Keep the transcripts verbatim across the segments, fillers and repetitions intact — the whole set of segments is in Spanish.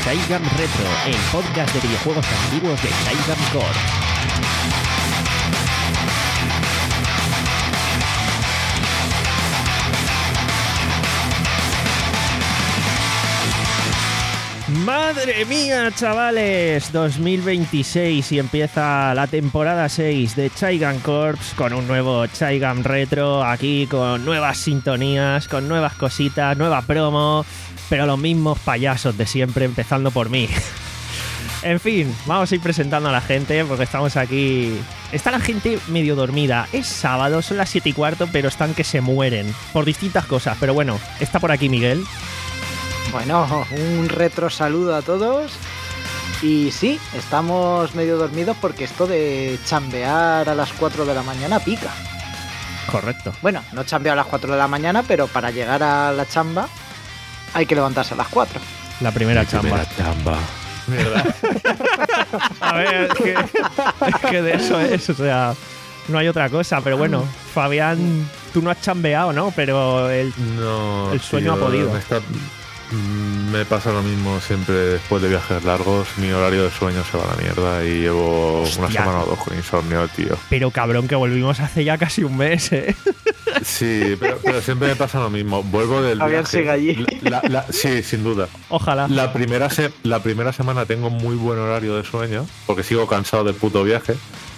Chaigam Retro, el podcast de videojuegos antiguos de Chaigam Corps. ¡Madre mía, chavales! dos mil veintiséis y empieza la temporada seis de Chaigam Corps con un nuevo Chaigam Retro, aquí con nuevas sintonías, con nuevas cositas, nueva promo, pero los mismos payasos de siempre, empezando por mí. En fin, vamos a ir presentando a la gente porque estamos aquí... Está la gente medio dormida. Es sábado, son las siete y cuarto, pero están que se mueren por distintas cosas. Pero bueno, está por aquí Miguel. Bueno, un retro saludo a todos. Y sí, estamos medio dormidos porque esto de chambear a las cuatro de la mañana pica. Correcto. Bueno, no chambeo a las cuatro de la mañana, pero para llegar a la chamba hay que levantarse a las cuatro. La primera La chamba. primera chamba. ¿Verdad? A ver, es que, es que de eso es, o sea, no hay otra cosa. Pero bueno, Fabián, tú no has chambeado, ¿no? Pero el, No, el sueño tío, ha podido. Me, está- me pasa lo mismo siempre después de viajes largos. Mi horario de sueño se va a la mierda y llevo Hostia. una semana o dos con insomnio, tío. Pero cabrón, que volvimos hace ya casi un mes, ¿eh? Sí, pero, pero siempre me pasa lo mismo. Vuelvo del Javier viaje. sigue allí. La- la- sí, sin duda. Ojalá. La primera, se- la primera semana tengo muy buen horario de sueño porque sigo cansado del puto viaje.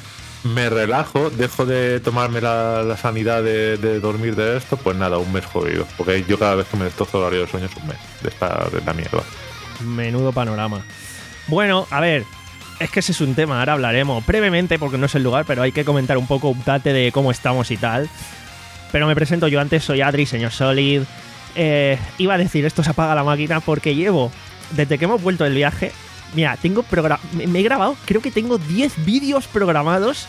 Me relajo, dejo de tomarme la, la sanidad de, de dormir de esto, pues nada, un mes jodido. Porque yo cada vez que me destrozo el horario de sueño es un mes de estar de la mierda. Menudo panorama. Bueno, a ver, es que ese es un tema, ahora hablaremos brevemente porque no es el lugar, pero hay que comentar un poco un tate de cómo estamos y tal. Pero me presento yo antes, soy Adri, señor Solid. Eh, iba a decir, esto se apaga la máquina porque llevo, desde que hemos vuelto del viaje, mira, tengo progra- me, me he grabado, creo que tengo diez vídeos programados.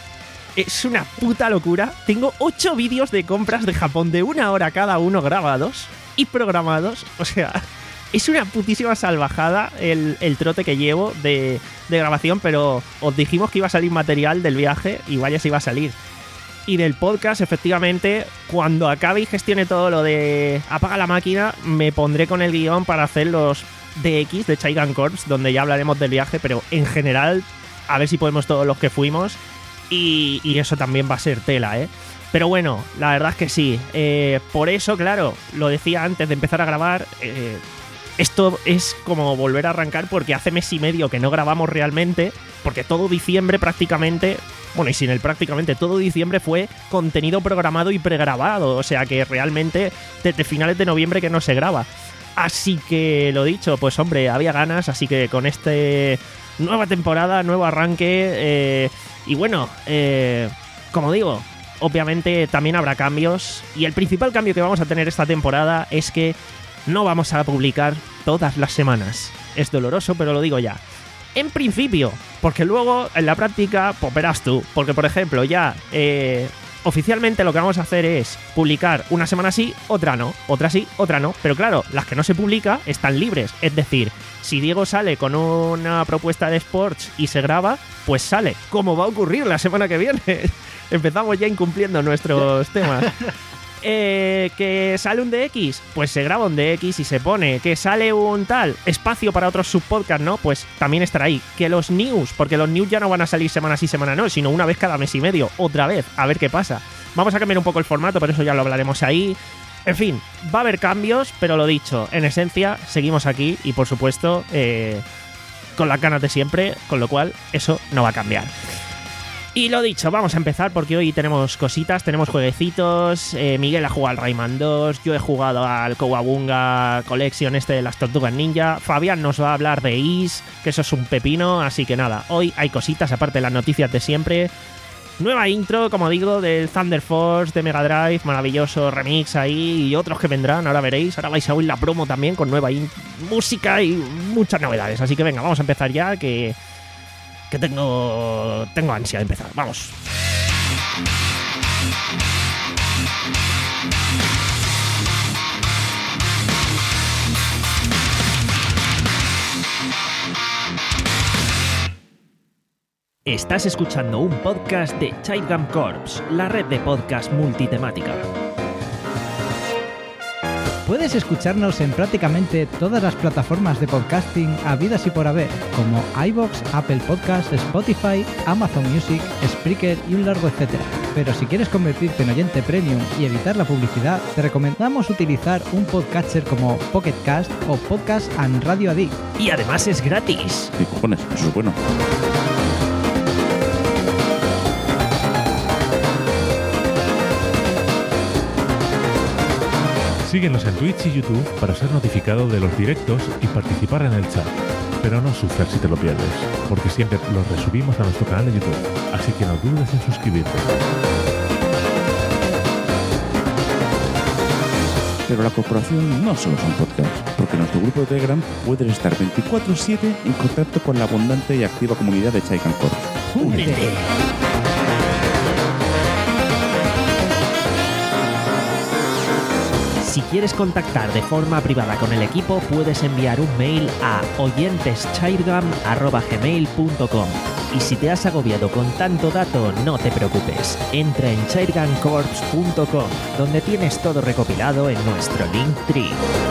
Es una puta locura. Tengo ocho vídeos de compras de Japón de una hora cada uno grabados y programados. O sea, es una putísima salvajada el, el trote que llevo de, de grabación, pero os dijimos que iba a salir material del viaje y vaya si iba a salir. Y del podcast, efectivamente, cuando acabe y gestione todo lo de apaga la máquina, me pondré con el guión para hacer los D X de Chaigam Corps, donde ya hablaremos del viaje, pero en general, a ver si podemos todos los que fuimos. Y, y eso también va a ser tela, ¿eh? Pero bueno, la verdad es que sí. Eh, por eso, claro, lo decía antes de empezar a grabar, eh, esto es como volver a arrancar porque hace mes y medio que no grabamos realmente, porque todo diciembre prácticamente, bueno, y sin el prácticamente, todo diciembre fue contenido programado y pregrabado, o sea que realmente desde finales de noviembre que no se graba. Así que, lo dicho, pues hombre, había ganas, así que con este nueva temporada, nuevo arranque, eh, y bueno, eh, como digo, obviamente también habrá cambios, y el principal cambio que vamos a tener esta temporada es que no vamos a publicar todas las semanas. Es doloroso, pero lo digo ya. En principio, porque luego en la práctica, pues verás tú, porque por ejemplo ya... Eh, Oficialmente lo que vamos a hacer es publicar una semana sí, otra no, otra sí, otra no. Pero claro, las que no se publica están libres. Es decir, si Diego sale con una propuesta de sports y se graba, pues sale. Como va a ocurrir la semana que viene. Empezamos ya incumpliendo nuestros temas. Eh, que sale un D X, pues se graba un D X y se pone. Que sale un tal espacio para otros subpodcasts, ¿no? Pues también estará ahí. Que los news, porque los news ya no van a salir semana sí, semana no, sino una vez cada mes y medio, otra vez, a ver qué pasa. Vamos a cambiar un poco el formato, pero eso ya lo hablaremos ahí. En fin, va a haber cambios, pero lo dicho, en esencia, seguimos aquí y por supuesto, eh, con las ganas de siempre, con lo cual eso no va a cambiar. Y lo dicho, vamos a empezar porque hoy tenemos cositas, tenemos jueguecitos. eh, Miguel ha jugado al Rayman dos, yo he jugado al Kowabunga Collection este de las Tortugas Ninja. Fabián nos va a hablar de Is, que eso es un pepino, así que nada, hoy hay cositas aparte de las noticias de siempre. Nueva intro, como digo, del Thunder Force de Mega Drive, maravilloso remix ahí y otros que vendrán, ahora veréis. Ahora vais a oír la promo también con nueva in- música y muchas novedades, así que venga, vamos a empezar ya que... Que tengo, tengo ansia de empezar. Vamos. Estás escuchando un podcast de Chaigam Corps, la red de podcast multitemática. Puedes escucharnos en prácticamente todas las plataformas de podcasting habidas y por haber, como iVoox, Apple Podcasts, Spotify, Amazon Music, Spreaker y un largo etcétera. Pero si quieres convertirte en oyente premium y evitar la publicidad, te recomendamos utilizar un podcatcher como Pocket Cast o Podcast and Radio Addict. Y además es gratis. ¿Qué cojones? Eso es bueno. Síguenos en Twitch y YouTube para ser notificado de los directos y participar en el chat. Pero no sufras si te lo pierdes, porque siempre los resubimos a nuestro canal de YouTube, así que no dudes en suscribirte. Pero la corporación no solo son podcasts, porque en nuestro grupo de Telegram puedes estar veinticuatro siete en contacto con la abundante y activa comunidad de Chaikan Corps. ¡Únete! Si quieres contactar de forma privada con el equipo, puedes enviar un mail a oyenteschairgam arroba gmail punto com. Y si te has agobiado con tanto dato, no te preocupes. Entra en chairgamcorps punto com, donde tienes todo recopilado en nuestro Linktree.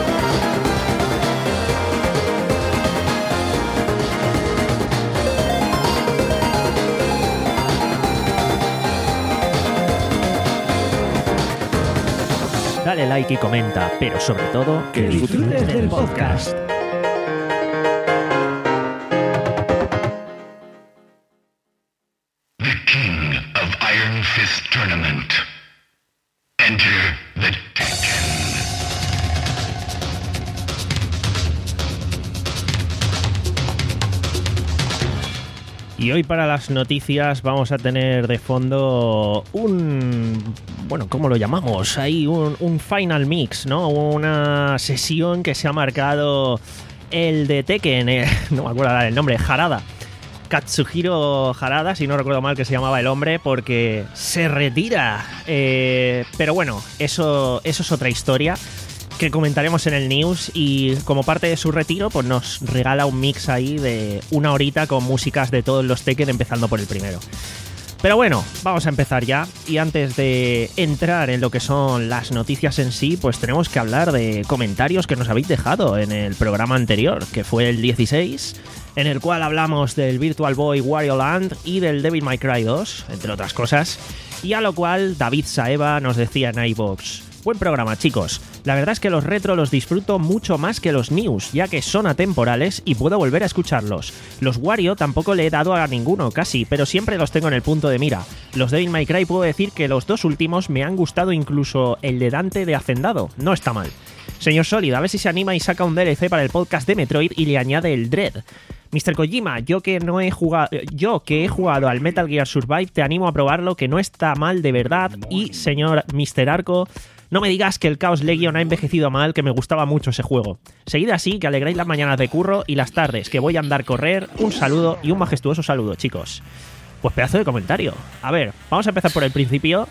Dale like y comenta, pero sobre todo, que disfrutes del podcast. The King of Iron Fist Tournament. Enter the Tekken. Y hoy para las noticias vamos a tener de fondo un... Bueno, ¿cómo lo llamamos? Ahí un, un final mix, ¿no? Una sesión que se ha marcado el de Tekken, eh, no me acuerdo el nombre, Harada. Katsuhiro Harada, si no recuerdo mal que se llamaba el hombre, porque se retira. Eh, pero bueno, eso, eso es otra historia que comentaremos en el news, y como parte de su retiro pues nos regala un mix ahí de una horita con músicas de todos los Tekken, empezando por el primero. Pero bueno, vamos a empezar ya, y antes de entrar en lo que son las noticias en sí, pues tenemos que hablar de comentarios que nos habéis dejado en el programa anterior, que fue el dieciséis, en el cual hablamos del Virtual Boy Wario Land y del Devil May Cry dos, entre otras cosas, y a lo cual David Saeva nos decía en iVoox: buen programa, chicos. La verdad es que los retro los disfruto mucho más que los news, ya que son atemporales y puedo volver a escucharlos. Los Wario tampoco le he dado a ninguno, casi, pero siempre los tengo en el punto de mira. Los Devil May Cry puedo decir que los dos últimos me han gustado, incluso el de Dante de Hacendado. No está mal. Señor Solid, a ver si se anima y saca un D L C para el podcast de Metroid y le añade el Dread. mister Kojima, yo que no he jugado, yo que he jugado al Metal Gear Survive, te animo a probarlo, que no está mal de verdad. Y señor mister Arco, no me digas que el Chaos Legion ha envejecido mal, que me gustaba mucho ese juego. Seguid así, que alegréis las mañanas de curro y las tardes, que voy a andar a correr. Un saludo y un majestuoso saludo, chicos. Pues pedazo de comentario. A ver, vamos a empezar por el principio.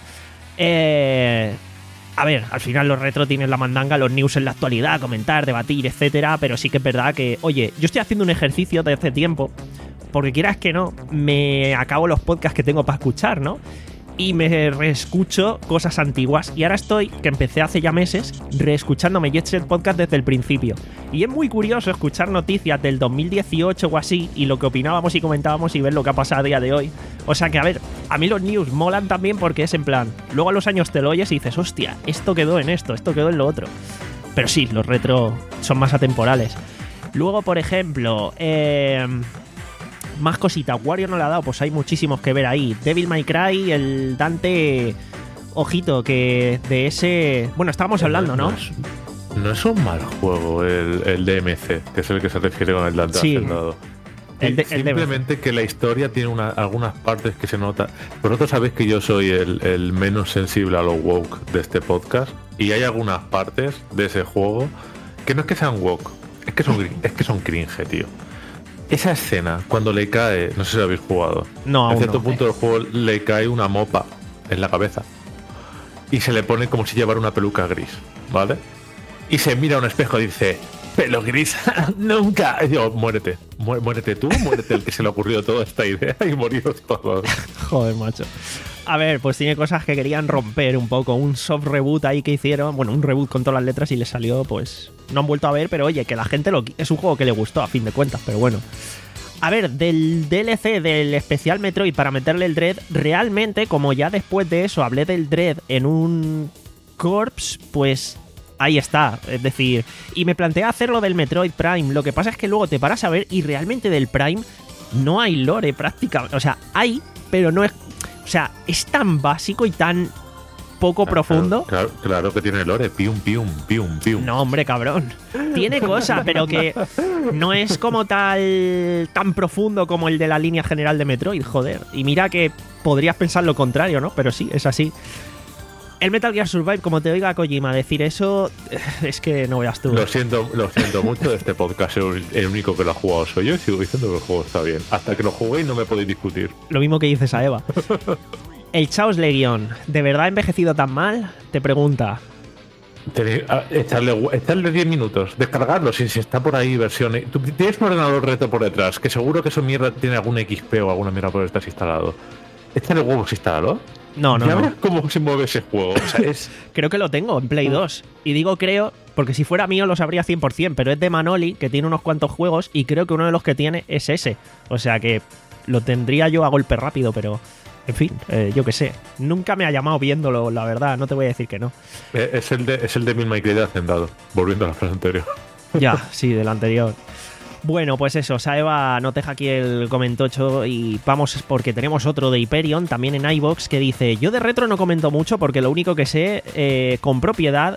Eh... A ver, al final los retro tienen la mandanga, los news en la actualidad, comentar, debatir, etcétera, pero sí que es verdad que, oye, yo estoy haciendo un ejercicio de hace tiempo, porque quieras que no, me acabo los podcasts que tengo para escuchar, ¿no? Y me reescucho cosas antiguas. Y ahora estoy, que empecé hace ya meses, reescuchándome Jet Set Podcast desde el principio. Y es muy curioso escuchar noticias del dos mil dieciocho o así, y lo que opinábamos y comentábamos y ver lo que ha pasado a día de hoy. O sea que, a ver, a mí los news molan también porque es en plan, luego a los años te lo oyes y dices, hostia, esto quedó en esto, esto quedó en lo otro. Pero sí, los retro son más atemporales. Luego, por ejemplo, eh... más cositas. Wario no le ha dado, pues hay muchísimos que ver ahí. Devil May Cry, el Dante, ojito, que de ese... Bueno, estábamos hablando, ¿no? No es, no es un mal juego el, el D M C, que es el que se refiere con el Dante Sí. Hacendado. El de- el Simplemente que la historia tiene una, algunas partes que se nota. Vosotros sabéis que yo soy el, el menos sensible a lo woke de este podcast, y hay algunas partes de ese juego que no es que sean woke, es que son, gri- es que son cringe, tío. Esa escena, cuando le cae, no sé si lo habéis jugado, No, en aún cierto no. punto del juego le cae una mopa en la cabeza y se le pone como si llevara una peluca gris, ¿vale? Y se mira a un espejo y dice, pelo gris, nunca. Y digo, muérete, mu- muérete tú, muérete el que se le ocurrió toda esta idea y moriros todos. Joder, macho. A ver, pues tiene cosas que querían romper un poco. Un soft reboot ahí que hicieron. Bueno, un reboot con todas las letras y les salió, pues... No han vuelto a ver, pero oye, que la gente lo... Es un juego que le gustó, a fin de cuentas, pero bueno. A ver, del D L C del especial Metroid para meterle el Dread, realmente, como ya después de eso hablé del Dread en un Corps, pues... Ahí está, es decir... Y me planteé hacerlo del Metroid Prime. Lo que pasa es que luego te paras a ver y realmente del Prime no hay lore prácticamente. O sea, hay, pero no es... O sea, es tan básico y tan poco Claro, profundo. Claro, claro que tiene lore. Pium, pium, pium, pium. No, hombre, cabrón. Tiene cosas, pero que no es como tal tan profundo como el de la línea general de Metroid, joder. Y mira que podrías pensar lo contrario, ¿no? Pero sí, es así. El Metal Gear Survive, como te oiga Kojima decir eso, es que no veas tú. Lo siento, lo siento mucho de este podcast. El, el único que lo ha jugado soy yo y sigo diciendo que el juego está bien. Hasta que lo juguéis no me podéis discutir. Lo mismo que dices a Eva. El Chaos Legion, ¿de verdad ha envejecido tan mal? Te pregunta. Tenéis- a- Echarle, echarle diez minutos, descargarlo si, si está por ahí versiones. Tú tienes un ordenador reto por detrás, que seguro que eso mierda tiene algún X P o alguna mierda por detrás instalado. Échale huevos, instálalo. No, no, Ya no. verás cómo se mueve ese juego. O sea, es. Creo que lo tengo en Play dos. Y digo creo, porque si fuera mío lo sabría cien por ciento, pero es de Manoli, que tiene unos cuantos juegos, y creo que uno de los que tiene es ese. O sea que lo tendría yo a golpe rápido, pero... En fin, eh, yo qué sé. Nunca me ha llamado viéndolo, la verdad. No te voy a decir que no. eh, Es el de, es el de Mil Mike de Hacendado. Volviendo a la frase anterior. Ya, sí, del anterior. Bueno, pues eso, Saeva nos deja aquí el comentocho y vamos porque tenemos otro de Hyperion, también en iVoox, que dice: yo de retro no comento mucho porque lo único que sé eh, con propiedad...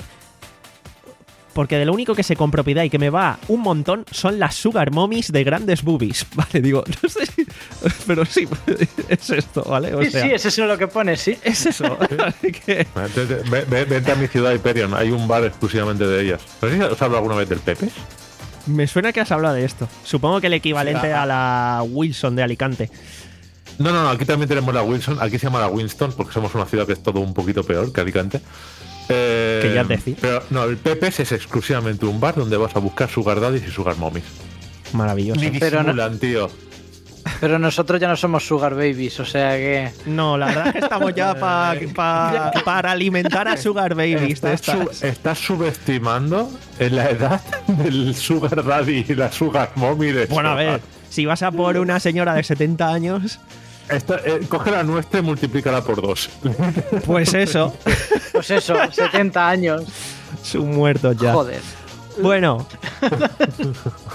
Porque de lo único que sé con propiedad y que me va un montón son las Sugar Mommies de grandes boobies. Vale, digo, no sé si... Pero sí, es esto, ¿vale? O Sí, sea, sí, eso es lo que pone, sí. es eso. Así que... Entonces, ve- ve- Vente a mi ciudad, Hyperion. Hay un bar exclusivamente de ellas. No sé si os hablo alguna vez del Pepe. Me suena que has hablado de esto. Supongo que el equivalente Sí, a- a la Wilson de Alicante. No, no, no, aquí también tenemos la Wilson. Aquí se llama la Winston porque somos una ciudad que es todo un poquito peor que Alicante. Eh, Que ya es decir. Pero no, el Pepe es exclusivamente un bar donde vas a buscar Sugar Daddies y Sugar Mommies. Maravilloso. Ni Pero no- disimulan, tío. Pero nosotros ya no somos sugar babies, o sea que... No, la verdad es que estamos ya pa- pa- para alimentar a Sugar Babies de Estás, estas. su- estás subestimando en la edad del Sugar Daddy y la Sugar Mommy de Bueno, a ver, si vas a por una señora de setenta años, Esta, eh, coge la nuestra y multiplícala por dos. pues eso, Pues eso, setenta años. son muertos ya. Joder. Bueno. Como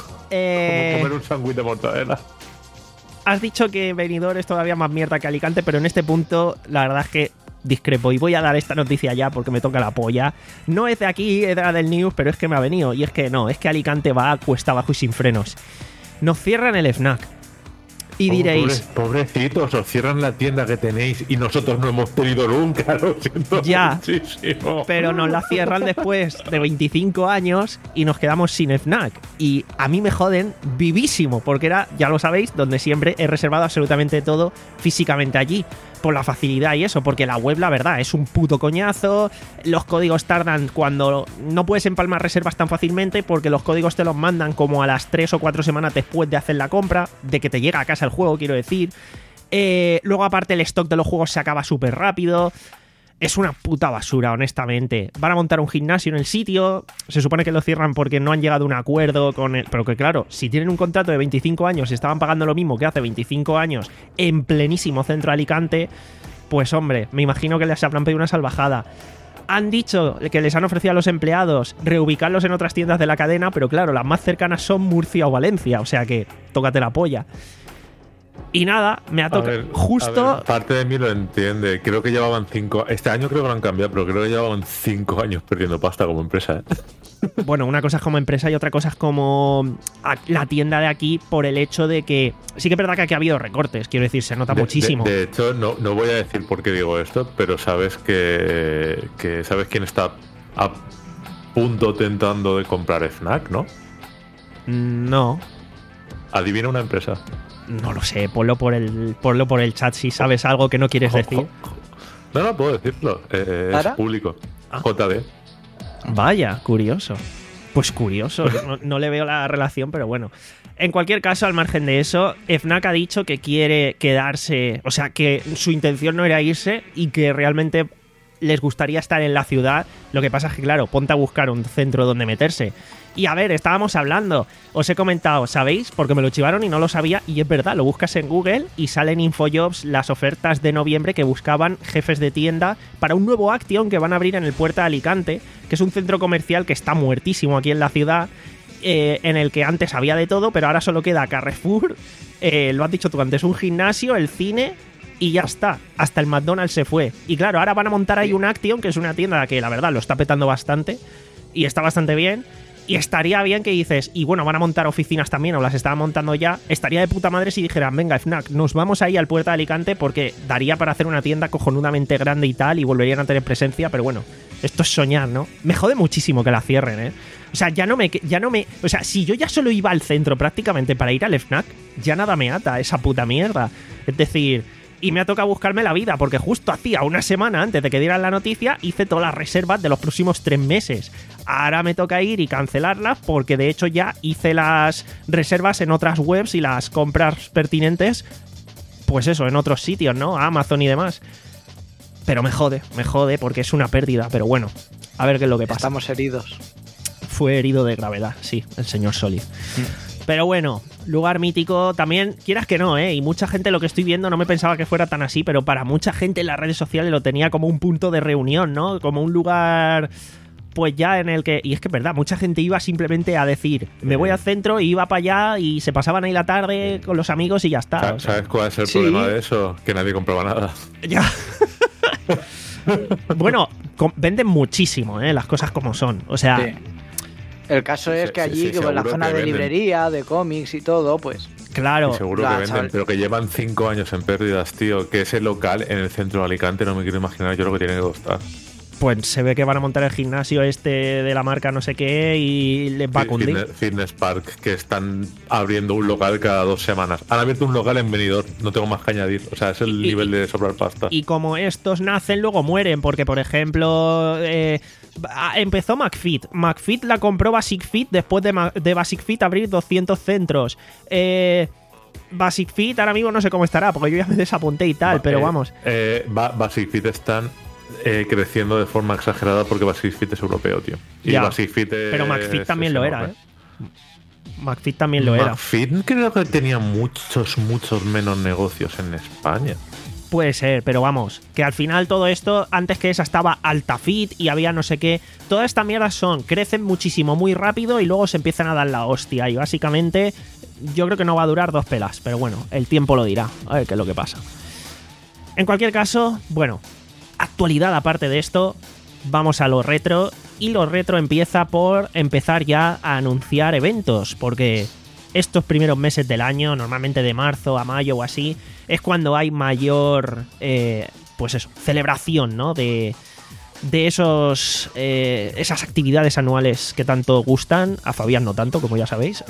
Eh, comer un sándwich de mortadela. has dicho que Benidorm es todavía más mierda que Alicante, pero en este punto la verdad es que discrepo y voy a dar esta noticia ya porque me toca la polla. No es de aquí, es de la del News, pero es que me ha venido. Y es que no, es que Alicante va a cuesta abajo y sin frenos. Nos cierran el FNAC. Y Oh, diréis, pobre- pobrecitos, os cierran la tienda que tenéis y nosotros no hemos tenido nunca, lo siento Ya. muchísimo. pero nos la cierran después de veinticinco años y nos quedamos sin FNAC. Y a mí me joden vivísimo, porque era, ya lo sabéis, donde siempre he reservado absolutamente todo físicamente allí. Por la facilidad y eso, porque la web, la verdad, es un puto coñazo. Los códigos tardan cuando no puedes empalmar reservas tan fácilmente, porque los códigos te los mandan como a las tres o cuatro semanas después de hacer la compra, de que te llega a casa el juego, quiero decir. Eh, luego, aparte, el stock de los juegos se acaba súper rápido. Es una puta basura, honestamente. Van a montar un gimnasio en el sitio. Se supone que lo cierran porque no han llegado a un acuerdo con el... Pero que claro, si tienen un contrato de veinticinco años y estaban pagando lo mismo que hace veinticinco años en plenísimo centro de Alicante, pues hombre, me imagino que les habrán pedido una salvajada. Han dicho que les han ofrecido a los empleados reubicarlos en otras tiendas de la cadena, pero claro, las más cercanas son Murcia o Valencia, o sea que tócate la polla. Y nada, me ha A tocado ver, justo... a ver, parte de mí lo entiende. Creo que llevaban cinco. Este año creo que lo han cambiado, pero creo que llevaban cinco años perdiendo pasta como empresa. ¿eh? Bueno, una cosa es como empresa y otra cosa es como a- la tienda de aquí, por el hecho de que sí que es verdad que aquí ha habido recortes, quiero decir, se nota De- muchísimo. De, de hecho, no, no voy a decir por qué digo esto, pero sabes que, que sabes quién está a punto tentando de comprar FNAC, ¿no? No, Adivina una empresa. no lo sé, ponlo por el, ponlo por el chat si sabes algo que no quieres decir. No, no puedo decirlo. Eh, es ¿Zara? público. Ah. J D. Vaya, curioso. Pues curioso, no, no le veo la relación, pero bueno. En cualquier caso, al margen de eso, Fnac ha dicho que quiere quedarse, o sea, que su intención no era irse y que realmente les gustaría estar en la ciudad. Lo que pasa es que, claro, ponte a buscar un centro donde meterse. Y a ver, estábamos hablando, os he comentado, ¿sabéis? Porque me lo chivaron y no lo sabía, y es verdad, lo buscas en Google y salen Infojobs las ofertas de noviembre que buscaban jefes de tienda para un nuevo Action que van a abrir en el Puerto de Alicante, que es un centro comercial que está muertísimo aquí en la ciudad, eh, en el que antes había de todo, pero ahora solo queda Carrefour, eh, lo has dicho tú antes, un gimnasio, el cine... Y ya está, hasta el McDonald's se fue. Y claro, ahora van a montar ahí un Action, que es una tienda que la verdad lo está petando bastante y está bastante bien. Y estaría bien que dices, y bueno, van a montar oficinas también, o las estaban montando ya. Estaría de puta madre si dijeran, venga, Fnac, nos vamos ahí al Puerto de Alicante porque daría para hacer una tienda cojonudamente grande y tal, y volverían a tener presencia, pero bueno, esto es soñar, ¿no? Me jode muchísimo que la cierren, ¿eh? O sea, ya no me... Ya no me o sea, si yo ya solo iba al centro prácticamente para ir al Fnac, ya nada me ata a esa puta mierda. Es decir... Y me ha tocado buscarme la vida, porque justo hacía una semana antes de que dieran la noticia, hice todas las reservas de los próximos tres meses. Ahora me toca ir y cancelarlas, porque de hecho ya hice las reservas en otras webs y las compras pertinentes, pues eso, en otros sitios, ¿no? Amazon y demás. Pero me jode, me jode, porque es una pérdida, pero bueno, a ver qué es lo que pasa. Estamos heridos. Fue herido de gravedad, sí, el señor Solid. Mm. Pero bueno, lugar mítico también, quieras que no, ¿eh? Y mucha gente, lo que estoy viendo, no me pensaba que fuera tan así, pero para mucha gente en las redes sociales lo tenía como un punto de reunión, ¿no? Como un lugar, pues ya en el que... Y es que es verdad, mucha gente iba simplemente a decir, me voy al centro, y iba para allá y se pasaban ahí la tarde con los amigos y ya está. ¿Sabes, o sea, ¿sabes cuál es el sí. problema de eso? Que nadie compraba nada. Ya. Bueno, com- venden muchísimo, ¿eh? Las cosas como son. O sea... Sí. El caso es que Sí, allí, sí, como en la seguro zona que de venden. librería, de cómics y todo, pues... Claro. Y seguro la, que venden, chaval. pero que llevan cinco años en pérdidas, tío. Que ese local en el centro de Alicante, no me quiero imaginar yo lo que tiene que costar. Pues se ve que van a montar el gimnasio este de la marca no sé qué y les va a cundir. Fitness, Fitness Park, que están abriendo un local cada dos semanas. Han abierto un local en Benidorm, no tengo más que añadir. O sea, es el Y- nivel de sobrar pasta. Y como estos nacen, luego mueren, porque por ejemplo eh, empezó McFit. McFit la compró Basic Fit después de, Ma- de Basic Fit abrir doscientos centros. Eh, Basic Fit ahora mismo no sé cómo estará, porque yo ya me desapunté y tal, pero Eh, vamos. Eh, Ba- Basic Fit están eh, creciendo de forma exagerada porque Basic Fit es europeo, tío. Y Ya, Basic Fit es, pero McFit también es lo era, enorme. ¿eh? McFit también lo era. McFit creo que tenía muchos, muchos menos negocios en España. Puede ser, pero vamos, que al final todo esto, antes que esa estaba Altafit y había no sé qué, todas estas mierdas son, crecen muchísimo, muy rápido y luego se empiezan a dar la hostia y básicamente yo creo que no va a durar dos pelas, pero bueno, el tiempo lo dirá, a ver qué es lo que pasa. En cualquier caso, bueno, actualidad aparte de esto, vamos a lo retro, y lo retro empieza por empezar ya a anunciar eventos, porque estos primeros meses del año, normalmente de marzo a mayo o así, es cuando hay mayor, eh, pues eso, celebración, ¿no? De, de esos, eh, esas actividades anuales que tanto gustan, a Fabián no tanto, como ya sabéis.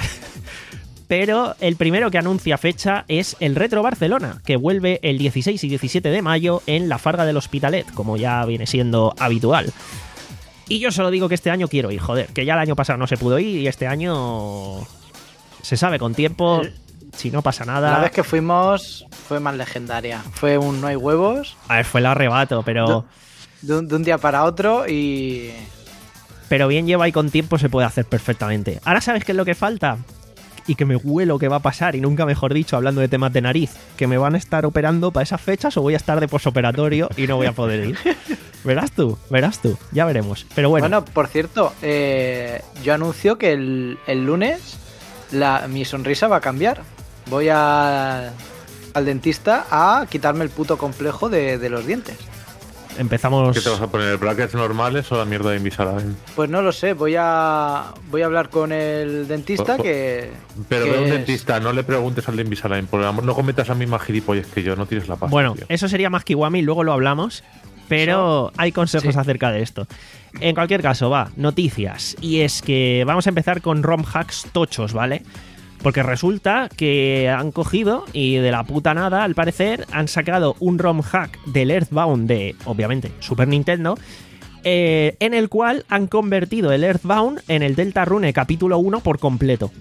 Pero el primero que anuncia fecha es el Retro Barcelona, que vuelve el dieciséis y diecisiete de mayo en la Farga del Hospitalet, como ya viene siendo habitual. Y yo solo digo que este año quiero ir, joder, que ya el año pasado no se pudo ir y este año se sabe con tiempo, si no pasa nada. La vez que fuimos fue más legendaria. Fue un no hay huevos. A ver, fue el arrebato, pero, De un, de un día para otro y... pero bien lleva y con tiempo se puede hacer perfectamente. Ahora sabes qué es lo que falta. Y que me huelo que va a pasar, y nunca mejor dicho, hablando de temas de nariz, que me van a estar operando para esas fechas o voy a estar de posoperatorio y no voy a poder ir. Verás tú, verás tú, ya veremos. Pero bueno, Bueno, por cierto, eh, yo anuncio que el, el lunes la, mi sonrisa va a cambiar. Voy a, al dentista a quitarme el puto complejo de, de los dientes. empezamos... ¿Qué te vas a poner? ¿Brackets normales o la mierda de Invisalign? Pues no lo sé, voy a voy a hablar con el dentista Po- po- que... Pero que ve a un es- dentista, no le preguntes al de Invisalign, por el amor, no cometas las mismas gilipollas que yo, no tires la pasta. Bueno, tío. eso sería más Kiwami, luego lo hablamos, pero hay consejos sí. acerca de esto. En cualquier caso, va, noticias. Y es que vamos a empezar con ROM hacks tochos, ¿vale? Porque resulta que han cogido y de la puta nada, al parecer, han sacado un ROM hack del Earthbound de, obviamente, Super Nintendo, eh, en el cual han convertido el Earthbound en el Deltarune capítulo uno por completo.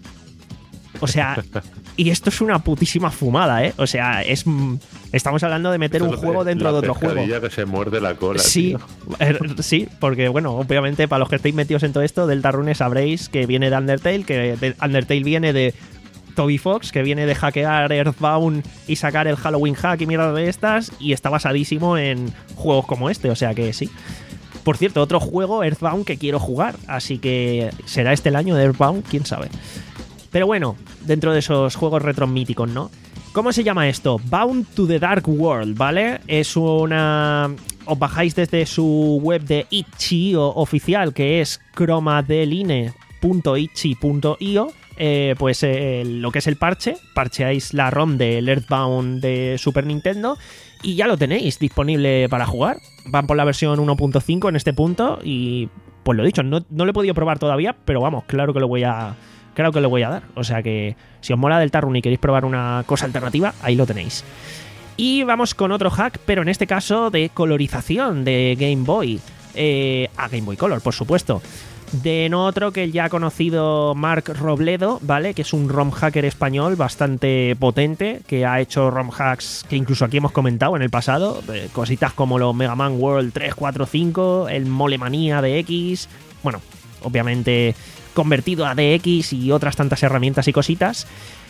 O sea, y esto es una putísima fumada, ¿eh? O sea, es estamos hablando de meter un juego dentro de otro juego. Que se muerde la cola. Sí, er, sí, porque bueno, obviamente para los que estéis metidos en todo esto, Deltarune sabréis que viene de Undertale, que de Undertale viene de Toby Fox, que viene de hackear Earthbound y sacar el Halloween hack y mierda de estas, y está basadísimo en juegos como este, o sea que sí. Por cierto, otro juego, Earthbound, que quiero jugar, así que será este el año de Earthbound, quién sabe. Pero bueno, dentro de esos juegos retro míticos, ¿no? ¿Cómo se llama esto? Bound to the Dark World, ¿vale? Es una... Os bajáis desde su web de itch punto io oficial, que es chromadeline punto itch punto io, eh, pues eh, lo que es el parche, parcheáis la ROM del Earthbound de Super Nintendo y ya lo tenéis disponible para jugar. Van por la versión uno punto cinco en este punto y, pues lo dicho, no, no lo he podido probar todavía, pero vamos, claro que lo voy a... Claro que lo voy a dar. O sea que si os mola Deltarune y queréis probar una cosa alternativa, ahí lo tenéis. Y vamos con otro hack, pero en este caso de colorización de Game Boy. Eh, a Game Boy Color, por supuesto. De no otro que el ya conocido Marc Robledo, ¿vale? Que es un ROM hacker español bastante potente, que ha hecho ROM hacks que incluso aquí hemos comentado en el pasado. Eh, cositas como los Mega Man World tres, cuatro, cinco, el Mole Manía de X. Bueno, obviamente... convertido a D X y otras tantas herramientas y cositas.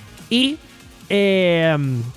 Y eh,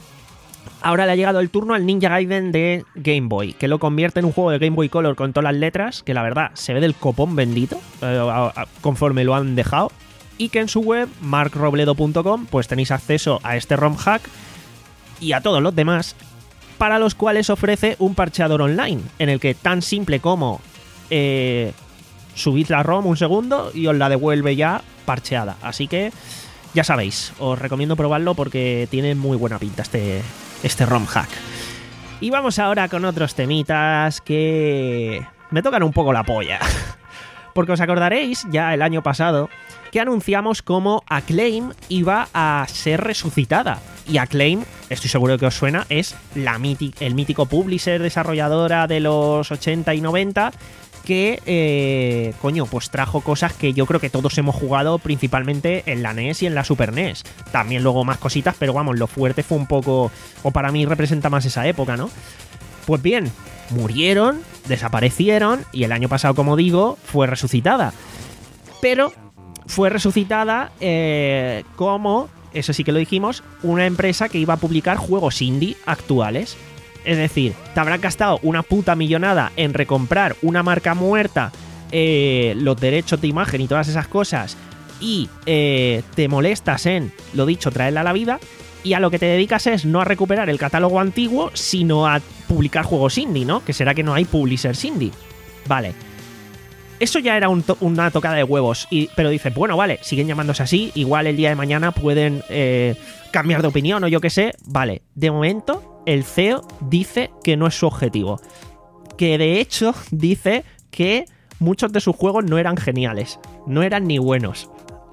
ahora le ha llegado el turno al Ninja Gaiden de Game Boy, que lo convierte en un juego de Game Boy Color con todas las letras, que la verdad se ve del copón bendito, eh, conforme lo han dejado, y que en su web, marc robledo punto com, pues tenéis acceso a este ROM hack y a todos los demás, para los cuales ofrece un parcheador online, en el que tan simple como... Eh, subid la ROM un segundo y os la devuelve ya parcheada. Así que ya sabéis, os recomiendo probarlo porque tiene muy buena pinta este, este ROM hack. Y vamos ahora con otros temitas que me tocan un poco la polla. Porque os acordaréis ya el año pasado que anunciamos cómo Acclaim iba a ser resucitada. Y Acclaim, estoy seguro que os suena, es la míti- el mítico publisher desarrolladora de los ochenta y noventa que, eh, coño, pues trajo cosas que yo creo que todos hemos jugado principalmente en la N E S y en la Super N E S. También luego más cositas, pero vamos, lo fuerte fue un poco, o para mí representa más esa época, ¿no? Pues bien, murieron, desaparecieron y el año pasado, como digo, fue resucitada. Pero fue resucitada eh, como, eso sí que lo dijimos, una empresa que iba a publicar juegos indie actuales. Es decir, te habrás gastado una puta millonada en recomprar una marca muerta, eh, los derechos de imagen y todas esas cosas, y eh, te molestas en, lo dicho, traerla a la vida, y a lo que te dedicas es no a recuperar el catálogo antiguo, sino a publicar juegos indie, ¿no? Que será que no hay publishers indie. Vale. Eso ya era un to- una tocada de huevos, y, pero dices, bueno, vale, siguen llamándose así, igual el día de mañana pueden eh, cambiar de opinión o yo qué sé. Vale, de momento el C E O dice que no es su objetivo. Que de hecho dice que muchos de sus juegos no eran geniales, no eran ni buenos.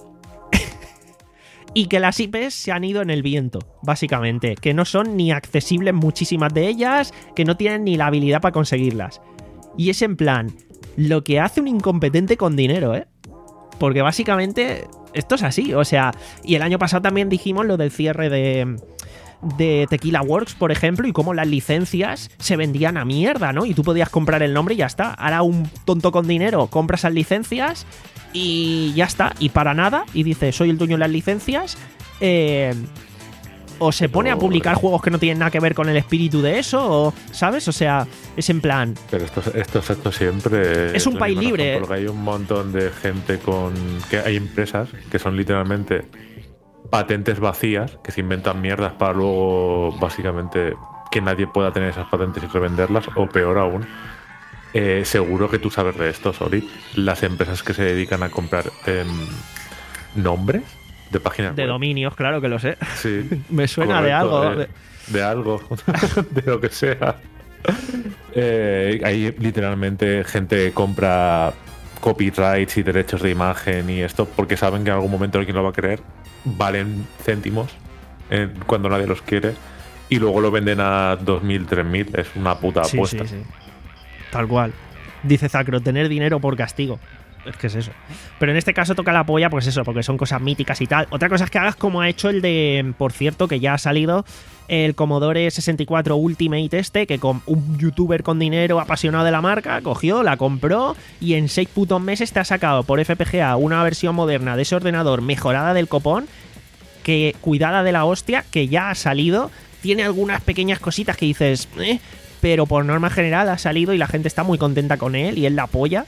Y que las I Pes se han ido en el viento, básicamente. Que no son ni accesibles muchísimas de ellas, que no tienen ni la habilidad para conseguirlas. Y es en plan, lo que hace un incompetente con dinero, ¿eh? Porque básicamente esto es así, o sea... Y el año pasado también dijimos lo del cierre de... de Tequila Works, por ejemplo, y cómo las licencias se vendían a mierda, ¿no? Y tú podías comprar el nombre y ya está. Ahora un tonto con dinero compra esas licencias y ya está. Y para nada, y dice, soy el dueño de las licencias, eh, o se pone a publicar juegos que no tienen nada que ver con el espíritu de eso, o, ¿sabes? O sea, es en plan... Pero esto, esto, esto siempre... Es un país razón, libre. Porque hay un montón de gente con... que hay empresas que son literalmente... patentes vacías que se inventan mierdas para luego básicamente que nadie pueda tener esas patentes y revenderlas, o peor aún, eh, seguro que tú sabes de esto, Sori, las empresas que se dedican a comprar eh, nombres de páginas de web. Dominios, claro que lo sé. Sí, me suena de correcto, algo. de, de algo, de lo que sea. Eh, hay literalmente gente que compra copyrights y derechos de imagen y esto porque saben que en algún momento alguien lo va a querer, valen céntimos eh, cuando nadie los quiere y luego lo venden a dos mil, tres mil. Es una puta Sí, apuesta. sí, sí. Tal cual. Dice Zacro, tener dinero por castigo. Es que es eso. Pero en este caso toca la polla, pues eso, porque son cosas míticas y tal. Otra cosa es que hagas como ha hecho el de, por cierto, que ya ha salido el Commodore sesenta y cuatro Ultimate este, que con un youtuber con dinero apasionado de la marca, cogió, la compró y en seis putos meses te ha sacado por F P G A una versión moderna de ese ordenador mejorada del copón, que cuidada de la hostia, que ya ha salido. Tiene algunas pequeñas cositas que dices, eh, pero por norma general ha salido y la gente está muy contenta con él y él la apoya.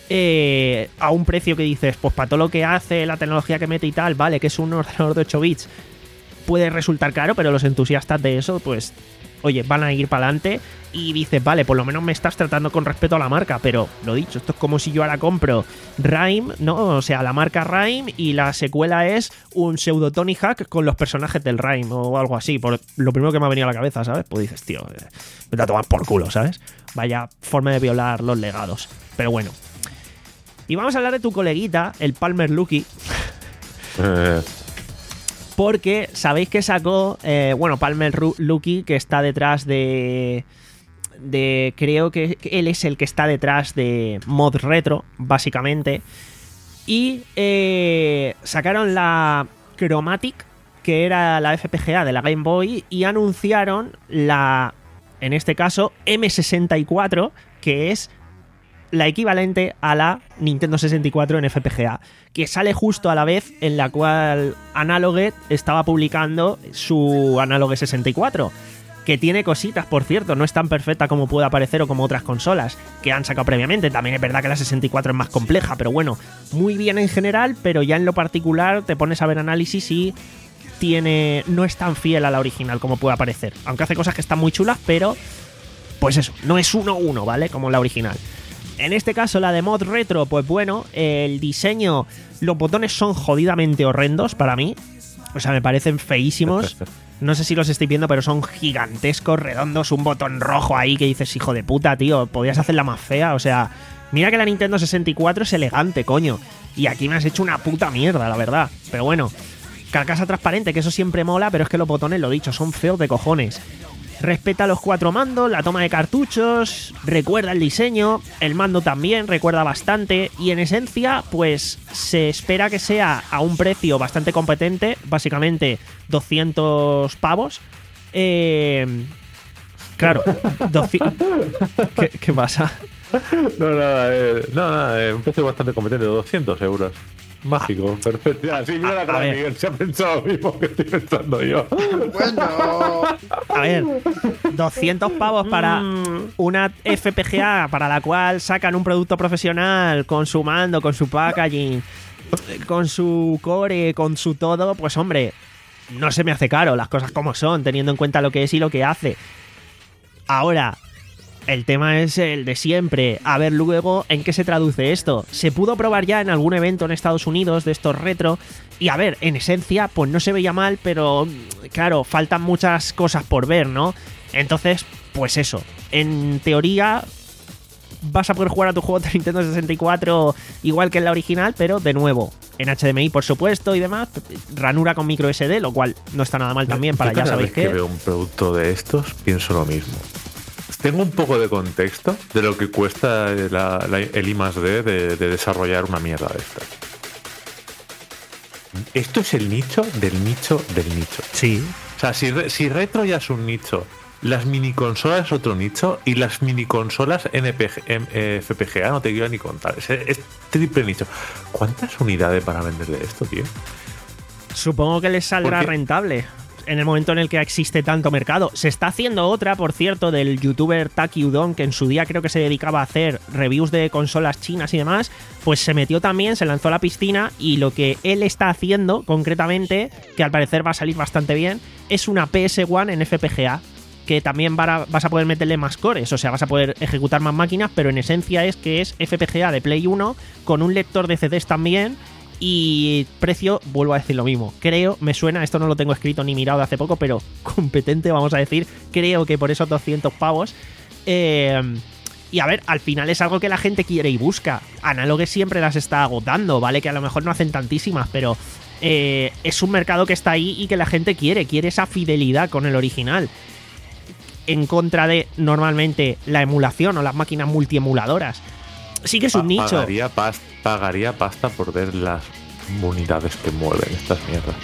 Eh, a un precio que dices, pues para todo lo que hace, la tecnología que mete y tal, vale, que es un ordenador de ocho bits, puede resultar caro, pero los entusiastas de eso, pues, oye, van a ir para adelante y dices, vale, por lo menos me estás tratando con respeto a la marca, pero lo dicho, esto es como si yo ahora compro Rime, ¿no? O sea, la marca Rime y la secuela es un pseudo Tony Hawk con los personajes del Rime o algo así, por lo primero que me ha venido a la cabeza, ¿sabes? Pues dices, tío, eh, vete a tomar por culo, ¿sabes? Vaya forma de violar los legados, pero bueno. Y vamos a hablar de tu coleguita, el Palmer Luckey. Eh, Porque sabéis que sacó, eh, bueno, Palmer Luckey, que está detrás de... de creo que él es el que está detrás de Mod Retro, básicamente. Y eh, sacaron la Chromatic, que era la F P G A de la Game Boy, y anunciaron la, en este caso, M sesenta y cuatro, que es la equivalente a la Nintendo sesenta y cuatro en F P G A, que sale justo a la vez en la cual Analogue estaba publicando su Analogue sesenta y cuatro, que tiene cositas, por cierto, no es tan perfecta como puede parecer o como otras consolas que han sacado previamente. También es verdad que la sesenta y cuatro es más compleja, pero bueno, muy bien en general, pero ya en lo particular te pones a ver análisis y tiene, no es tan fiel a la original como puede parecer, aunque hace cosas que están muy chulas, pero pues eso, no es uno uno, ¿vale? Como la original. En este caso, la de Mod Retro, pues bueno, el diseño, los botones son jodidamente horrendos para mí. O sea, me parecen feísimos. No sé si los estoy viendo, pero son gigantescos, redondos, un botón rojo ahí que dices, hijo de puta, tío, podrías hacerla más fea. O sea, mira que la Nintendo sesenta y cuatro es elegante, coño. Y aquí me has hecho una puta mierda, la verdad. Pero bueno, carcasa transparente, que eso siempre mola, pero es que los botones, lo dicho, son feos de cojones. Respeta los cuatro mandos, la toma de cartuchos, recuerda el diseño, el mando también recuerda bastante y en esencia pues se espera que sea a un precio bastante competente, básicamente doscientos pavos. Eh, claro, doscientos... ¿Qué, ¿Qué pasa? No, nada, eh, no, nada, eh, un precio bastante competente, doscientos euros. Mágico, perfecto. Ya, sí, mira la cara de Miguel, se ha pensado lo mismo que estoy pensando yo. Bueno, A ver, doscientos pavos para una F P G A para la cual sacan un producto profesional con su mando, con su packaging, con su core, con su todo, pues hombre, no se me hace caro, las cosas como son, teniendo en cuenta lo que es y lo que hace. Ahora, el tema es el de siempre. A ver luego en qué se traduce esto. Se pudo probar ya en algún evento en Estados Unidos de estos retro. Y a ver, en esencia, pues no se veía mal, pero claro, faltan muchas cosas por ver, ¿no? Entonces, pues eso. En teoría, vas a poder jugar a tu juego de Nintendo sesenta y cuatro igual que en la original, pero de nuevo, en H D M I, por supuesto, y demás. Ranura con micro S D, lo cual no está nada mal también, para ya sabéis que... que... vez que veo un producto de estos, pienso lo mismo. Tengo un poco de contexto de lo que cuesta la, la, el I más D de, de desarrollar una mierda de estas. Esto es el nicho del nicho del nicho. Sí. O sea, si, si retro ya es un nicho, las mini consolas es otro nicho y las mini consolas N P G, M, eh, F P G A no te quiero ni contar. Es, es triple nicho. ¿Cuántas unidades para vender de esto, tío? Supongo que les saldrá Porque... rentable en el momento en el que existe tanto mercado. Se está haciendo otra, por cierto, del youtuber Taki Udon, que en su día creo que se dedicaba a hacer reviews de consolas chinas y demás, pues se metió también, se lanzó a la piscina y lo que él está haciendo concretamente, que al parecer va a salir bastante bien, es una P S uno en F P G A, que también vas a poder meterle más cores, o sea, vas a poder ejecutar más máquinas, pero en esencia es que es F P G A de Play uno con un lector de C Ds también. Y precio, vuelvo a decir lo mismo. Creo, me suena, esto no lo tengo escrito ni mirado de hace poco, pero competente, vamos a decir. Creo que por esos doscientos pavos. Eh, y a ver, al final es algo que la gente quiere y busca. Analogue siempre las está agotando, ¿vale? Que a lo mejor no hacen tantísimas, pero eh, es un mercado que está ahí y que la gente quiere. Quiere esa fidelidad con el original. En contra de, normalmente, la emulación o las máquinas multiemuladoras. sí que es un Pa- nicho. Pagaría, pas- pagaría pasta por ver las unidades que mueven estas mierdas.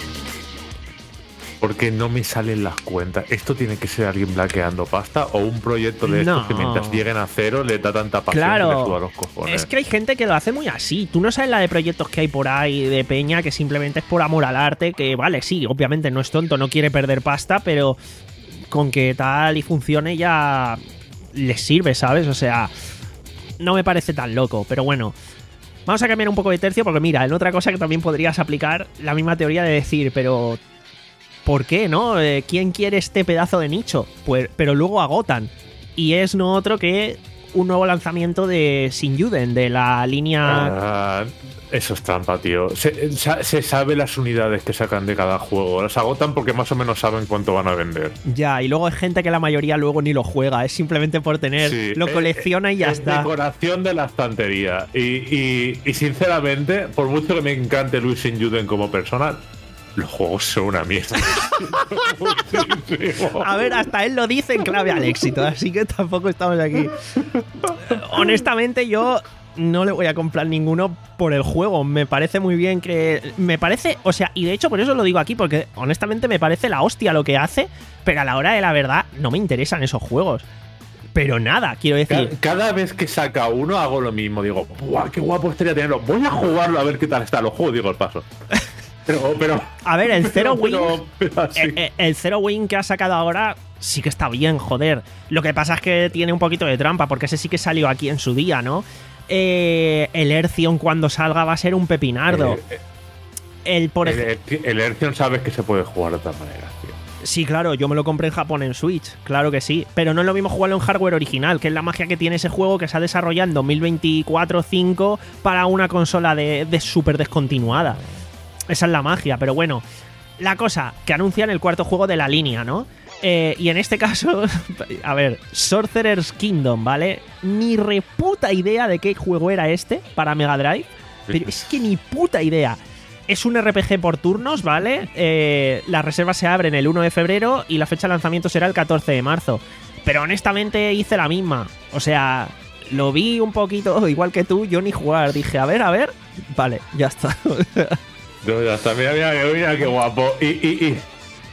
Porque no me salen las cuentas. ¿Esto tiene que ser alguien blanqueando pasta o un proyecto de estos No. que mientras lleguen a cero le da tanta pasión Claro. que le suda los cojones? Es que hay gente que lo hace muy así. Tú no sabes la de proyectos que hay por ahí de peña que simplemente es por amor al arte, que vale, sí, obviamente no es tonto, no quiere perder pasta, pero con que tal y funcione ya les sirve, ¿sabes? O sea, no me parece tan loco, pero bueno. Vamos a cambiar un poco de tercio porque mira, en otra cosa que también podrías aplicar la misma teoría de decir, pero ¿por qué, no? Eh, ¿Quién quiere este pedazo de nicho? Pues, pero luego agotan. Y es no otro que un nuevo lanzamiento de Sinyuden, de la línea... Ah, eso es trampa, tío. Se, sa- se sabe las unidades que sacan de cada juego. Las agotan porque más o menos saben cuánto van a vender. Ya, y luego hay gente que la mayoría luego ni lo juega. Es simplemente por tener... Sí, lo eh, colecciona y ya es está. Decoración de la estantería. Y, y, y sinceramente, por mucho que me encante Luis Sinyuden como persona, los juegos son una mierda. Muchísimo. A ver, hasta él lo dice en clave al éxito, así que tampoco estamos aquí. Honestamente, yo no le voy a comprar ninguno por el juego. Me parece muy bien que... Me parece... O sea, y de hecho por eso lo digo aquí, porque honestamente me parece la hostia lo que hace, pero a la hora de la verdad no me interesan esos juegos. Pero nada, quiero Ca- decir... Cada vez que saca uno hago lo mismo. Digo, ¡buah, qué guapo estaría tenerlo! Voy a jugarlo a ver qué tal está. Lo juego, digo el paso. Pero, pero... A ver, el Zero Wing... pero- pero así. El, el- el Zero Wing que ha sacado ahora sí que está bien, joder. Lo que pasa es que tiene un poquito de trampa, porque ese sí que salió aquí en su día, ¿no? Eh, el Ercion cuando salga va a ser un pepinardo. Eh, eh, El, por ej- el, el Ercion sabes que se puede jugar de otra manera, tío. Sí, claro, yo me lo compré en Japón en Switch, claro que sí. Pero no es lo mismo jugarlo en hardware original, que es la magia que tiene ese juego que se ha desarrollado en dos mil veinticuatro cinco para una consola de, de súper descontinuada. Esa es la magia, pero bueno. La cosa, que anuncian el cuarto juego de la línea, ¿no? Eh, y en este caso, a ver, Sorcerer's Kingdom, ¿vale? Ni reputa idea de qué juego era este para Mega Drive, pero es que ni puta idea. Es un R P G por turnos, ¿vale? Eh, las reservas se abren el uno de febrero y la fecha de lanzamiento será el catorce de marzo. Pero honestamente hice la misma. O sea, lo vi un poquito igual que tú, yo ni jugar. Dije, a ver, a ver. Vale, ya está. No, ya está, mira, mira, mira qué guapo. Y, y, y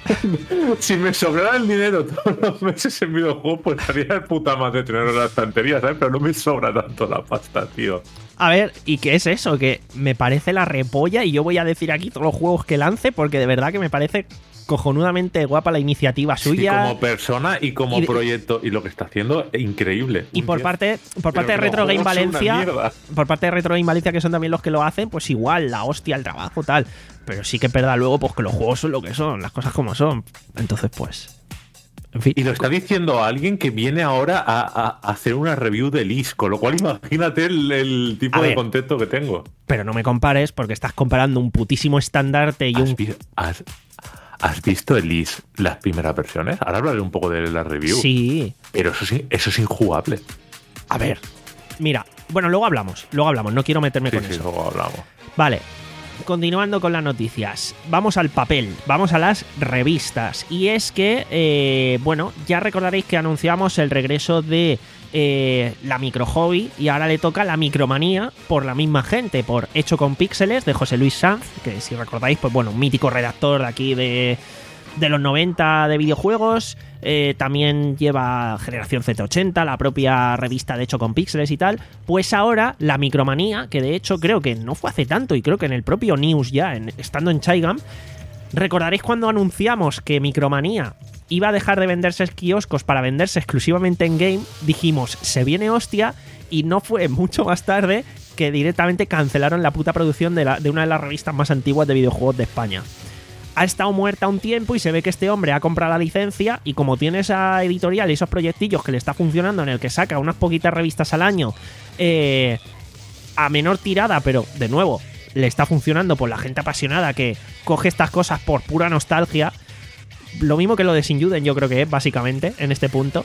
si me sobrara el dinero todos los meses en videojuegos, pues estaría de puta madre tenerlo en la estantería, ¿sabes? Pero no me sobra tanto la pasta, tío. A ver, ¿y qué es eso? Que me parece la repolla y yo voy a decir aquí todos los juegos que lance porque de verdad que me parece cojonudamente guapa la iniciativa Sí, suya. como persona y como Y de- proyecto. Y lo que está haciendo es increíble. Y Un por tío- parte, por parte de Pero Retro los Game juegos son una Valencia, mierda. por parte de Retro Game Valencia, que son también los que lo hacen, pues igual, la hostia, el trabajo, tal. Pero sí que es verdad luego, pues que los juegos son lo que son, las cosas como son. Entonces, pues. En fin. Y lo está diciendo alguien que viene ahora a, a- a hacer una review del I S, con lo cual imagínate el, el tipo A de ver. contexto que tengo. Pero no me compares porque estás comparando un putísimo estandarte y ¿Has, un. vi- has- has visto el I S, las primeras versiones? Ahora hablaré un poco de la review. Sí. Pero eso sí, eso es injugable. A ver. Mira, bueno, luego hablamos, luego hablamos, no quiero meterme Sí, con sí, eso. luego hablamos. Vale, continuando con las noticias, vamos al papel, vamos a las revistas. Y es que, eh, bueno, ya recordaréis que anunciamos el regreso de eh, la micro hobby y ahora le toca la micromanía por la misma gente, por Hecho con Píxeles de José Luis Sanz, que si recordáis, pues bueno, un mítico redactor de aquí de, de los noventa de videojuegos. Eh, también lleva Generación Z ochenta, la propia revista de Hecho con Píxeles y tal. Pues ahora la micromanía, que de hecho creo que no fue hace tanto y creo que en el propio News ya, en, estando en Chaigam, recordaréis cuando anunciamos que Micromanía iba a dejar de venderse en kioscos para venderse exclusivamente en game, dijimos, se viene hostia, y no fue mucho más tarde que directamente cancelaron la puta producción de, la, de una de las revistas más antiguas de videojuegos de España. Ha estado muerta un tiempo y se ve que este hombre ha comprado la licencia y como tiene esa editorial y esos proyectillos que le está funcionando en el que saca unas poquitas revistas al año eh, a menor tirada, pero de nuevo le está funcionando por la gente apasionada que coge estas cosas por pura nostalgia, lo mismo que lo de Sinyuden yo creo que es básicamente en este punto,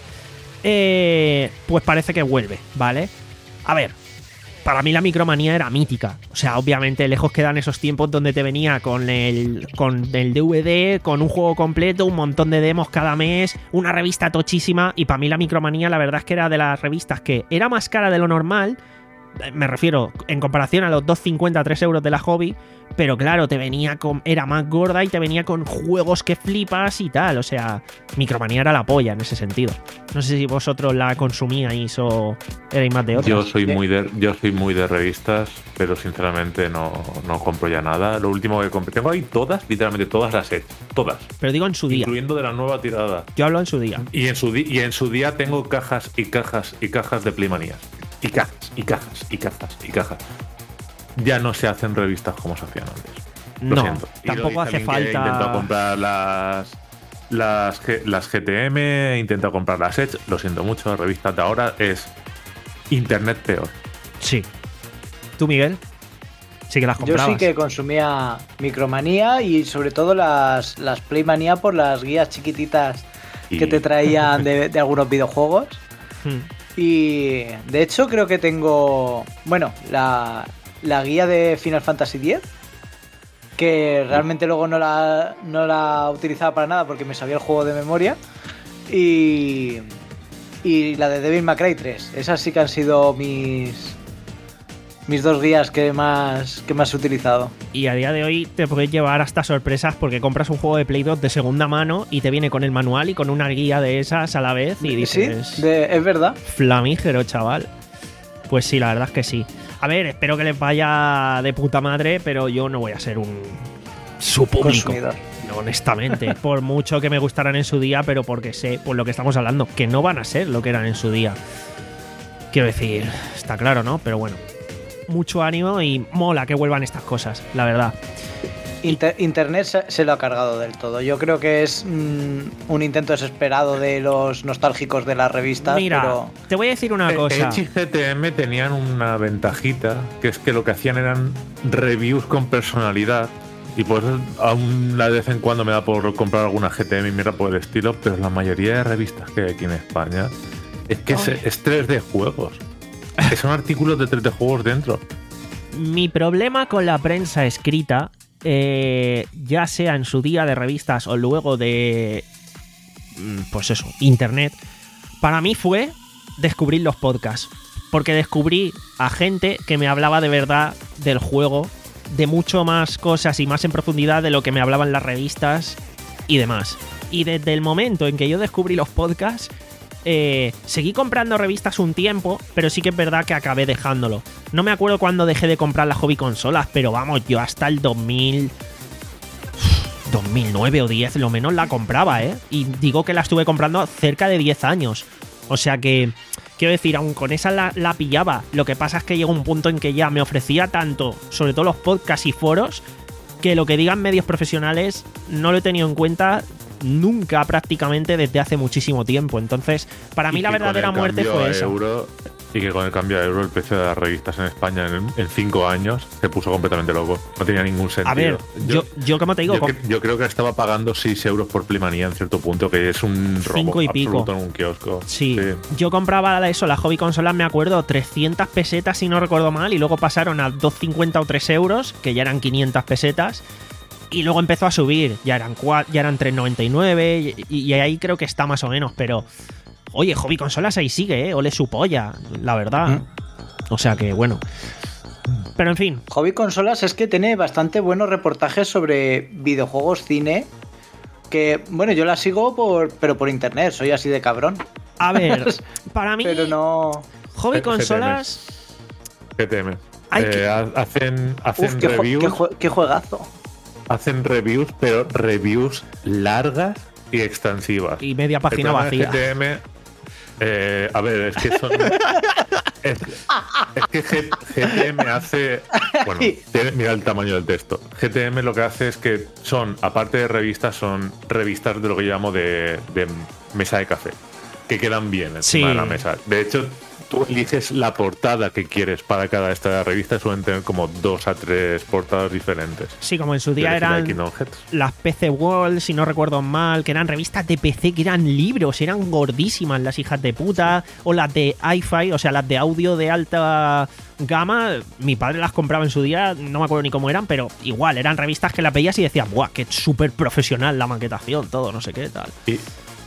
eh, pues parece que vuelve, ¿vale? A ver, para mí la micromanía era mítica. O sea, obviamente lejos quedan esos tiempos donde te venía con el, con el D V D, con un juego completo, un montón de demos cada mes, una revista tochísima. Y para mí la micromanía la verdad es que era de las revistas que era más cara de lo normal, Me refiero, en comparación a los dos cincuenta, tres euros de la Hobby, pero claro, te venía con... Era más gorda y te venía con juegos que flipas y tal. O sea, Micromanía era la polla en ese sentido. No sé si vosotros la consumíais o erais más de otras. Yo soy muy de, yo soy muy de revistas, pero sinceramente no, no compro ya nada. Lo último que compré... Tengo ahí todas, literalmente todas las he... Todas. Pero digo en su día. Incluyendo de la nueva tirada. Yo hablo en su día. Y en su, di- y en su día tengo cajas y cajas y cajas de Playmanías. Y cajas, y cajas, y cajas, y cajas. Ya no se hacen revistas como se hacían antes. Lo No, siento. Y lo tampoco dice hace alguien que falta... intentó comprar las, las, G- las G T M, intenta comprar las Edge. Lo siento mucho, las revistas de ahora es internet peor. Sí. ¿Tú, Miguel? Sí que las Yo comprabas. sí que consumía Micromanía y sobre todo las, las Playmanía por las guías chiquititas Y- que te traían de, de algunos videojuegos. Hmm. Y de hecho creo que tengo, bueno, la, la guía de Final Fantasy X, que realmente luego no la, no la utilizaba para nada porque me sabía el juego de memoria. Y, y la de Devil May Cry tres. Esas sí que han sido mis, mis dos guías que más, que más he utilizado. Y a día de hoy te puedes llevar hasta sorpresas porque compras un juego de Play dos de segunda mano y te viene con el manual y con una guía de esas a la vez y dices... Sí, de- es verdad. Flamígero, chaval. Pues sí, la verdad es que sí. A ver, espero que les vaya de puta madre, pero yo no voy a ser un... su público. Consumidor. No, honestamente. Por mucho que me gustaran en su día, pero porque sé, por lo que estamos hablando, que no van a ser lo que eran en su día. Quiero decir, está claro, ¿no? Pero bueno. Mucho ánimo y mola que vuelvan estas cosas, la verdad. Inter- Internet se, se lo ha cargado del todo. Yo creo que es mm, un intento desesperado de los nostálgicos de las revistas. Mira, pero te voy a decir una cosa. Edge y G T M tenían una ventajita, que es que lo que hacían eran reviews con personalidad. Y pues aún de vez en cuando me da por comprar alguna G T M y mira por el estilo, pero la mayoría de revistas que hay aquí en España es que es, es tres D juegos. Que son artículos de tres D juegos dentro. Mi problema con la prensa escrita, eh, ya sea en su día de revistas o luego de, mm, pues eso, internet, para mí fue descubrir los podcasts. Porque descubrí a gente que me hablaba de verdad del juego, de mucho más cosas y más en profundidad de lo que me hablaban las revistas y demás. Y desde el momento en que yo descubrí los podcasts, Eh, seguí comprando revistas un tiempo, pero sí que es verdad que acabé dejándolo. No me acuerdo cuándo dejé de comprar las hobby consolas, pero vamos, yo hasta el dos mil... dos mil nueve o diez lo menos la compraba, ¿eh? Y digo que la estuve comprando cerca de diez años. O sea que, quiero decir, aún con esa la, la pillaba. Lo que pasa es que llegó un punto en que ya me ofrecía tanto, sobre todo los podcasts y foros, que lo que digan medios profesionales no lo he tenido en cuenta nunca prácticamente desde hace muchísimo tiempo. Entonces, para mí Y la que con verdadera el muerte cambio fue a eso. euro- y que con el cambio a euro el precio de las revistas en España en, en cinco años se puso completamente loco. No tenía ningún sentido. A ver, yo, yo como te digo, yo, con- cre- yo creo que estaba pagando seis euros por Playmanía en cierto punto, que es un robo Cinco y pico. absoluto en un kiosco. sí, yo compraba eso, las hobby consolas, me acuerdo, trescientas pesetas si no recuerdo mal, y luego pasaron a dos cincuenta o tres euros, que ya eran quinientas pesetas. Y luego empezó a subir, ya eran cua- ya eran tres noventa y nueve y, y ahí creo que está más o menos, pero oye, hobby consolas ahí sigue, eh, ole su polla, la verdad. Mm. O sea que bueno. Pero en fin, Hobby Consolas es que tiene bastante buenos reportajes sobre videojuegos, cine. Que, bueno, yo la sigo por, pero por internet, soy así de cabrón. a ver, para mí Pero no. hobby G T M. consolas G T M. Hay Eh, que- ha- Hacen, hacen Uf, qué, jue- reviews, qué jue- qué juegazo. hacen reviews, pero reviews largas y extensivas. y media El página problema de vacía. G T M, eh, a ver, es que son. es, es que G- GTM hace. Bueno, tiene- mira el tamaño del texto. G T M lo que hace es que son, aparte de revistas, son revistas de lo que llamo de, de mesa de café, que quedan bien encima Sí. de la mesa. De hecho, tú eliges la portada que quieres para cada esta de revista, suelen tener como dos a tres portadas diferentes. Sí, como en su día Yo elegí la de eran Kingdom Hearts. las P C World, si no recuerdo mal, que eran revistas de P C, que eran libros, eran gordísimas las hijas de puta, o las de hi-fi, o sea, las de audio de alta gama. Mi padre las compraba en su día, no me acuerdo ni cómo eran, pero igual, eran revistas que las veías y decías, buah, que súper profesional la maquetación, todo, no sé qué, tal. Y,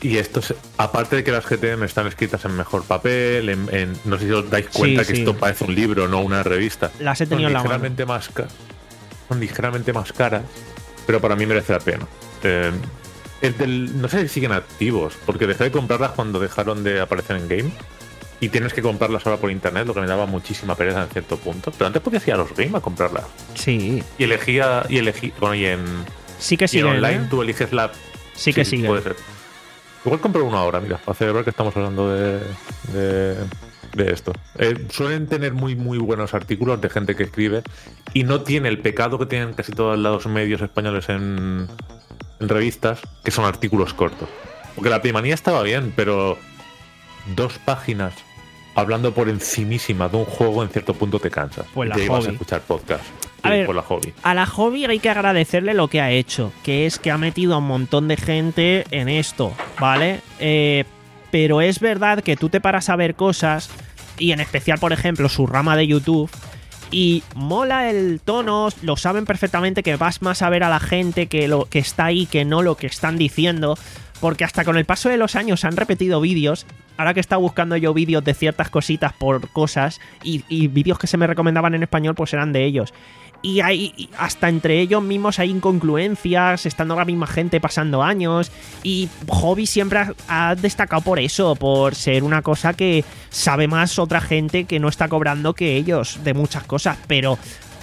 y esto, es, aparte de que las G T M están escritas en mejor papel, en, en, no sé si os dais cuenta Sí, que sí. esto parece un libro, no una revista. Las he tenido son en la mano. ligeramente más ca- Son ligeramente más caras, pero para mí merece la pena. Eh, el del, no sé si siguen activos, porque dejé de comprarlas cuando dejaron de aparecer en game. Y tienes que comprarlas ahora por internet, lo que me daba muchísima pereza en cierto punto. Pero antes podías ir a los game a comprarlas. Sí, Y elegía, y elegí, bueno, y en, sí que y en siguen, online ¿eh? tú eliges la. Sí que siguen. Puede ser. Igual compro uno ahora, mira, para celebrar que estamos hablando de, de, de esto. Eh, suelen tener muy, muy buenos artículos de gente que escribe y no tiene el pecado que tienen casi todos los medios españoles en, en revistas, que son artículos cortos. Porque la Primanía estaba bien, pero dos páginas hablando por encimísima de un juego en cierto punto te cansas. Pues la te ibas a hobby. escuchar podcast. A Sí, ver, pues la hobby. A la hobby hay que agradecerle lo que ha hecho, que es que ha metido a un montón de gente en esto, ¿vale? Eh, pero es verdad que tú te paras a ver cosas, y en especial, por ejemplo, su rama de YouTube, y mola el tono, lo saben perfectamente, que vas más a ver a la gente que, lo, que está ahí que no lo que están diciendo, porque hasta con el paso de los años han repetido vídeos. Ahora que he estado buscando yo vídeos de ciertas cositas por cosas, y, y vídeos que se me recomendaban en español, pues eran de ellos. Y hay, hasta entre ellos mismos hay incongruencias, estando la misma gente pasando años. Y Hobby siempre ha, ha destacado por eso, por ser una cosa que sabe más otra gente que no está cobrando que ellos de muchas cosas. Pero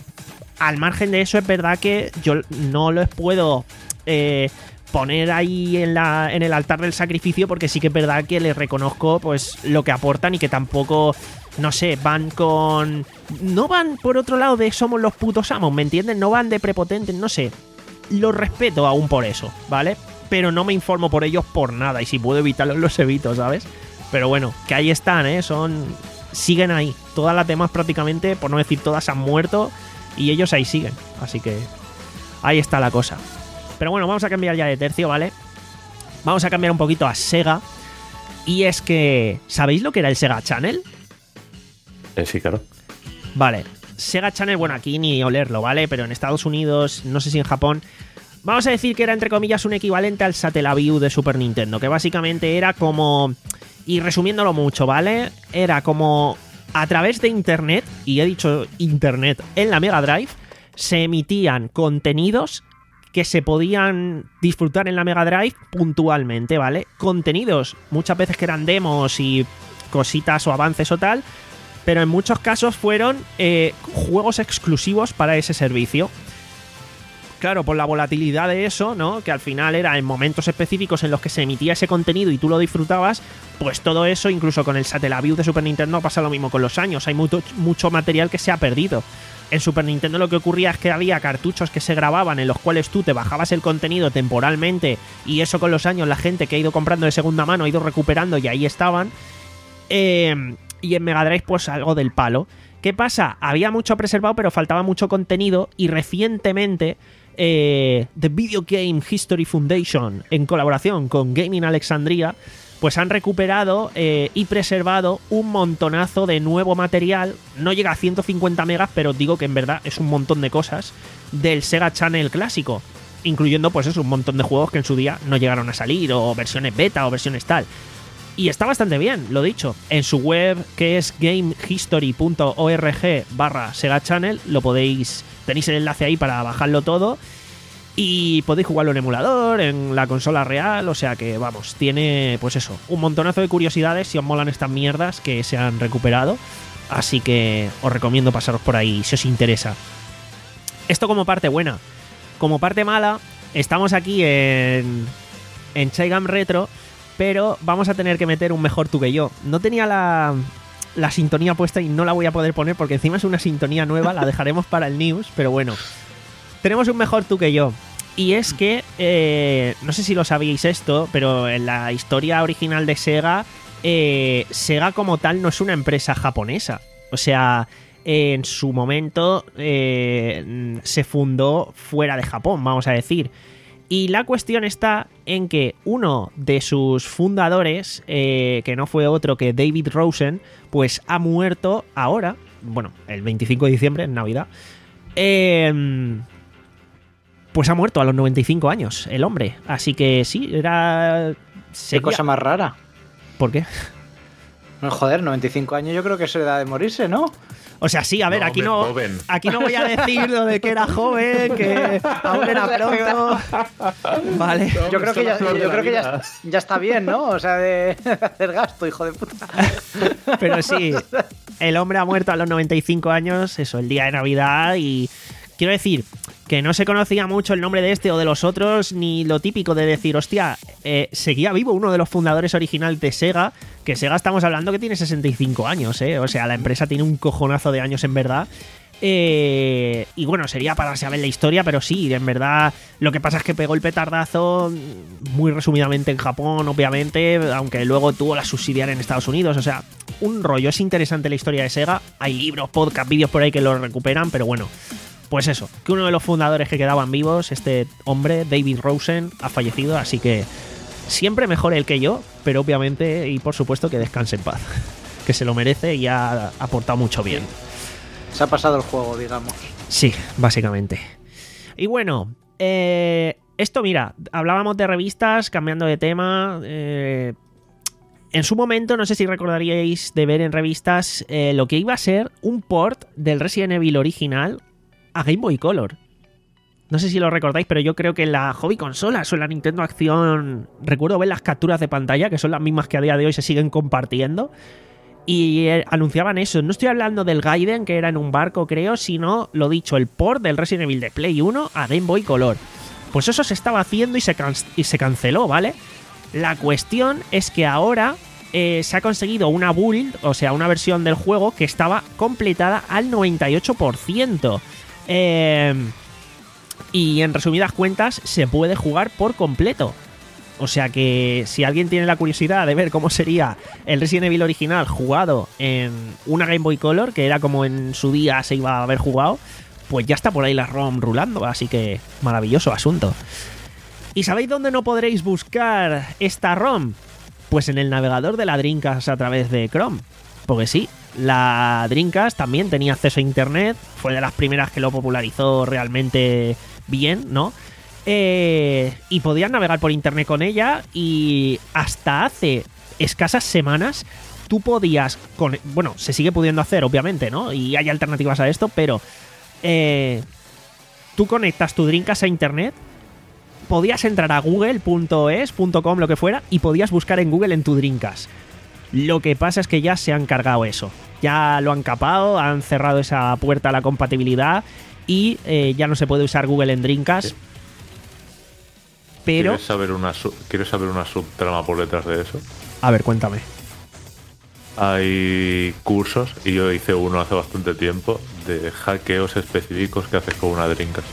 al margen de eso, es verdad que yo no les puedo eh, poner ahí en, la, en el altar del sacrificio, porque sí que es verdad que les reconozco pues lo que aportan y que tampoco, no sé, van con... No van por otro lado de somos los putos amos, ¿me entienden? No van de prepotentes, no sé. Los respeto aún por eso, ¿vale? Pero no me informo por ellos por nada, y si puedo evitarlos los evito, ¿sabes? Pero bueno, que ahí están, ¿eh? Son... Siguen ahí. Todas las demás prácticamente, por no decir todas, han muerto y ellos ahí siguen. Así que ahí está la cosa. Pero bueno, vamos a cambiar ya de tercio, ¿vale? Vamos a cambiar un poquito a Sega. Y es que... ¿Sabéis lo que era el Sega Channel? Eh, sí, claro. Vale. Sega Channel, bueno, aquí ni olerlo, ¿vale? Pero en Estados Unidos, no sé si en Japón... Vamos a decir que era, entre comillas, un equivalente al Satellaview de Super Nintendo. Que básicamente era como... Y resumiéndolo mucho, ¿vale? Era como... A través de internet, y he dicho internet, en la Mega Drive, se emitían contenidos que se podían disfrutar en la Mega Drive puntualmente, ¿vale? Contenidos, muchas veces que eran demos y cositas o avances o tal, pero en muchos casos fueron eh, juegos exclusivos para ese servicio. Claro, por la volatilidad de eso, ¿no? Que al final era en momentos específicos en los que se emitía ese contenido y tú lo disfrutabas, pues todo eso, incluso con el Satellaview de Super Nintendo, pasa lo mismo con los años. Hay mucho, mucho material que se ha perdido. En Super Nintendo lo que ocurría es que había cartuchos que se grababan en los cuales tú te bajabas el contenido temporalmente, y eso con los años la gente que ha ido comprando de segunda mano ha ido recuperando y ahí estaban. Eh, y en Mega Drive pues algo del palo. ¿Qué pasa? Había mucho preservado, pero faltaba mucho contenido, y recientemente eh, The Video Game History Foundation, en colaboración con Gaming Alexandria, pues han recuperado eh, y preservado un montonazo de nuevo material. No llega a ciento cincuenta megas, pero digo que en verdad es un montón de cosas del Sega Channel clásico, incluyendo pues eso, un montón de juegos que en su día no llegaron a salir, o versiones beta o versiones tal. Y está bastante bien, lo dicho. En su web, que es gamehistory punto org barra Sega Channel, lo podéis, tenéis el enlace ahí para bajarlo todo. Y podéis jugarlo en emulador, en la consola real, o sea que, vamos, tiene, pues eso, un montonazo de curiosidades si os molan estas mierdas que se han recuperado. Así que os recomiendo pasaros por ahí si os interesa. Esto como parte buena. Como parte mala, estamos aquí en, en Chaigam Retro, pero vamos a tener que meter un mejor tú que yo. No tenía la, la sintonía puesta y no la voy a poder poner porque encima es una sintonía nueva, la dejaremos para el news, pero bueno. Tenemos un mejor tú que yo. Y es que, eh, no sé si lo sabíais esto, pero en la historia original de Sega, eh, Sega como tal no es una empresa japonesa. O sea, eh, en su momento eh, se fundó fuera de Japón, vamos a decir. Y la cuestión está en que uno de sus fundadores, eh, que no fue otro que David Rosen, pues ha muerto ahora, bueno, el veinticinco de diciembre, en Navidad. Eh... Pues ha muerto a los noventa y cinco años el hombre. Así que sí, era Qué cosa más rara. ¿Por qué? No, joder, noventa y cinco años yo creo que es edad de morirse, ¿no? O sea, sí, a ver, No, aquí hombre, no joven. aquí no voy a decir lo de que era joven, que aún era pronto. Vale. Yo creo que, ya, Son las flores de yo la creo que ya, vida. ya está bien, ¿no? O sea, de hacer gasto, hijo de puta. Pero sí, el hombre ha muerto a los noventa y cinco años, eso, el día de Navidad, y quiero decir que no se conocía mucho el nombre de este o de los otros, ni lo típico de decir, hostia, eh, seguía vivo uno de los fundadores originales de Sega, que Sega estamos hablando que tiene sesenta y cinco años, ¿eh? O sea, la empresa tiene un cojonazo de años en verdad. Eh, y bueno, sería para saber la historia, pero sí, en verdad lo que pasa es que pegó el petardazo muy resumidamente en Japón, obviamente, aunque luego tuvo la subsidiaria en Estados Unidos. O sea, un rollo. Es interesante la historia de Sega. Hay libros, podcast, vídeos por ahí que lo recuperan, pero bueno, pues eso, que uno de los fundadores que quedaban vivos, este hombre, David Rosen, ha fallecido, así que siempre mejor él que yo, pero obviamente y por supuesto que descanse en paz, que se lo merece y ha aportado mucho bien. Se ha pasado el juego, digamos. Sí, básicamente. Y bueno, eh, esto mira, hablábamos de revistas, cambiando de tema. Eh, en su momento, no sé si recordaríais de ver en revistas eh, lo que iba a ser un port del Resident Evil original a Game Boy Color. No sé si lo recordáis, pero yo creo que en la Hobby Consolas o en la Nintendo Acción recuerdo ver las capturas de pantalla, que son las mismas que a día de hoy se siguen compartiendo. Y eh, anunciaban eso. No estoy hablando del Gaiden, que era en un barco, creo, sino, lo dicho, el port del Resident Evil de Play uno a Game Boy Color. Pues eso se estaba haciendo y se, can- y se canceló, ¿vale? La cuestión es que ahora eh, se ha conseguido una build, o sea, una versión del juego que estaba completada al noventa y ocho por ciento. Eh, y en resumidas cuentas, se puede jugar por completo. O sea que si alguien tiene la curiosidad de ver cómo sería el Resident Evil original jugado en una Game Boy Color, que era como en su día se iba a haber jugado, pues ya está por ahí la ROM rulando, así que maravilloso asunto. ¿Y sabéis dónde no podréis buscar esta ROM? Pues en el navegador de la Dreamcast a través de Chrome. Porque sí, la Dreamcast también tenía acceso a internet, fue de las primeras que lo popularizó realmente bien, ¿no? Eh, y podías navegar por internet con ella, y hasta hace escasas semanas tú podías, con, bueno, se sigue pudiendo hacer obviamente, ¿no? Y hay alternativas a esto, pero eh, tú conectas tu Dreamcast a internet, podías entrar a google punto es punto com, lo que fuera, y podías buscar en Google en tu Dreamcast. Lo que pasa es que ya se han cargado eso, ya lo han capado, han cerrado esa puerta a la compatibilidad y eh, ya no se puede usar Google en Dreamcast. Sí. Pero, ¿Quieres saber una sub- ¿Quieres saber una subtrama por detrás de eso? a ver, cuéntame. Hay cursos, y yo hice uno hace bastante tiempo, de hackeos específicos que haces con una Dreamcast.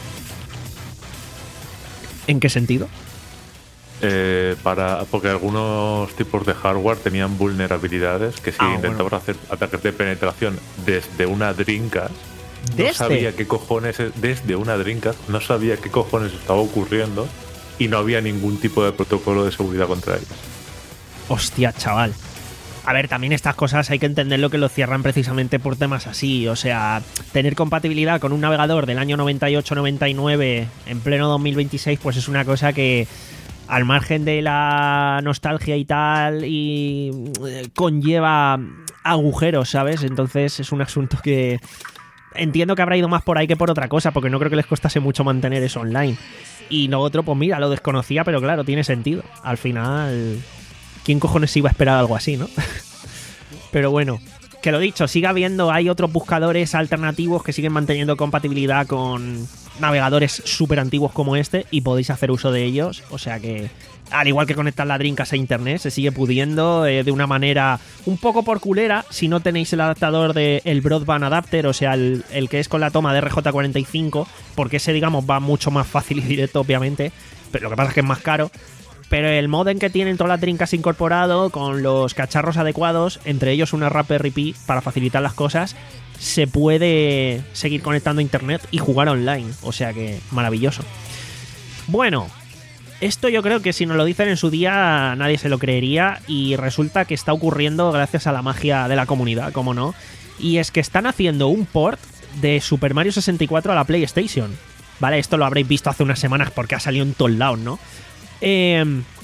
¿En qué sentido? Eh, para, porque algunos tipos de hardware tenían vulnerabilidades que si Ah, intentabas hacer ataques de penetración desde una Dreamcast, no ¿Desde? sabía qué cojones, desde una Dreamcast, no sabía qué cojones estaba ocurriendo y no había ningún tipo de protocolo de seguridad contra ellos. Hostia, chaval. A ver, también estas cosas hay que entenderlo que lo cierran precisamente por temas así. O sea, tener compatibilidad con un navegador del año noventa y ocho noventa y nueve en pleno dos mil veintiséis, pues es una cosa que, al margen de la nostalgia y tal, y eh, conlleva agujeros, ¿sabes? Entonces es un asunto que entiendo que habrá ido más por ahí que por otra cosa, porque no creo que les costase mucho mantener eso online. Y lo otro, pues mira, lo desconocía, pero claro, tiene sentido. Al final, ¿quién cojones iba a esperar algo así, no? Pero bueno, que lo dicho, sigue habiendo, hay otros buscadores alternativos que siguen manteniendo compatibilidad con navegadores súper antiguos como este, y podéis hacer uso de ellos. O sea que, al igual que conectar la Dreamcast a internet, se sigue pudiendo eh, de una manera un poco por culera, si no tenéis el adaptador del Broadband Adapter, o sea, el, el que es con la toma de R J cuarenta y cinco, porque ese, digamos, va mucho más fácil y directo, obviamente, pero lo que pasa es que es más caro. Pero el modem que tienen todas las Dreamcast incorporado, con los cacharros adecuados, entre ellos una Raspberry Pi para facilitar las cosas, se puede seguir conectando a internet y jugar online. O sea que maravilloso. Bueno, esto yo creo que si nos lo dicen en su día nadie se lo creería, y resulta que está ocurriendo gracias a la magia de la comunidad, como no. Y es que están haciendo un port de Super Mario sesenta y cuatro a la PlayStation. Vale, esto lo habréis visto hace unas semanas porque ha salido en todos lados, ¿no? Eh,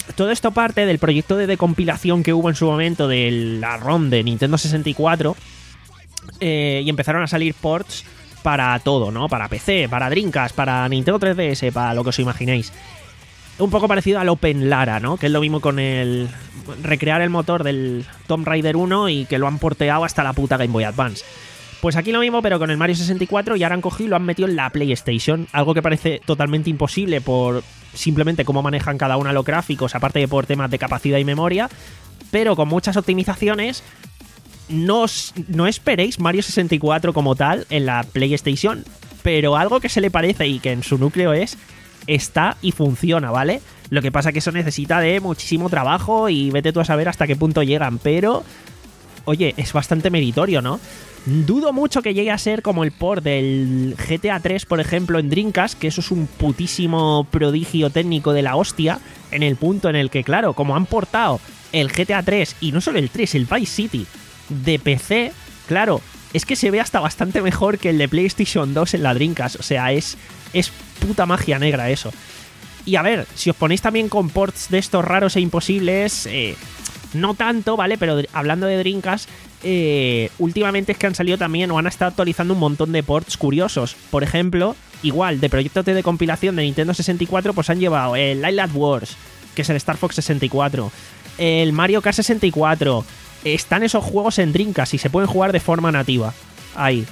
todo esto parte del proyecto de decompilación que hubo en su momento de la ROM de Nintendo sesenta y cuatro, eh, y empezaron a salir ports para todo, ¿no? Para P C, para Dreamcast, para Nintendo tres D S, para lo que os imaginéis. Un poco parecido al Open Lara, ¿no? Que es lo mismo con el... recrear el motor del Tomb Raider uno y que lo han porteado hasta la puta Game Boy Advance. Pues aquí lo mismo, pero con el Mario sesenta y cuatro, y ahora han cogido y lo han metido en la PlayStation, algo que parece totalmente imposible por simplemente cómo manejan cada uno los gráficos, aparte de por temas de capacidad y memoria, pero con muchas optimizaciones. No, os, no esperéis Mario sesenta y cuatro como tal en la PlayStation, pero algo que se le parece y que en su núcleo es, está y funciona, ¿vale? Lo que pasa que eso necesita de muchísimo trabajo y vete tú a saber hasta qué punto llegan, pero oye, es bastante meritorio, ¿no? Dudo mucho que llegue a ser como el port del G T A tres, por ejemplo, en Dreamcast, que eso es un putísimo prodigio técnico de la hostia, en el punto en el que, claro, como han portado el G T A tres, y no solo el tres, el Vice City, de P C, claro, es que se ve hasta bastante mejor que el de PlayStation dos en la Dreamcast, o sea, es, es puta magia negra eso. Y a ver, si os ponéis también con ports de estos raros e imposibles, eh, no tanto, ¿vale? Pero hablando de Dreamcast, eh, últimamente es que han salido también o han estado actualizando un montón de ports curiosos. Por ejemplo, igual, de proyectos de compilación de Nintendo sesenta y cuatro, pues han llevado el Island Wars, que es el Star Fox sesenta y cuatro, el Mario Kart sesenta y cuatro. Están esos juegos en Dreamcast y se pueden jugar de forma nativa. Ahí.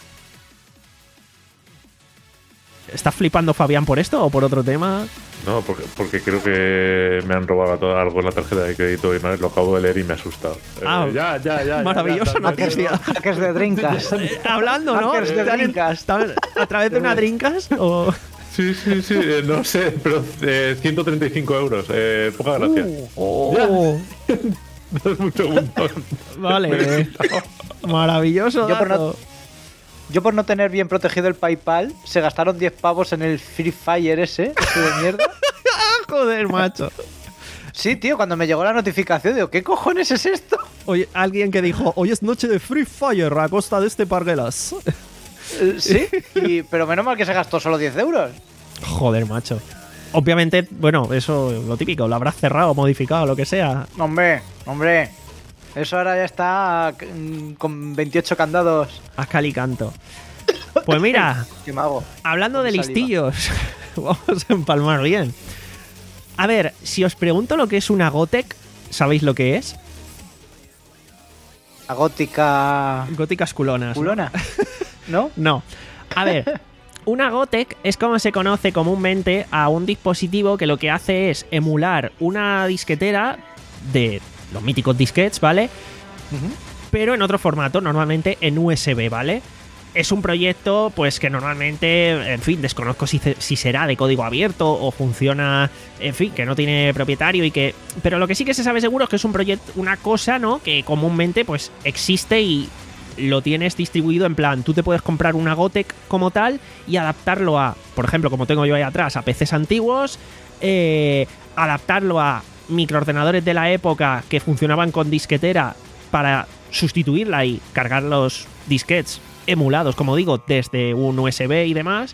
¿Estás flipando, Fabián, por esto o por otro tema? No, porque, porque creo que me han robado todo, algo en la tarjeta de crédito y lo acabo de leer y me ha asustado. Ah, eh, ya, ya, ya. maravillosa ya, ya, noticia. Hackers de Dreamcast. Eh, hablando, ¿no? Hackers de Dreamcast. ¿A través de una Dreamcast o...? Sí, sí, sí, eh, no sé, pero eh, ciento treinta y cinco euros. Eh, poca gracia. Oh. No es mucho montón. Vale. Maravilloso. Yo por, no, dato. yo por no tener bien protegido el PayPal, se gastaron diez pavos en el Free Fire ese, ese de mierda. Joder, macho. Sí, tío, cuando me llegó la notificación, digo, ¿qué cojones es esto? Oye, alguien que dijo, hoy es noche de Free Fire a costa de este parguelas. Eh, sí, y, pero menos mal que se gastó solo diez euros. Joder, macho. Obviamente, bueno, eso lo típico, lo habrás cerrado, modificado, lo que sea. Hombre, hombre. Eso ahora ya está mm, con veintiocho candados. Haz calicanto. Pues mira, ¿Qué mago? hablando de Saliva. listillos, vamos a empalmar bien. A ver, si os pregunto lo que es una Gotek, ¿sabéis lo que es? La gótica... Góticas culonas. ¿no? culona. ¿No? No. A ver, una Gotek es como se conoce comúnmente a un dispositivo que lo que hace es emular una disquetera de los míticos disquets, ¿vale? Uh-huh. Pero en otro formato, normalmente en U S B, ¿vale? Es un proyecto, pues que normalmente, en fin, desconozco si, si será de código abierto o funciona, en fin, que no tiene propietario y que... Pero lo que sí que se sabe seguro es que es un proyecto, una cosa, ¿no? Que comúnmente, pues, existe y lo tienes distribuido en plan, tú te puedes comprar una Gotek como tal y adaptarlo a, por ejemplo, como tengo yo ahí atrás, a P Cs antiguos, eh, adaptarlo a microordenadores de la época que funcionaban con disquetera para sustituirla y cargar los disquets emulados, como digo, desde un U S B y demás.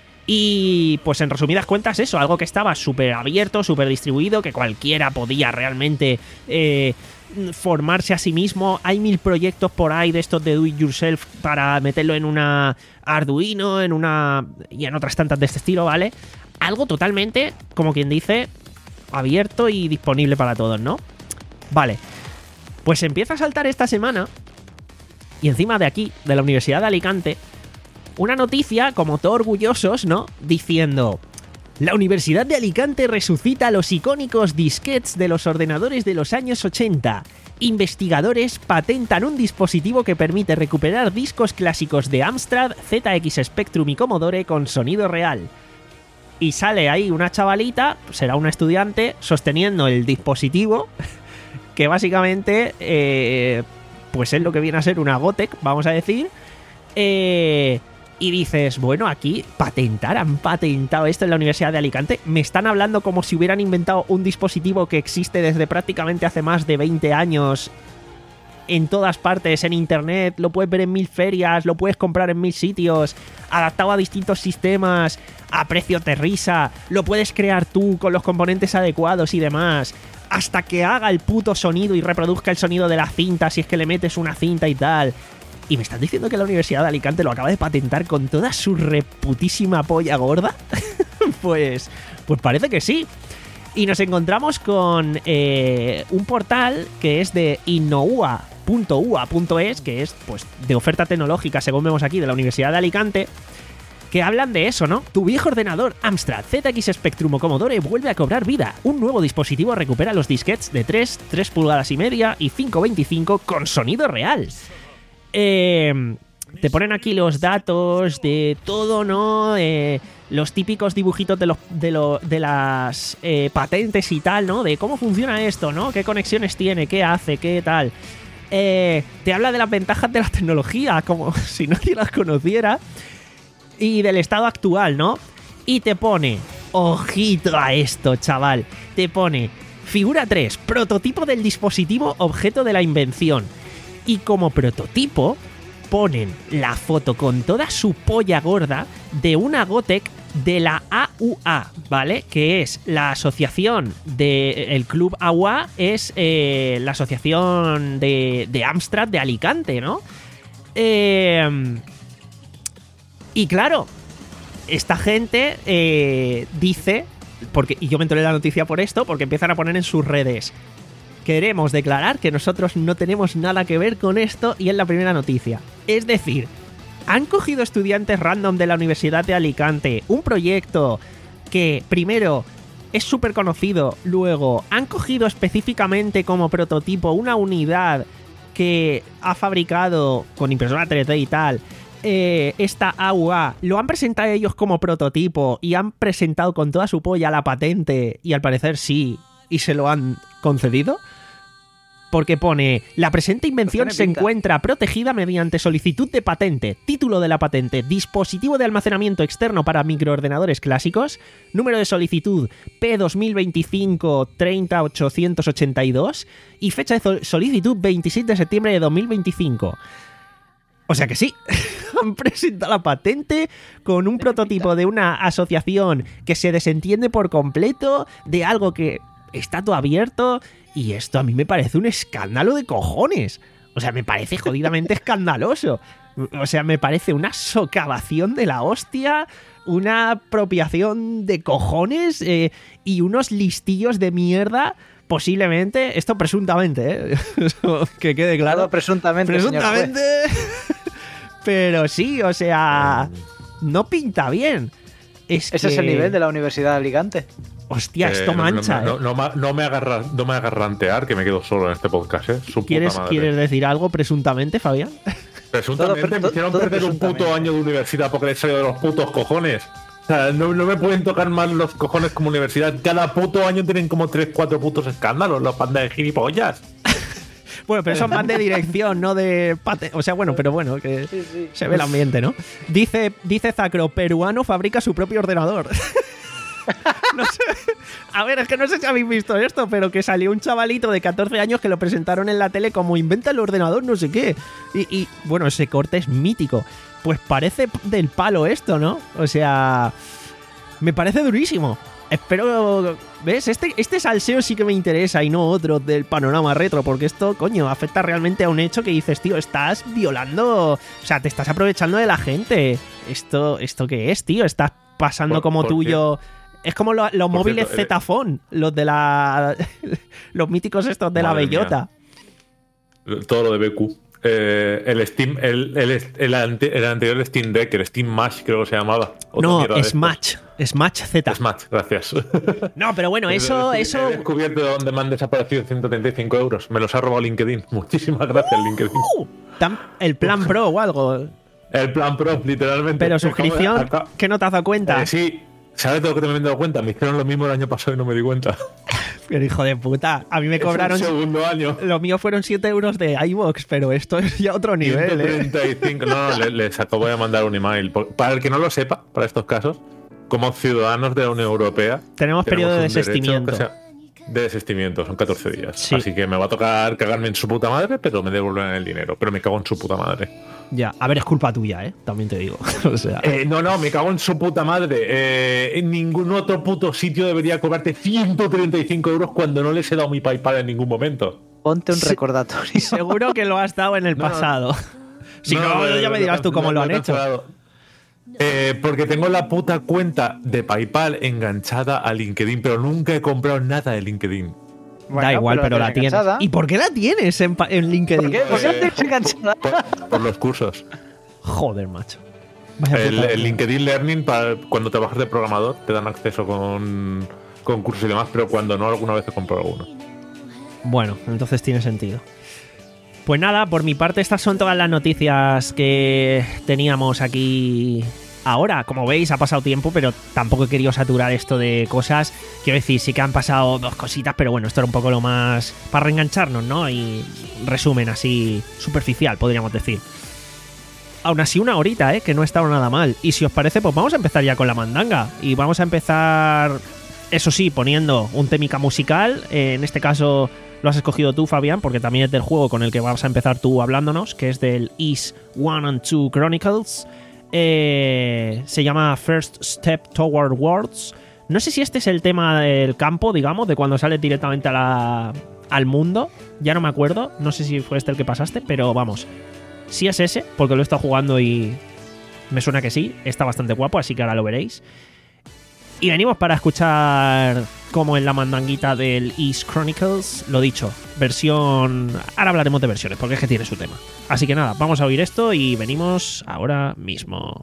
Y pues en resumidas cuentas eso, algo que estaba súper abierto, súper distribuido, que cualquiera podía realmente eh, formarse a sí mismo. Hay mil proyectos por ahí de estos de do it yourself para meterlo en una Arduino, en una y en otras tantas de este estilo, ¿vale? Algo totalmente, como quien dice, abierto y disponible para todos, ¿no? Vale, pues empieza a saltar esta semana, y encima de aquí, de la Universidad de Alicante, una noticia, como todos orgullosos, ¿no? Diciendo: la Universidad de Alicante resucita los icónicos disquets de los ordenadores de los años ochenta. Investigadores patentan un dispositivo que permite recuperar discos clásicos de Amstrad, Z X Spectrum y Commodore con sonido real. Y sale ahí una chavalita, será una estudiante, sosteniendo el dispositivo, que básicamente... Eh, pues es lo que viene a ser una Gotek, vamos a decir. Eh, y dices, bueno, aquí patentar, han patentado esto en la Universidad de Alicante. Me están hablando como si hubieran inventado un dispositivo que existe desde prácticamente hace más de veinte años en todas partes, en internet, lo puedes ver en mil ferias, lo puedes comprar en mil sitios, adaptado a distintos sistemas, a precio de risa, lo puedes crear tú con los componentes adecuados y demás, hasta que haga el puto sonido y reproduzca el sonido de la cinta si es que le metes una cinta y tal. ¿Y me estás diciendo que la Universidad de Alicante lo acaba de patentar con toda su reputísima polla gorda? pues, pues parece que sí. Y nos encontramos con eh, un portal que es de innoua punto u a punto es, que es pues de oferta tecnológica, según vemos aquí, de la Universidad de Alicante, que hablan de eso, ¿no? Tu viejo ordenador Amstrad Z X Spectrum o Commodore vuelve a cobrar vida. Un nuevo dispositivo recupera los disquetes de tres, tres pulgadas y media y cinco veinticinco con sonido real. Eh, te ponen aquí los datos de todo, ¿no? Eh, los típicos dibujitos de, los, de, lo, de las eh, patentes y tal, ¿no? De cómo funciona esto, ¿no? ¿Qué conexiones tiene? ¿Qué hace? ¿Qué tal? Eh, te habla de las ventajas de la tecnología, como si nadie las conociera, y del estado actual, ¿no? Y te pone, ojito a esto, chaval, te pone figura tres, prototipo del dispositivo objeto de la invención. Y como prototipo ponen la foto con toda su polla gorda de una Gotek de la A U A, ¿vale? Que es la asociación de... El club A U A es eh, la asociación de, de Amstrad de Alicante, ¿no? Eh, y claro, esta gente eh, dice... Porque, y yo me enteré de la noticia por esto, porque empiezan a poner en sus redes: queremos declarar que nosotros no tenemos nada que ver con esto, y es la primera noticia. Es decir, han cogido estudiantes random de la Universidad de Alicante, un proyecto que primero es súper conocido, luego han cogido específicamente como prototipo una unidad que ha fabricado con impresora tres D y tal, eh, esta A U A, lo han presentado ellos como prototipo y han presentado con toda su polla la patente, y al parecer sí, y se lo han concedido. Porque pone, la presente invención se encuentra protegida mediante solicitud de patente, título de la patente, dispositivo de almacenamiento externo para microordenadores clásicos, número de solicitud P dos mil veinticinco treinta ochocientos ochenta y dos y fecha de solicitud veintisiete de septiembre de dos mil veinticinco. O sea que sí, han presentado la patente con un prototipo de una asociación que se desentiende por completo de algo que está todo abierto. Y esto a mí me parece un escándalo de cojones. O sea, me parece jodidamente escandaloso. O sea, me parece una socavación de la hostia, una apropiación de cojones eh, y unos listillos de mierda, posiblemente. Esto presuntamente, ¿eh? Que quede claro. Todo presuntamente, Presuntamente. Pero sí, o sea, no pinta bien. Es Ese que... es el nivel de la Universidad de Alicante. Hostia, esto Eh, mancha, no, ¿eh? no, no, no me agarra, no me haga rantear, que me quedo solo en este podcast, ¿eh? Su puta ¿Quieres, madre. ¿Quieres decir algo presuntamente, Fabián? Presuntamente Todo pre- me hicieron todo perder un puto presuntamente. año de universidad porque les salió de los putos cojones. O sea, no, no me pueden tocar más los cojones como universidad. Cada puto año tienen como tres, cuatro putos escándalos, los pandas de gilipollas. Bueno, pero eso es más de dirección, no de pate... O sea, bueno, pero bueno, que Sí, sí. se ve el ambiente, ¿no? Dice, dice Zacro, peruano fabrica su propio ordenador. No sé. A ver, es que no sé si habéis visto esto, pero que salió un chavalito de catorce años que lo presentaron en la tele como inventa el ordenador, no sé qué. Y, y bueno, ese corte es mítico. Pues parece del palo esto, ¿no? O sea, me parece durísimo. Espero... ¿Ves? Este, este salseo sí que me interesa y no otro del panorama retro, porque esto, coño, afecta realmente a un hecho que dices, tío, estás violando... O sea, te estás aprovechando de la gente. ¿Esto, esto qué es, tío? Estás pasando Por- como ¿por tuyo... Es como lo- los Por móviles cierto, eh, Z-Phone, los de la... los míticos estos de la Madre mía. bellota. Todo lo de B Q. Eh, el Steam, el, el, el, ante- el anterior Steam Deck, el Steam Mash creo que se llamaba. Otra No, mierda de Smash. Smash Z. estos. Smash, gracias. No, pero bueno, eso... He- eso... He descubierto de dónde me han desaparecido ciento treinta y cinco euros. Me los ha robado LinkedIn. Muchísimas gracias, LinkedIn. Uh, tam- el plan Pro o algo. El plan Pro, literalmente. Pero Acabo de- suscripción, acá- que no te has dado cuenta. Eh, sí, ¿sabes de lo que me he dado cuenta? Me hicieron lo mismo el año pasado y no me di cuenta. Pero hijo de puta, a mí me Es cobraron... un segundo año. Lo mío fueron siete euros de iVoox, pero esto es ya otro nivel, ¿eh? ciento treinta y cinco. No, no, le- les acabo de mandar un email. Por- Para el que no lo sepa, para estos casos, como ciudadanos de la Unión Europea, Tenemos periodo de un derecho desistimiento. que sea- de desistimiento, son catorce días. Sí. Así que me va a tocar cagarme en su puta madre, pero me devuelven el dinero. Pero me cago en su puta madre. Ya, a ver, es culpa tuya, ¿eh? También te digo. O sea, Eh, no, no, me cago en su puta madre. Eh, en ningún otro puto sitio debería cobrarte ciento treinta y cinco euros cuando no les he dado mi PayPal en ningún momento. Ponte un Sí. recordatorio. seguro que lo has dado en el No, no. pasado. Si no, No, ya me lo- dirás tú cómo lo han he hecho. cancelado. Eh, porque tengo la puta cuenta de PayPal enganchada a LinkedIn, pero nunca he comprado nada de LinkedIn. Da Bueno, igual, pero, la tienes. enganchada. ¿Y por qué la tienes en, pa- en LinkedIn? ¿Por qué? ¿Por qué la Eh, tienes enganchada? Por, por los cursos. Joder, macho. Vaya El, puta- el LinkedIn Learning, para cuando trabajas de programador, te dan acceso con, con cursos y demás, pero cuando no, alguna vez he comprado alguno. Bueno, entonces tiene sentido. Pues nada, por mi parte estas son todas las noticias que teníamos aquí ahora. Como veis, ha pasado tiempo, pero tampoco he querido saturar esto de cosas. Quiero decir, sí que han pasado dos cositas, pero bueno, esto era un poco lo más para reengancharnos, ¿no? Y resumen así superficial, podríamos decir. Aún así una horita, ¿eh? Que no ha estado nada mal. Y si os parece, pues vamos a empezar ya con la mandanga. Y vamos a empezar, eso sí, poniendo un témica musical. Eh, en este caso lo has escogido tú, Fabián, porque también es del juego con el que vas a empezar tú hablándonos, que es del Ys one and two Chronicles. Eh, se llama First Step Toward Worlds. No sé si este es el tema del campo, digamos, de cuando sales directamente a la, al mundo. Ya no me acuerdo. No sé si fue este el que pasaste, pero vamos. Sí es ese, porque lo he estado jugando y me suena que sí. Está bastante guapo, así que ahora lo veréis. Y venimos para escuchar, como en la mandanguita del Ys Chronicles, lo dicho, versión... Ahora hablaremos de versiones, porque es que tiene su tema. Así que nada, vamos a oír esto y venimos ahora mismo.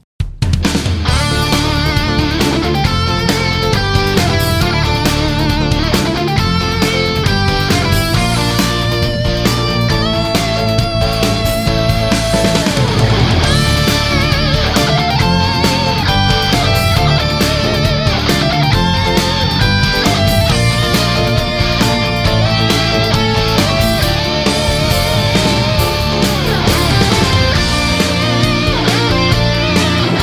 Thank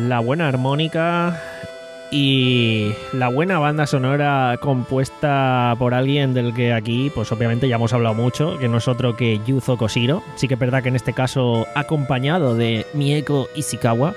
la buena armónica y la buena banda sonora compuesta por alguien del que aquí, pues obviamente ya hemos hablado mucho, que no es otro que Yuzo Koshiro. Sí que es verdad que en este caso acompañado de Mieko Ishikawa.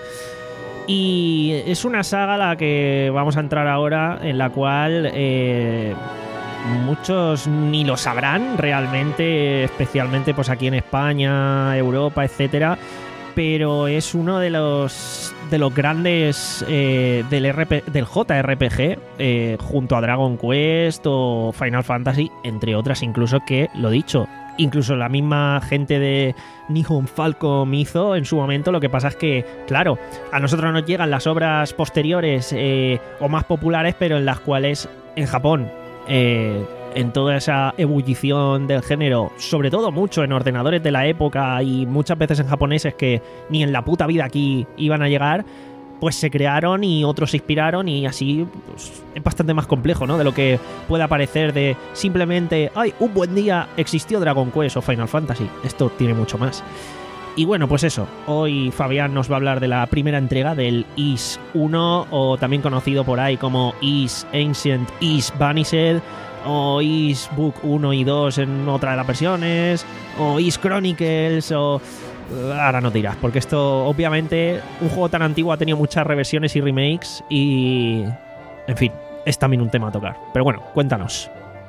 Y es una saga a la que vamos a entrar ahora, en la cual eh, muchos ni lo sabrán realmente, especialmente pues aquí en España, Europa, etcétera. Pero es uno de los de los grandes eh, del, R P, del J R P G, eh, junto a Dragon Quest o Final Fantasy, entre otras, incluso, que, lo dicho, incluso la misma gente de Nihon Falcom hizo en su momento. Lo que pasa es que, claro, a nosotros nos llegan las obras posteriores eh, o más populares, pero en las cuales en Japón, eh, en toda esa ebullición del género, sobre todo mucho en ordenadores de la época y muchas veces en japoneses que ni en la puta vida aquí iban a llegar, pues se crearon y otros se inspiraron, y así pues, es bastante más complejo, ¿no? De lo que pueda parecer de simplemente, ay, un buen día existió Dragon Quest o Final Fantasy. Esto tiene mucho más. Y bueno, pues eso, hoy Fabián nos va a hablar de la primera entrega del Ys uno, o también conocido por ahí como Ys Ancient Ys Vanished, o Ys Book uno y dos en otra de las versiones, o Ys Chronicles, o... ahora no dirás, porque esto, obviamente, un juego tan antiguo ha tenido muchas reversiones y remakes y... en fin, es también un tema a tocar. Pero bueno, cuéntanos.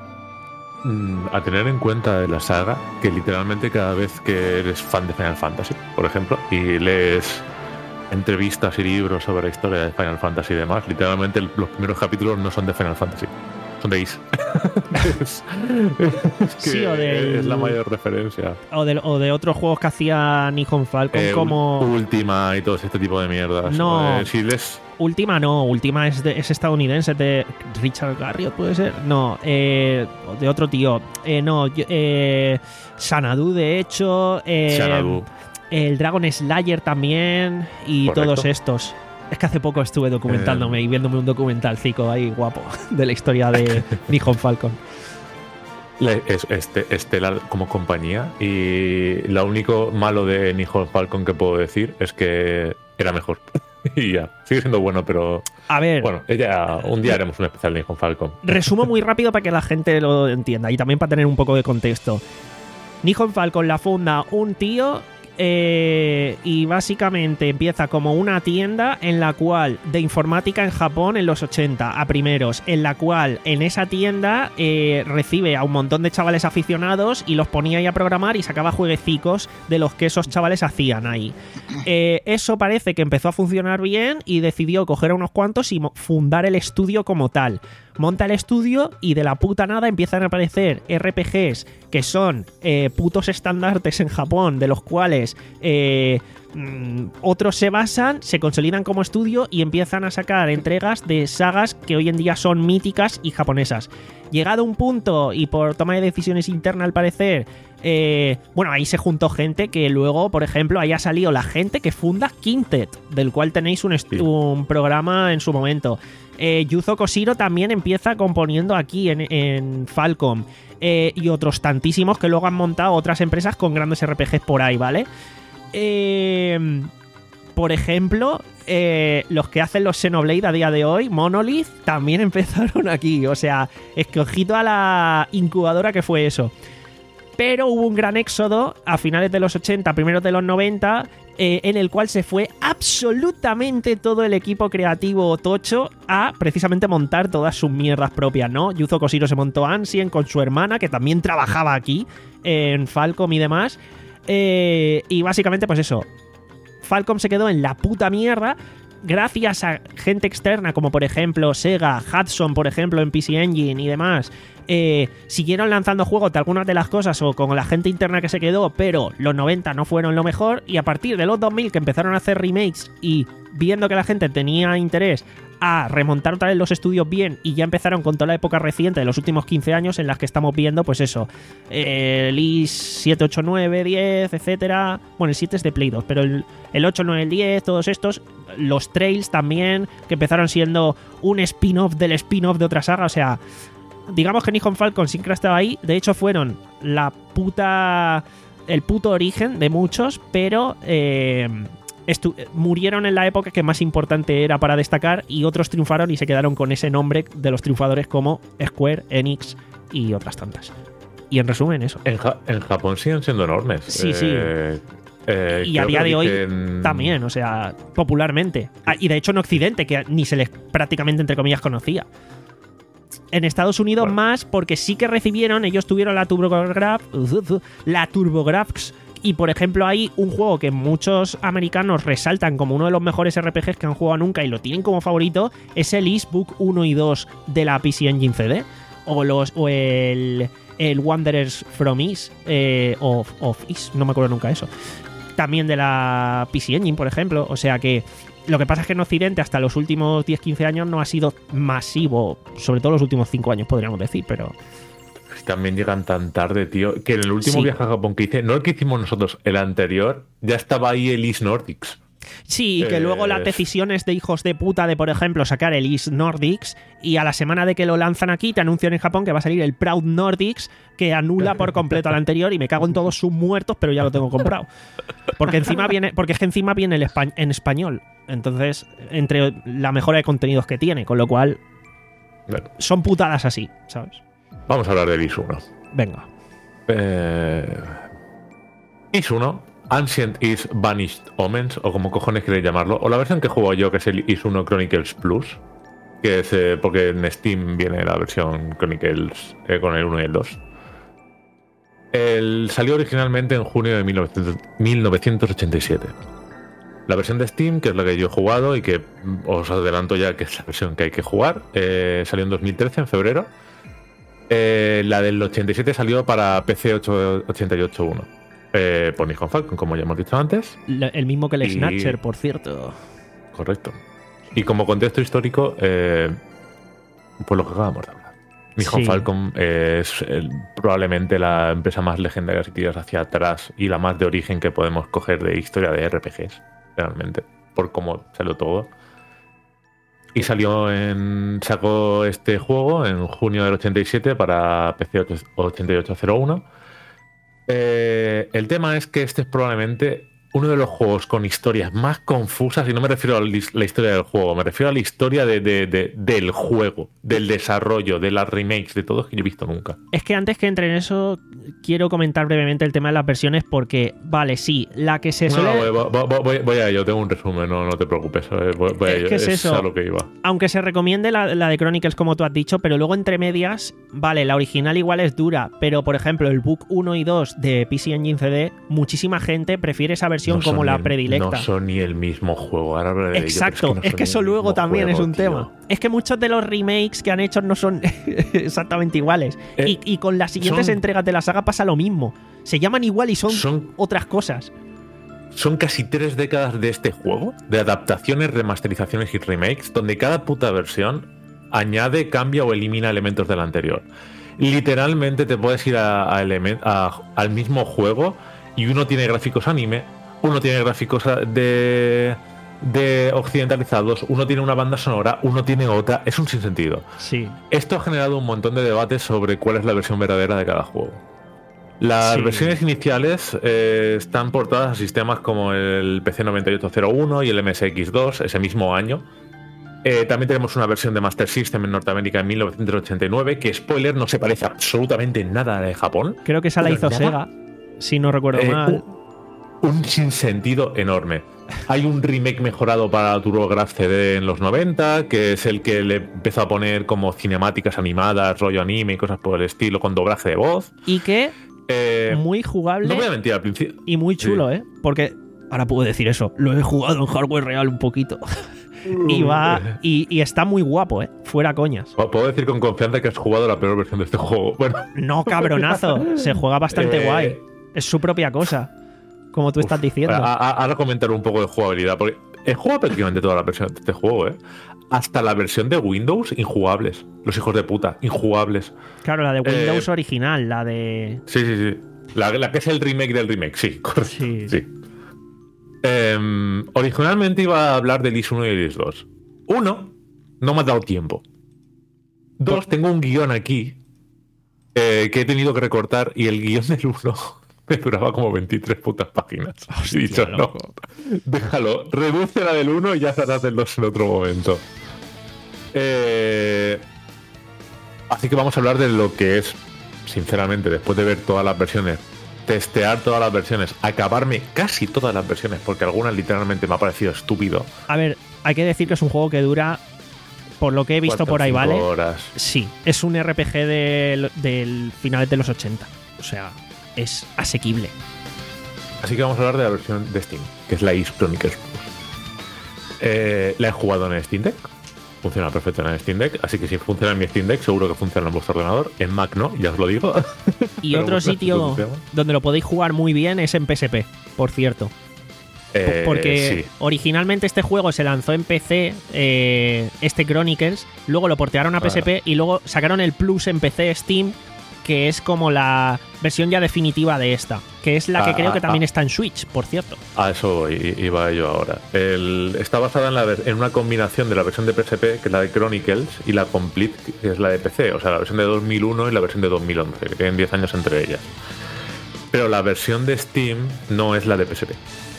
A tener en cuenta de la saga que literalmente cada vez que eres fan de Final Fantasy, por ejemplo, y lees entrevistas y libros sobre la historia de Final Fantasy y demás, literalmente los primeros capítulos no son de Final Fantasy, son de Ys. es, es que sí, o del, es la mayor referencia. O de, o de otros juegos que hacía Nihon Falcom, eh, como... Ultima y todo este tipo de mierdas. No, eh, si les... Ultima no, Ultima es, de, es estadounidense, es de Richard Garriott, ¿puede ser? No, eh, de otro tío. Eh, no, eh, Xanadu, de hecho. Eh, Xanadu. El Dragon Slayer también. Y correcto. Todos estos. Es que hace poco estuve documentándome eh, y viéndome un documental cico ahí guapo de la historia de Nihon Falcon. Es, este, Stellar como compañía, y lo único malo de Nihon Falcon que puedo decir es que era mejor. Y ya, sigue siendo bueno, pero... A ver... Bueno, ya un día haremos un especial de Nihon Falcon. Resumo muy rápido para que la gente lo entienda y también para tener un poco de contexto. Nihon Falcon la funda un tío... Eh, y básicamente empieza como una tienda en la cual de informática en Japón en los ochenta a primeros, en la cual en esa tienda eh, recibe a un montón de chavales aficionados y los ponía ahí a programar y sacaba jueguecicos de los que esos chavales hacían ahí. Eh, eso parece que empezó a funcionar bien y decidió coger a unos cuantos y fundar el estudio como tal. Monta el estudio y de la puta nada empiezan a aparecer R P Gs que son eh, putos estandartes en Japón, de los cuales eh, mmm, otros se basan, se consolidan como estudio y empiezan a sacar entregas de sagas que hoy en día son míticas y japonesas. Llegado un punto y por toma de decisiones interna al parecer, eh, bueno, ahí se juntó gente que luego, por ejemplo, ahí ha salido la gente que funda Quintet, del cual tenéis un, est- un programa en su momento. Eh, Yuzo Koshiro también empieza componiendo aquí en, en Falcom, eh, y otros tantísimos que luego han montado otras empresas con grandes R P Gs por ahí, ¿vale? Eh, por ejemplo, eh, los que hacen los Xenoblade a día de hoy, Monolith, también empezaron aquí. O sea, es que ojito a la incubadora que fue eso. Pero hubo un gran éxodo a finales de los ochenta, primeros de los noventa, eh, en el cual se fue absolutamente todo el equipo creativo tocho a precisamente montar todas sus mierdas propias, ¿no? Yuzo Koshiro se montó Ansien con su hermana, que también trabajaba aquí en Falcom y demás. Eh, y básicamente, pues eso, Falcom se quedó en la puta mierda gracias a gente externa, como por ejemplo Sega, Hudson, por ejemplo, en P C Engine y demás. Eh, siguieron lanzando juegos de algunas de las cosas o con la gente interna que se quedó, pero los noventa no fueron lo mejor, y a partir de los dos mil que empezaron a hacer remakes y viendo que la gente tenía interés a remontar otra vez los estudios bien, y ya empezaron con toda la época reciente de los últimos quince años en las que estamos viendo, pues eso, eh, el Ys siete, ocho, nueve, diez, etcétera. Bueno, el siete es de Play dos, pero el, el ocho, nueve, el diez, todos estos, los Trails también, que empezaron siendo un spin-off del spin-off de otra saga. O sea, digamos que Nihon Falcon siempre estaba ahí. De hecho, fueron la puta... el puto origen de muchos, pero... Eh, estu- murieron en la época que más importante era para destacar y otros triunfaron y se quedaron con ese nombre de los triunfadores como Square, Enix y otras tantas. Y en resumen, eso. En, ja- en Japón siguen siendo enormes. Sí, sí. Eh, eh, Y a creo día que de hoy dicen- también, o sea, popularmente. Ah, Y de hecho en Occidente, que ni se les prácticamente, entre comillas, conocía. En Estados Unidos Bueno. más, porque sí que recibieron, ellos tuvieron la TurboGraf, la TurboGrafx, y por ejemplo hay un juego que muchos americanos resaltan como uno de los mejores R P Gs que han jugado nunca y lo tienen como favorito, es el East Book uno y dos de la P C Engine C D, o, los, o el, el Wanderers from East, eh, of, of East, no me acuerdo nunca eso. También de la P C Engine, por ejemplo. O sea que lo que pasa es que en Occidente hasta los últimos diez quince años no ha sido masivo, sobre todo los últimos cinco años podríamos decir, pero... También llegan tan tarde, tío, que en el último Sí. viaje a Japón que hice, no el que hicimos nosotros, el anterior, ya estaba ahí el East Nordics. Sí, y que Eh, luego las decisiones de hijos de puta de, por ejemplo, sacar el East Nordics y a la semana de que lo lanzan aquí te anuncian en Japón que va a salir el Proud Nordics que anula por completo al anterior y me cago en todos sus muertos, pero ya lo tengo comprado. Porque encima viene, porque es que encima viene el espa- en español. Entonces, entre la mejora de contenidos que tiene, con lo cual Bueno, son putadas así, ¿sabes? vamos a hablar del I S uno. Venga. Eh, I S uno, Ancient Is Vanished Omens, o como cojones queréis llamarlo, o la versión que juego yo, que es el I S uno Chronicles Plus, que es eh, porque en Steam viene la versión Chronicles eh, con el uno y el dos. El, salió originalmente en junio de mil novecientos ochenta y siete. La versión de Steam, que es la que yo he jugado y que mm, os adelanto ya que es la versión que hay que jugar, eh, salió en dos mil trece, en febrero. Eh, la del ochenta y siete salió para P C ochenta y ocho punto uno. Eh, por Nihon Falcon, como ya hemos dicho antes. L- El mismo que el Y- Snatcher, por cierto. Correcto. Y como contexto histórico, eh, pues lo que acabamos de hablar. Nihon Sí. Falcon es el- probablemente la empresa más legendaria si tiras hacia atrás y la más de origen que podemos coger de historia de R P Gs, realmente, por cómo salió todo. Y salió en. Sacó este juego en junio del ochenta y siete para P C ochenta y ocho cero uno. Eh, el tema es que este es probablemente uno de los juegos con historias más confusas, y no me refiero a la la historia del juego, me refiero a la historia de, de- de- del juego, del desarrollo, de las remakes, de todo que yo he visto nunca. Es que antes que entre en eso, quiero comentar brevemente el tema de las versiones porque, vale, sí, la que se No, suele... voy, voy- voy- voy a ello, tengo un resumen, no, no te preocupes. eh, Voy, voy a Es ello, que es eso. a lo que iba. Aunque se recomiende la, la de Chronicles, como tú has dicho, pero luego entre medias, vale, la original igual es dura, pero por ejemplo, el Book uno y dos de P C Engine C D, muchísima gente prefiere esa versión No son como la ni el- predilecta. No son ni el mismo juego. Ahora hablaré de ello, pero Exacto, no es son que ni eso el luego mismo también es juego, un tío. tema. Es que muchos de los remakes que han hecho no son exactamente iguales. Eh, y, y con las siguientes son- entregas de la saga pasa lo mismo. Se llaman igual y son, Son- otras cosas. Son casi tres décadas de este juego, de adaptaciones, remasterizaciones y remakes, donde cada puta versión añade, cambia o elimina elementos del anterior. Literalmente te puedes ir a, a elemen- a- al mismo juego y uno tiene gráficos anime, uno tiene gráficos a- de, de occidentalizados, uno tiene una banda sonora, uno tiene otra. Es un sinsentido. Sí. Esto ha generado un montón de debates sobre cuál es la versión verdadera de cada juego. Las Sí. versiones iniciales eh, están portadas a sistemas como el P C noventa y ocho cero uno y el M S X dos ese mismo año. Eh, también tenemos una versión de Master System en Norteamérica en mil novecientos ochenta y nueve, que, spoiler, no se parece absolutamente en nada a la de Japón. Creo que esa la Pero hizo nada. Sega, si no recuerdo Eh, mal. un, un sinsentido enorme. Hay un remake mejorado para TurboGrafx C D en los noventa, que es el que le empezó a poner como cinemáticas animadas, rollo anime y cosas por el estilo, con doblaje de voz. Y que Eh, muy jugable no voy a mentir, al principio. y muy chulo, ¿eh? Porque ahora puedo decir eso, lo he jugado en hardware real un poquito. y va y, y está muy guapo, ¿eh? Fuera coñas. Puedo decir con confianza que has jugado la peor versión de este juego. Bueno, No, cabronazo. Se juega bastante Eh, guay. Es su propia cosa. Como tú estás diciendo. a- a- ahora comentar un poco de jugabilidad, porque he jugado prácticamente toda la versión de este juego, ¿eh? Hasta la versión de Windows, injugables. Los hijos de puta, injugables. Claro, la de Windows eh, original, la de. Sí, sí, sí. La, la que es el remake del remake, sí, correcto. Sí. Sí. Em, originalmente iba a hablar del I S uno y el I S dos. Uno, no me ha dado tiempo. Dos, tengo un guión aquí eh, que he tenido que recortar y el guión del uno me duraba como veintitrés putas páginas. Hostia, y he dicho, no, loco. déjalo, reduce la del uno y ya harás del dos en otro momento. Eh, así que vamos a hablar de lo que es, sinceramente, después de ver todas las versiones, testear todas las versiones, acabarme casi todas las versiones, porque algunas literalmente me ha parecido estúpido. A ver, hay que decir que es un juego que dura, por lo que he visto por ahí, Cuatro o ¿vale? cinco horas. Sí, es un R P G del, del finales de los ochenta. O sea, es asequible. Así que vamos a hablar de la versión de Steam, que es la Ace Chronicles Plus. Eh, la he jugado en Steam Deck. Funciona perfecto en el Steam Deck, así que si funciona en mi Steam Deck, seguro que funciona en vuestro ordenador. En Mac no, ya os lo digo. Y Pero otro bueno, sitio funciona. donde lo podéis jugar muy bien es en P S P, por cierto. Eh, Porque sí. originalmente este juego se lanzó en P C, eh, este Chronicles, luego lo portearon a P S P y luego sacaron el Plus en P C Steam, que es como la versión ya definitiva de esta, que es la que Ah, creo que ah, también ah. está en Switch, por cierto. A eso voy, iba yo ahora. El, está basada en, la, ver- en una combinación de la versión de P S P, que es la de Chronicles, y la Complete, que es la de P C. O sea, la versión de dos mil uno y la versión de dos mil once, que tienen diez años entre ellas. Pero la versión de Steam no es la de P S P.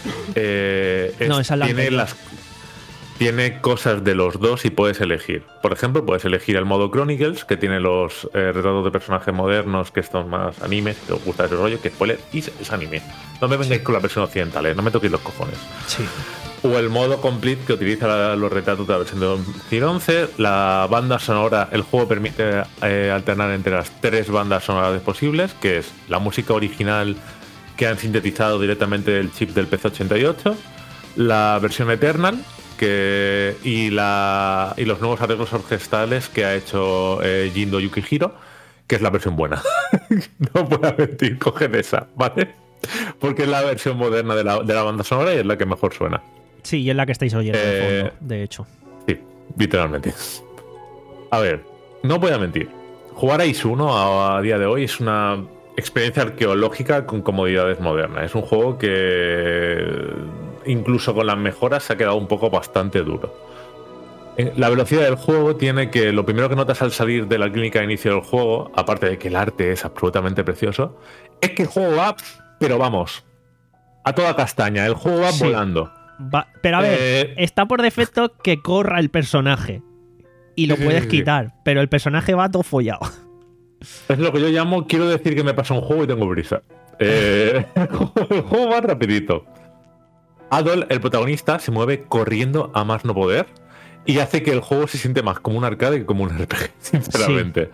Eh, es- No, esa es la tiene anterior. las Tiene cosas de los dos y puedes elegir. Por ejemplo, puedes elegir el modo Chronicles, que tiene los eh, retratos de personajes modernos, que son más animes, que os gusta ese rollo, que spoiler, y es, es anime. No me vengáis con la versión occidental, ¿eh? No me toquéis los cojones. Sí. O el modo Complete, que utiliza la- los retratos de la versión de dos mil once. La banda sonora, el juego permite eh, alternar entre las tres bandas sonoras posibles, que es la música original que han sintetizado directamente del chip del P C ochenta y ocho, la versión Eternal, que y la y los nuevos arreglos orquestales que ha hecho eh, Jindo Yukihiro, que es la versión buena. No voy a mentir, cogen esa, ¿vale? Porque es la versión moderna de la, de la banda sonora y es la que mejor suena. Sí, y es la que estáis oyendo de Eh, fondo, de hecho. Sí, literalmente. A ver, no voy a mentir. Jugar a Ace uno a, a día de hoy es una experiencia arqueológica con comodidades modernas. Es un juego que incluso con las mejoras se ha quedado un poco bastante duro. Eh, La velocidad del juego tiene que, lo primero que notas al salir de la clínica de inicio del juego, aparte de que el arte es absolutamente precioso, es que el juego va, pero vamos, a toda castaña. El juego va Sí. volando. Va- pero a ver, Eh, está por defecto que corra el personaje. Y lo Sí, sí, puedes sí, sí. quitar, pero el personaje va todo follado. Es lo que yo llamo, quiero decir que me pasa un juego y tengo prisa. Eh, el juego va rapidito. Adol, el protagonista, se mueve corriendo a más no poder y hace que el juego se siente más como un arcade que como un R P G, sinceramente.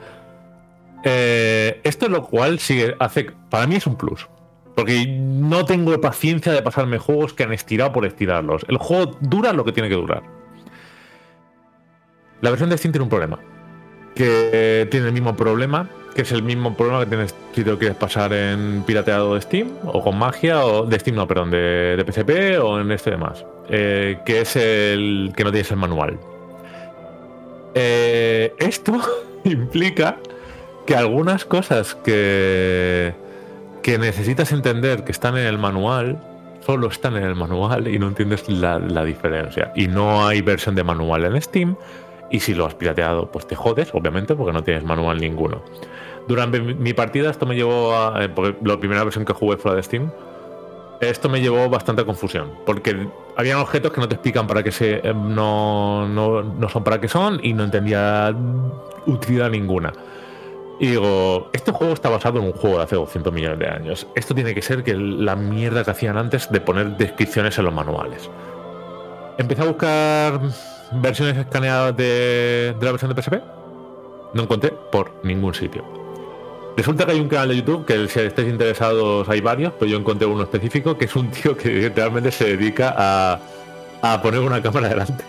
Eh, esto es lo cual sigue, hace, para mí es un plus. Porque no tengo paciencia de pasarme juegos que han estirado por estirarlos. El juego dura lo que tiene que durar. La versión de Steam tiene un problema. Que tiene el mismo problema, que es el mismo problema que tienes si te lo quieres pasar en pirateado de Steam, o con magia, o de Steam, no, perdón, de, de P S P, o en este demás. Eh, que es el que no tienes el manual. Eh, esto implica que algunas cosas que, que necesitas entender que están en el manual, solo están en el manual y no entiendes la, la diferencia. Y no hay versión de manual en Steam. Y si lo has pirateado, pues te jodes, obviamente, porque no tienes manual ninguno. Durante mi, mi partida esto me llevó a... eh, porque la primera versión que jugué fuera de Steam, esto me llevó bastante confusión. Porque habían objetos que no te explican para qué se... eh, no, no, no son para qué son y no entendía utilidad ninguna. Y digo, este juego está basado en un juego de hace doscientos millones de años. Esto tiene que ser que la mierda que hacían antes de poner descripciones en los manuales. Empecé a buscar versiones escaneadas de, de la versión de P S P. No encontré por ningún sitio. Resulta que hay un canal de YouTube que si estáis interesados hay varios, pero yo encontré uno específico que es un tío que literalmente se dedica a, a poner una cámara delante,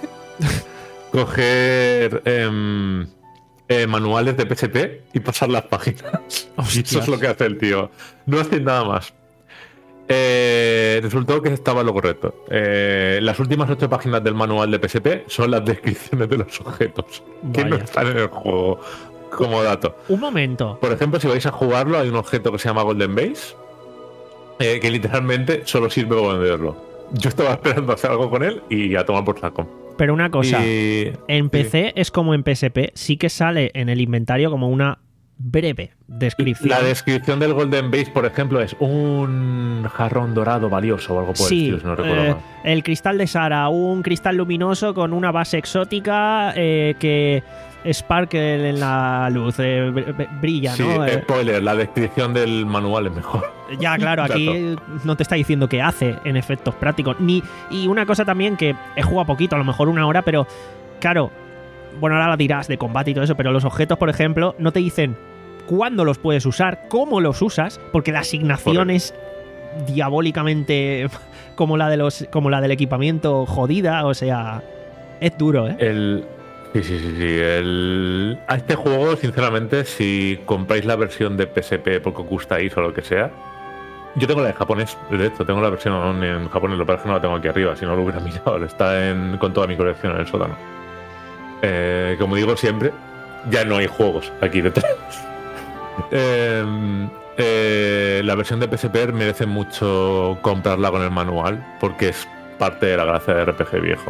coger em, eh, manuales de P S P y pasar las páginas. Y eso es lo que hace el tío. No hace nada más. Eh, resultó que estaba en lo correcto. Eh, las últimas ocho páginas del manual de P S P son las descripciones de los objetos que no Vaya. están en el juego, como dato. Un momento. Por ejemplo, si vais a jugarlo, hay un objeto que se llama Golden Base, eh, que literalmente solo sirve para venderlo. Yo estaba esperando hacer algo con él y a tomar por saco. Pero una cosa, Y- en sí. P C es como en P S P, sí que sale en el inventario como una breve descripción. La descripción del Golden Base, por ejemplo, es un jarrón dorado valioso o algo por Sí, el estilo, si no recuerdo eh, mal. el cristal de Sara, un cristal luminoso con una base exótica eh, que sparkle en la luz, eh, br- brilla, Sí, ¿no? Eh, spoiler, la descripción del manual es mejor. Ya, claro, aquí no te está diciendo qué hace en efectos prácticos. Ni, y una cosa también que he jugado poquito, a lo mejor una hora, pero claro, bueno, ahora la dirás de combate y todo eso, pero los objetos, por ejemplo, no te dicen cuándo los puedes usar, cómo los usas, porque la asignación es diabólicamente como la de los, como la del equipamiento jodida, o sea, es duro, ¿eh? El... Sí, sí, sí, sí. El... A este juego, sinceramente, si compráis la versión de P S P porque os gustáis o lo que sea, yo tengo la de japonés, de hecho, tengo la versión en japonés, lo que pasa es que no la tengo aquí arriba, si no lo hubiera mirado, está en, con toda mi colección en el sótano. Eh, como digo siempre, ya no hay juegos aquí detrás. eh, eh, la versión de P S P merece mucho comprarla con el manual, porque es parte de la gracia de R P G viejo.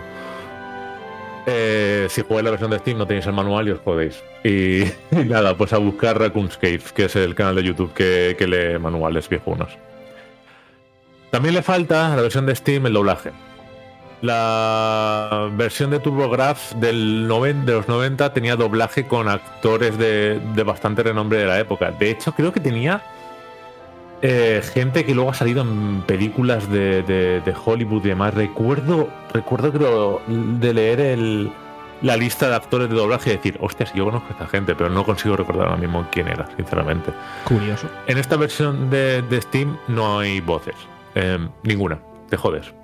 Eh, si jugáis la versión de Steam no tenéis el manual y os jodéis. Y, y nada, pues a buscar Raccoon's Cave, que es el canal de YouTube que, que lee manuales viejunos. También le falta a la versión de Steam el doblaje. La versión de TurboGrafx del noven, de los noventa tenía doblaje con actores de, de bastante renombre de la época. De hecho, creo que tenía eh, gente que luego ha salido en películas de, de, de Hollywood y demás. Recuerdo, recuerdo creo, de leer el, la lista de actores de doblaje y decir, hostia, si yo conozco a esta gente, pero no consigo recordar ahora mismo quién era, sinceramente. Curioso. En esta versión de, de Steam no hay voces. Eh, ninguna. Te jodes.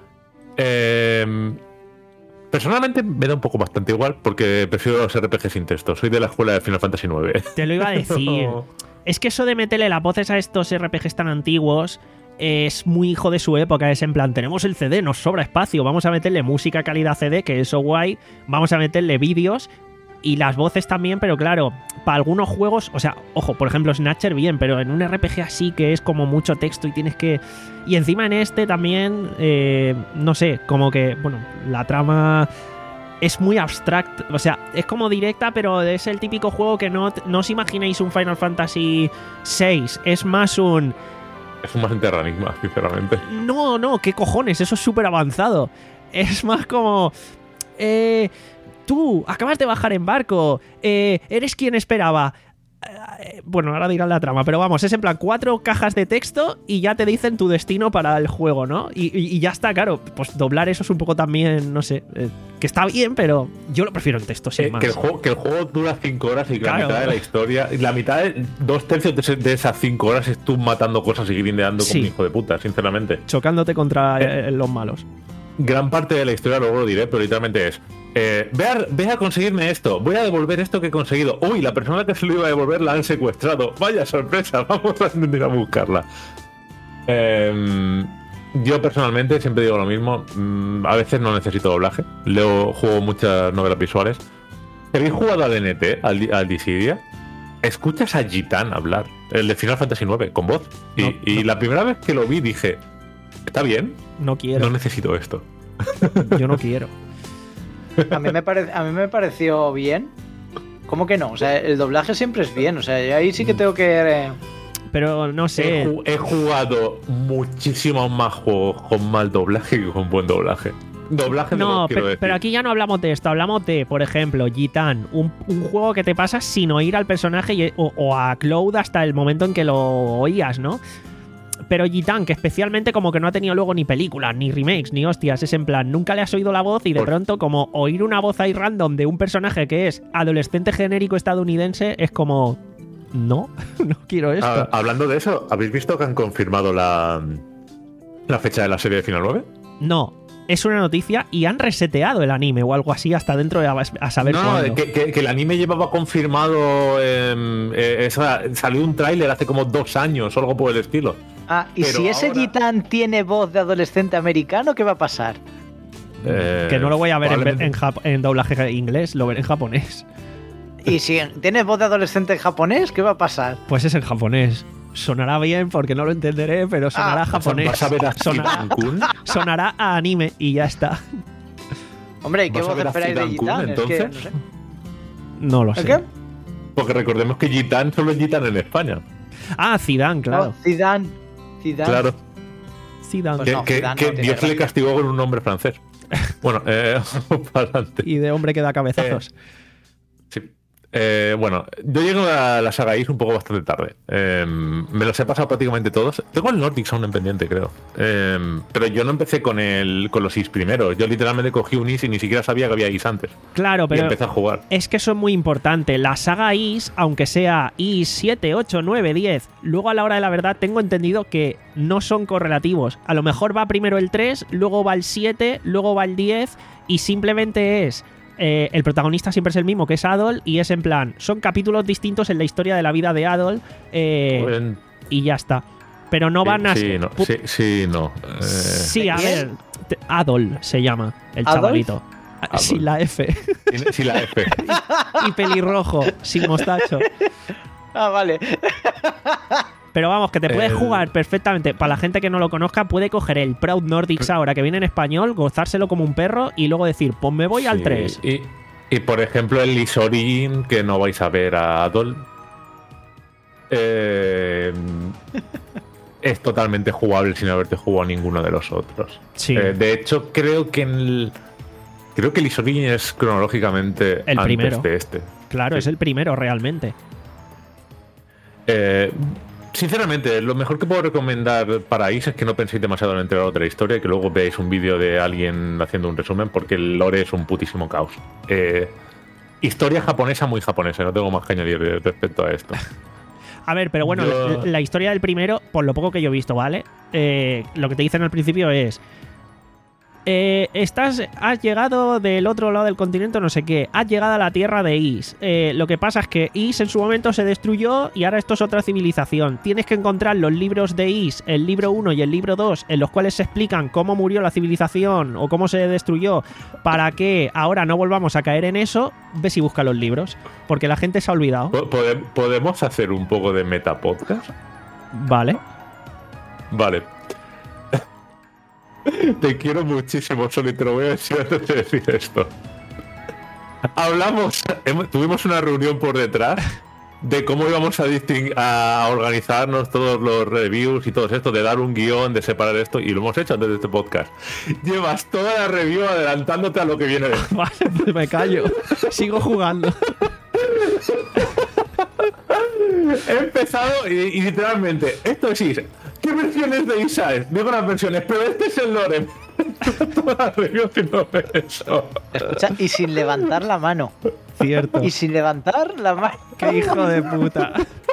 Eh, personalmente me da un poco bastante igual porque prefiero los R P G sin texto. Soy de la escuela de Final Fantasy nueve. Te lo iba a decir. Es que eso de meterle las voces a estos R P Gs tan antiguos es muy hijo de su época. Es en plan, tenemos el C D, nos sobra espacio, vamos a meterle música calidad C D, que eso guay, vamos a meterle vídeos y las voces también, pero claro, para algunos juegos, o sea, ojo, por ejemplo Snatcher bien, pero en un R P G así que es como mucho texto y tienes que... Y encima en este también, eh, no sé, como que, bueno, la trama es muy abstracta, o sea, es como directa, pero es el típico juego que no, no os imaginéis un Final Fantasy seis, es más un... Es un más enterranigma, sinceramente. No, no, qué cojones, eso es súper avanzado. Es más como... Eh... Tú, acabas de bajar en barco, eh, eres quien esperaba. Eh, bueno, ahora dirán la trama, pero vamos, es en plan cuatro cajas de texto y ya te dicen tu destino para el juego, ¿no? Y, y, y ya está, claro, pues doblar eso es un poco también, no sé, eh, que está bien, pero yo lo prefiero en texto, sin Eh, más. que, el juego, que el juego dura cinco horas y que Claro. la mitad de la historia, la mitad, de, dos tercios de, ese- de esas cinco horas es tú matando cosas y grindeando Sí. como un hijo de puta, sinceramente. Chocándote contra eh, los malos. Gran parte de la historia, luego lo diré, pero literalmente es eh, ve, a, ve a conseguirme esto, voy a devolver esto que he conseguido. Uy, la persona que se lo iba a devolver la han secuestrado. Vaya sorpresa, vamos a intentar a buscarla. Eh, yo personalmente siempre digo lo mismo, mm, a veces no necesito doblaje, leo, juego muchas novelas visuales. ¿Habéis jugado al N T, al, Di- al Dissidia? Escuchas a Gitán hablar, el de Final Fantasy nueve, con voz. Y, No, y no. la primera vez que lo vi dije, está bien, No quiero, no necesito esto. yo no quiero. A mí me, pare- a mí me pareció bien. ¿Cómo que no? O sea, el doblaje siempre es bien. O sea, yo ahí sí que tengo que... eh, Pero no He, sé, ju- he jugado muchísimos más juegos con mal doblaje que con buen doblaje. Doblaje de no, voz, quiero pero, decir. pero aquí ya no hablamos de esto, hablamos de, por ejemplo, Gitán, un, un juego que te pasas sin oír al personaje y- o, o a Cloud hasta el momento en que lo oías, ¿no? Pero Gitán, que especialmente como que no ha tenido luego ni películas, ni remakes, ni hostias, es en plan, nunca le has oído la voz y de Por- pronto como oír una voz ahí random de un personaje que es adolescente genérico estadounidense es como... No, no quiero esto. Ah, hablando de eso, ¿habéis visto que han confirmado la, la fecha de la serie de Final nueve? No, es una noticia y han reseteado el anime o algo así hasta dentro de a, a saber No, cuándo. que, que- que el anime llevaba confirmado. em, eh, esa- salió un tráiler hace como dos años o algo por el estilo. Ah, y Pero si ese ahora- Gitán tiene voz de adolescente americano, ¿qué va a pasar? Eh, Que no lo voy a ver en, probablemente- en, jap- en doblaje inglés, lo veré en japonés. Y si tiene voz de adolescente en japonés, ¿qué va a pasar? Pues es en japonés. Sonará bien porque no lo entenderé, pero sonará Ah, japonés. ¿Vas a ver a sonará, Shidan-kun? sonará a anime y ya está. Hombre, ¿y qué ¿Vas a voz ver a esperáis de Zidane-kun, Gitán? Es que, no entonces? sé. No lo ¿El sé. qué? Porque recordemos que Gitán solo es Gitán en España. Ah, Zidane, claro. No, Zidane. Zidane. Claro. Zidane. Pues Que, no, que- Zidane que no tiene Dios le gracia. castigó con un nombre francés. Bueno, eh, para adelante. Y de hombre que da cabezazos. Sí. Eh, bueno, yo llego a la saga Is un poco bastante tarde. Eh, me los he pasado prácticamente todos. Tengo el Nordic Sound en pendiente, creo. Eh, pero yo no empecé con el con los Is primeros. Yo literalmente cogí un Is y ni siquiera sabía que había Is antes. Claro, Y pero empecé a jugar. es que eso es muy importante. La saga Is, aunque sea Is siete, ocho, nueve, diez, luego a la hora de la verdad tengo entendido que no son correlativos. A lo mejor va primero el tres, luego va el siete, luego va el diez y simplemente es... eh, el protagonista siempre es el mismo, que es Adol, y es en plan, son capítulos distintos en la historia de la vida de Adol eh, En- y ya está. Pero no van a... sí, no, pu- sí, sí, no. Eh, Sí, a ¿Quién? ver, te- Adol se llama, el ¿Adolf? chavalito. Adolf. Sí, la F. tiene- sí, la F. Y pelirrojo, sin mostacho. Ah, vale. Pero vamos, que te puedes El- jugar perfectamente. Para la gente que no lo conozca, puede coger el Proud Nordics ahora que viene en español, gozárselo como un perro y luego decir, pues me voy al Sí, tres. Y, y, por ejemplo, el Is Origin, que no vais a ver a Adol, eh, es totalmente jugable sin haberte jugado a ninguno de los otros. Sí. Eh, de hecho, creo que el, creo que el Is Origin es cronológicamente El antes primero. de este. Claro, sí. es el primero realmente. Eh, sinceramente, lo mejor que puedo recomendar para Is es que no penséis demasiado en enterar de la historia y que luego veáis un vídeo de alguien haciendo un resumen, porque el lore es un putísimo caos. Eh, historia japonesa muy japonesa, no tengo más que añadir respecto a esto. A ver, pero bueno, Yo- la, la historia del primero, por lo poco que yo he visto, ¿vale? Eh, lo que te dicen al principio es... eh, estás, has llegado del otro lado del continente, no sé qué. Has llegado a la tierra de Is. Eh, lo que pasa es que Is en su momento se destruyó y ahora esto es otra civilización. Tienes que encontrar los libros de Is, el libro uno y el libro dos, en los cuales se explican cómo murió la civilización o cómo se destruyó, para que ahora no volvamos a caer en eso. Ves y busca los libros, porque la gente se ha olvidado. Po- pode- ¿Podemos hacer un poco de metapodcast? Vale. Vale. Te quiero muchísimo, Sony, te lo voy a decir antes de decir esto. Hablamos, hemos- tuvimos una reunión por detrás de cómo íbamos a, disting- a organizarnos todos los reviews y todo esto, de dar un guión, de separar esto, y lo hemos hecho antes de este podcast. Llevas toda la review adelantándote a lo que viene después. Vale, pues me callo. Sigo jugando. He empezado y, y literalmente, esto es Is. ¿Qué versiones de Isa es? Digo las versiones, pero este es el lore. Toda la review haciendo eso. Escucha, y sin levantar la mano. Cierto. Y sin levantar la mano. ¡Qué hijo de puta!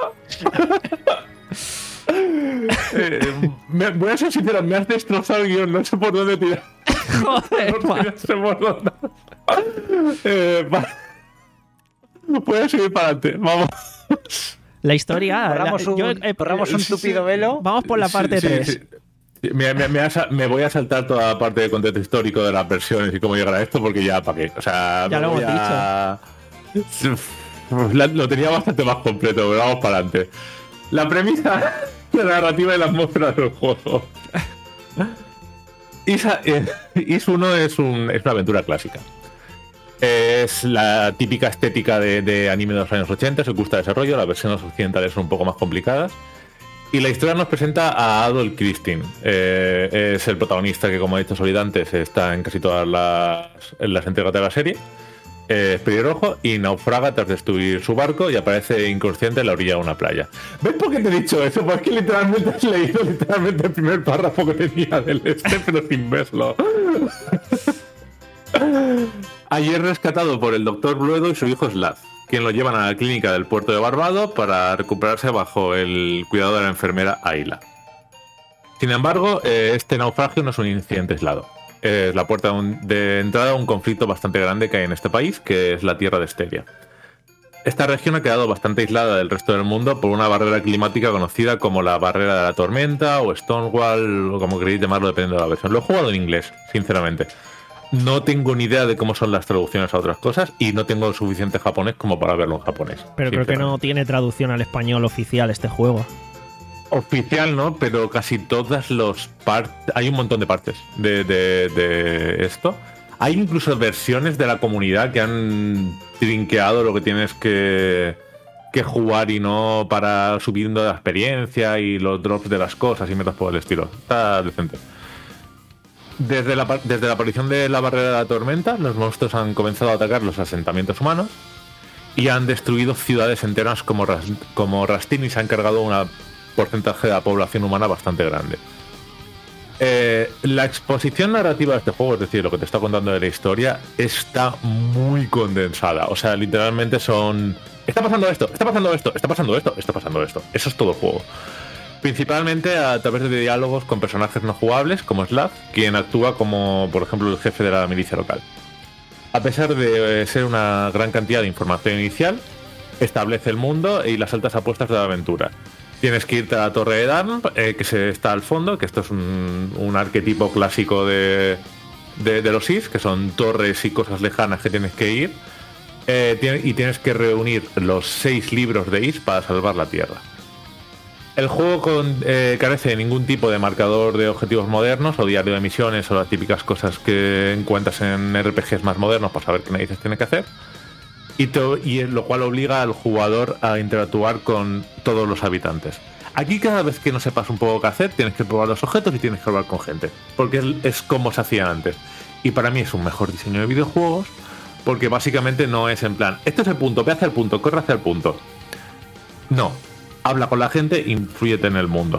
Eh, me, voy a ser sincero, me has destrozado el guión, no sé por dónde tirar. Joder, No macho. sé por dónde. Eh, va. Puedes seguir para adelante, vamos. La historia... Borramos la- un, yo, eh, borramos un sí, tupido sí. velo. Vamos por la parte Sí, sí, tres. sí. Me, me- me has- me voy a saltar toda la parte de contexto histórico de las versiones y cómo llegar a esto, porque ya, ¿para qué? O sea, Ya me lo voy hemos a- La- lo tenía bastante más completo, pero vamos para adelante. La premisa, la narrativa y la atmósfera del juego. Is, eh, Is uno es, un, es una aventura clásica. Es la típica estética de, de anime de los años ochenta, se gusta desarrollo, las versiones occidentales son un poco más complicadas. Y la historia nos presenta a Adol Christine. Eh, es el protagonista que, como ha dicho Solid antes, está en casi todas las, en las entregas de la serie. Eh, es pelirrojo y naufraga tras destruir su barco y aparece inconsciente en la orilla de una playa. ¿Ves por qué te he dicho eso? Porque literalmente has leído literalmente el primer párrafo que tenía del este, pero sin verlo. Ayer rescatado por el doctor Bluedo y su hijo Slav, quien lo llevan a la clínica del puerto de Barbados para recuperarse bajo el cuidado de la enfermera Ayla. Sin embargo, eh, este naufragio no es un incidente aislado. Es la puerta de, un- de entrada a un conflicto bastante grande que hay en este país, que es la tierra de Esteria. Esta región ha quedado bastante aislada del resto del mundo por una barrera climática conocida como la barrera de la tormenta o Stonewall, o como queréis llamarlo dependiendo de la versión. Lo he jugado en inglés, sinceramente. No tengo ni idea de cómo son las traducciones a otras cosas y no tengo suficiente japonés como para verlo en japonés. Pero creo que no tiene traducción al español oficial este juego. Oficial, ¿no? Pero casi todas los partes... Hay un montón de partes de, de, de esto. Hay incluso versiones de la comunidad que han trinqueado lo que tienes que... que jugar y no para subiendo la experiencia y los drops de las cosas y metas por el estilo. Está decente. Desde la, desde la aparición de la barrera de la tormenta, los monstruos han comenzado a atacar los asentamientos humanos y han destruido ciudades enteras como, Ras, como Rastin y se han cargado un porcentaje de la población humana bastante grande. Eh, la exposición narrativa de este juego, es decir, lo que te está contando de la historia, está muy condensada. O sea, literalmente son... Está pasando esto, está pasando esto, está pasando esto, está pasando esto. Eso es todo el juego. Principalmente a través de diálogos con personajes no jugables, como Slav, quien actúa como, por ejemplo, el jefe de la milicia local. A pesar de ser una gran cantidad de información inicial, establece el mundo y las altas apuestas de la aventura. Tienes que irte a la Torre de Darn, eh, que se está al fondo, que esto es un, un arquetipo clásico de, de, de los Sith, que son torres y cosas lejanas que tienes que ir, eh, tiene, y tienes que reunir los seis libros de Is para salvar la Tierra. El juego con, eh, carece de ningún tipo de marcador de objetivos modernos o diario de misiones o las típicas cosas que encuentras en R P Gs más modernos para saber qué narices tiene que hacer. Y, to, y lo cual obliga al jugador a interactuar con todos los habitantes. Aquí cada vez que no sepas un poco qué hacer, tienes que probar los objetos y tienes que hablar con gente. Porque es, es como se hacía antes. Y para mí es un mejor diseño de videojuegos, porque básicamente no es en plan, este es el punto, ve hacia el punto, corre hacia el punto. No. Habla con la gente, inflúyete en el mundo.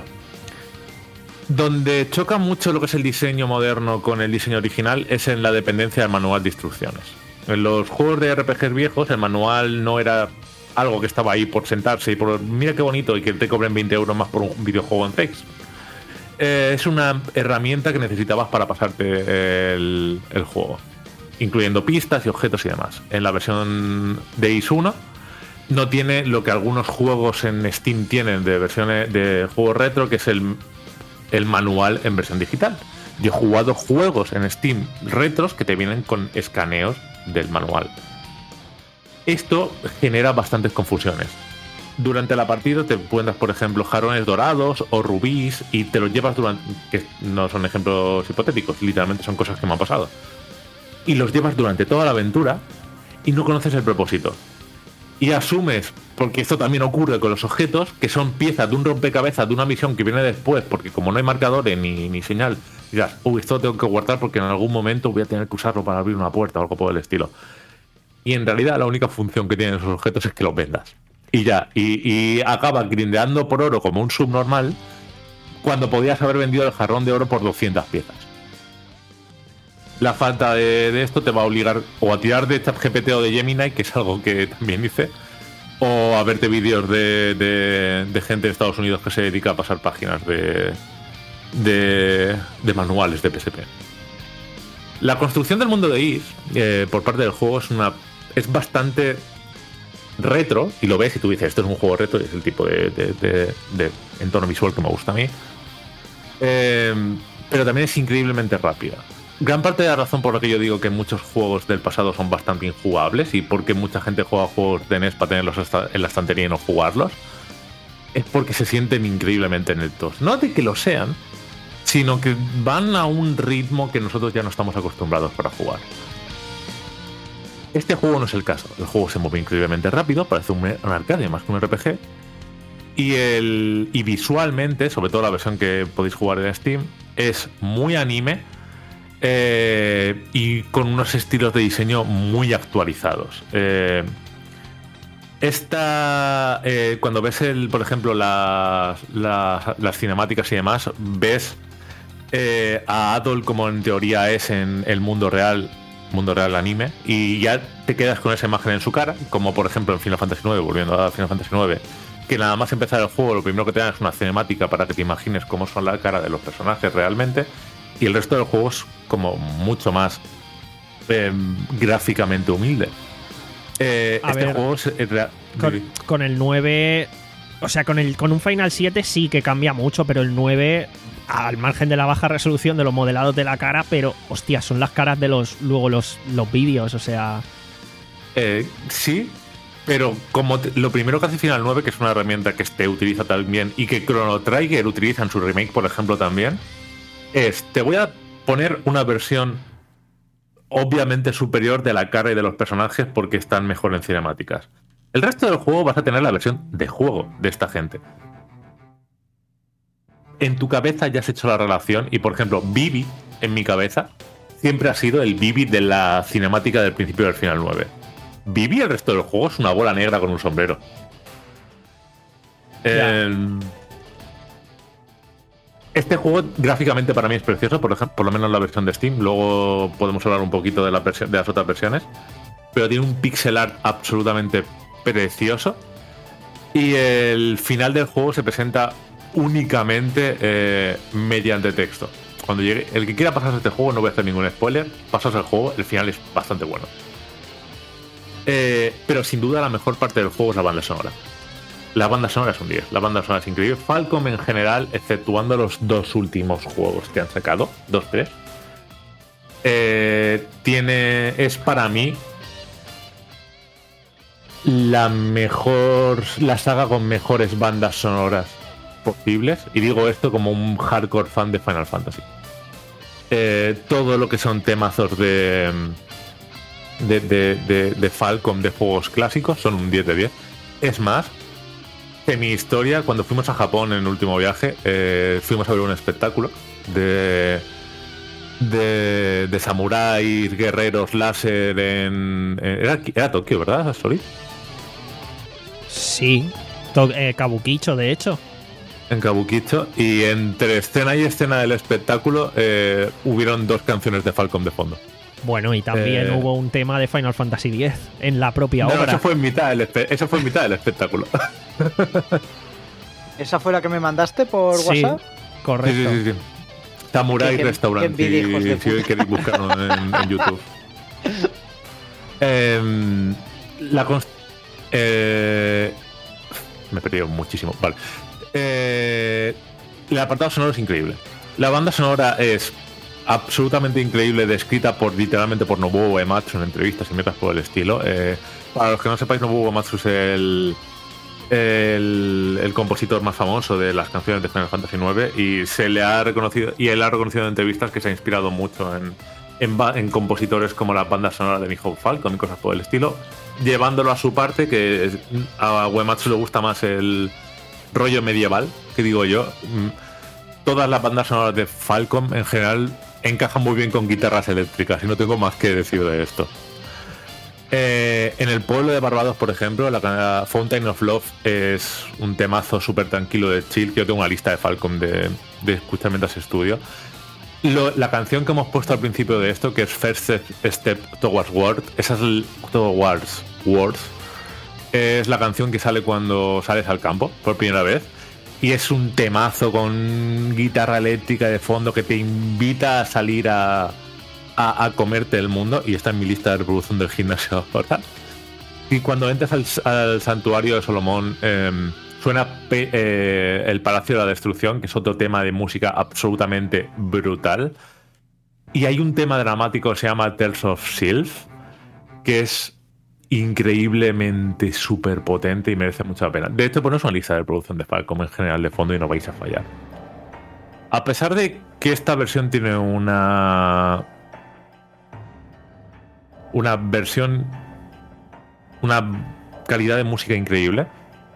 Donde choca mucho lo que es el diseño moderno con el diseño original es en la dependencia del manual de instrucciones. En los juegos de R P Gs viejos el manual no era algo que estaba ahí por sentarse y por mira qué bonito y que te cobren veinte euros más por un videojuego en Fakes. Eh, es una herramienta que necesitabas para pasarte el, el juego, incluyendo pistas y objetos y demás. En la versión de I S uno no tiene lo que algunos juegos en Steam tienen de versiones de juegos retro, que es el, el manual en versión digital. Yo he jugado juegos en Steam retros que te vienen con escaneos del manual. Esto genera bastantes confusiones. Durante la partida te encuentras, por ejemplo, jarrones dorados o rubíes y te los llevas durante... que no son ejemplos hipotéticos, literalmente son cosas que me han pasado. Y los llevas durante toda la aventura y no conoces el propósito. Y asumes, porque esto también ocurre con los objetos, que son piezas de un rompecabezas de una misión que viene después, porque como no hay marcadores ni, ni señal, dirás, uy, esto lo tengo que guardar porque en algún momento voy a tener que usarlo para abrir una puerta o algo por el estilo. Y en realidad la única función que tienen esos objetos es que los vendas. Y ya, y, y acabas grindeando por oro como un subnormal cuando podías haber vendido el jarrón de oro por doscientas piezas. La falta de, de esto te va a obligar o a tirar de ChatGPT o de Gemini, que es algo que también hice, o a verte vídeos de, de, de gente de Estados Unidos que se dedica a pasar páginas de, de, de manuales de P S P. La construcción del mundo de Is, eh, por parte del juego, es una es bastante retro, y lo ves y tú dices, esto es un juego retro, y es el tipo de, de, de, de entorno visual que me gusta a mí. Eh, pero también es increíblemente rápida. Gran parte de la razón por la que yo digo que muchos juegos del pasado son bastante injugables y porque mucha gente juega juegos de N E S para tenerlos en la estantería y no jugarlos, es porque se sienten increíblemente lentos. No de que lo sean, sino que van a un ritmo que nosotros ya no estamos acostumbrados para jugar. Este juego no es el caso. El juego se mueve increíblemente rápido, parece un, un arcade más que un R P G. Y, el, y visualmente, sobre todo la versión que podéis jugar en Steam, es muy anime. Eh, y con unos estilos de diseño muy actualizados. Eh, esta, eh, cuando ves, el, por ejemplo, las, las, las cinemáticas y demás, ves eh, a Adol como en teoría es en el mundo real, mundo real anime, y ya te quedas con esa imagen en su cara, como por ejemplo en Final Fantasy nueve, volviendo a Final Fantasy nueve, que nada más empezar el juego, lo primero que te dan es una cinemática para que te imagines cómo son la cara de los personajes realmente. Y el resto del juego es como mucho más eh, gráficamente humilde. Eh, este ver, juego es, es real... con, con el nueve, o sea, con el con un Final siete sí que cambia mucho, pero el nueve, al margen de la baja resolución de los modelados de la cara, pero hostia, son las caras de los luego los, los vídeos, o sea... Eh, sí, pero como te, lo primero que hace Final nueve, que es una herramienta que este utiliza también y que Chrono Trigger utiliza en su remake, por ejemplo, también, es, te voy a poner una versión obviamente superior de la cara y de los personajes porque están mejor en cinemáticas. El resto del juego vas a tener la versión de juego de esta gente. En tu cabeza ya has hecho la relación y, por ejemplo, Vivi, en mi cabeza, siempre ha sido el Vivi de la cinemática del principio del Final nueve. Vivi, el resto del juego, es una bola negra con un sombrero. Eh, este juego gráficamente para mí es precioso, por ejemplo, por lo menos la versión de Steam. Luego podemos hablar un poquito de, la de las otras versiones. Pero tiene un pixel art absolutamente precioso. Y el final del juego se presenta únicamente eh, mediante texto. Cuando llegue, el que quiera pasarse este juego, no voy a hacer ningún spoiler, pasarse el juego, el final es bastante bueno. Eh, pero sin duda la mejor parte del juego es la banda sonora. La banda sonora es un diez, la banda sonora es increíble. Falcom en general, exceptuando los dos últimos juegos que han sacado, dos, tres, eh, tiene, es para mí la mejor, la saga con mejores bandas sonoras posibles, y digo esto como un hardcore fan de Final Fantasy. Eh, todo lo que son temazos de de, de, de de Falcom de juegos clásicos son un diez de diez. Es más, en mi historia, cuando fuimos a Japón en el último viaje, eh, fuimos a ver un espectáculo de de, de samuráis, guerreros, láser en, en era, era Tokio, ¿verdad, Solid? Sí, to- eh, Kabukicho, de hecho. En Kabukicho, y entre escena y escena del espectáculo eh, hubieron dos canciones de Falcom de fondo. Bueno, y también Eh, hubo un tema de Final Fantasy diez en la propia No, obra. eso fue en mitad del, espe- eso fue en mitad del espectáculo. ¿Esa fue la que me mandaste por Sí, WhatsApp? correcto. Sí, sí, sí, sí. Samurai Qué- qué- Restaurant, qué envidia, hijos de si, si puta. queréis buscarlo en, en YouTube. Em, la cons- eh, me he perdido muchísimo. Vale. Eh, el apartado sonoro es increíble. La banda sonora es absolutamente increíble, descrita por literalmente por Nobuo Uematsu en entrevistas y metas por el estilo. Eh, para los que no sepáis, Nobuo Uematsu es el, el, el compositor más famoso de las canciones de Final Fantasy nueve, y se le ha reconocido, y él ha reconocido en entrevistas que se ha inspirado mucho en, en, ba- en compositores como las bandas sonoras de Nihon Falcon y cosas por el estilo, llevándolo a su parte, que es- a Uematsu le gusta más el rollo medieval, que digo yo. Mm, Todas las bandas sonoras de Falcom en general encajan muy bien con guitarras eléctricas, y no tengo más que decir de esto. Eh, en el pueblo de Barbados, por ejemplo, la canción Fountain of Love es un temazo súper tranquilo de chill, que yo tengo una lista de Falcom de, de escuchar mientras estudio. Lo- la canción que hemos puesto al principio de esto, que es First Step Towards Word, esa es el Towards Words, es la canción que sale cuando sales al campo por primera vez, y es un temazo con guitarra eléctrica de fondo que te invita a salir a, a, a comerte el mundo, y está en mi lista de reproducción del gimnasio ahora. Y cuando entras al, al santuario de Solomón, eh, suena pe- eh, el Palacio de la Destrucción, que es otro tema de música absolutamente brutal. Y hay un tema dramático que se llama Tales of Sylph, que es increíblemente súper potente y merece mucha pena. De hecho, poneros una lista de producción de Falcom en general de fondo y no vais a fallar. A pesar de que esta versión tiene una una versión, una calidad de música increíble,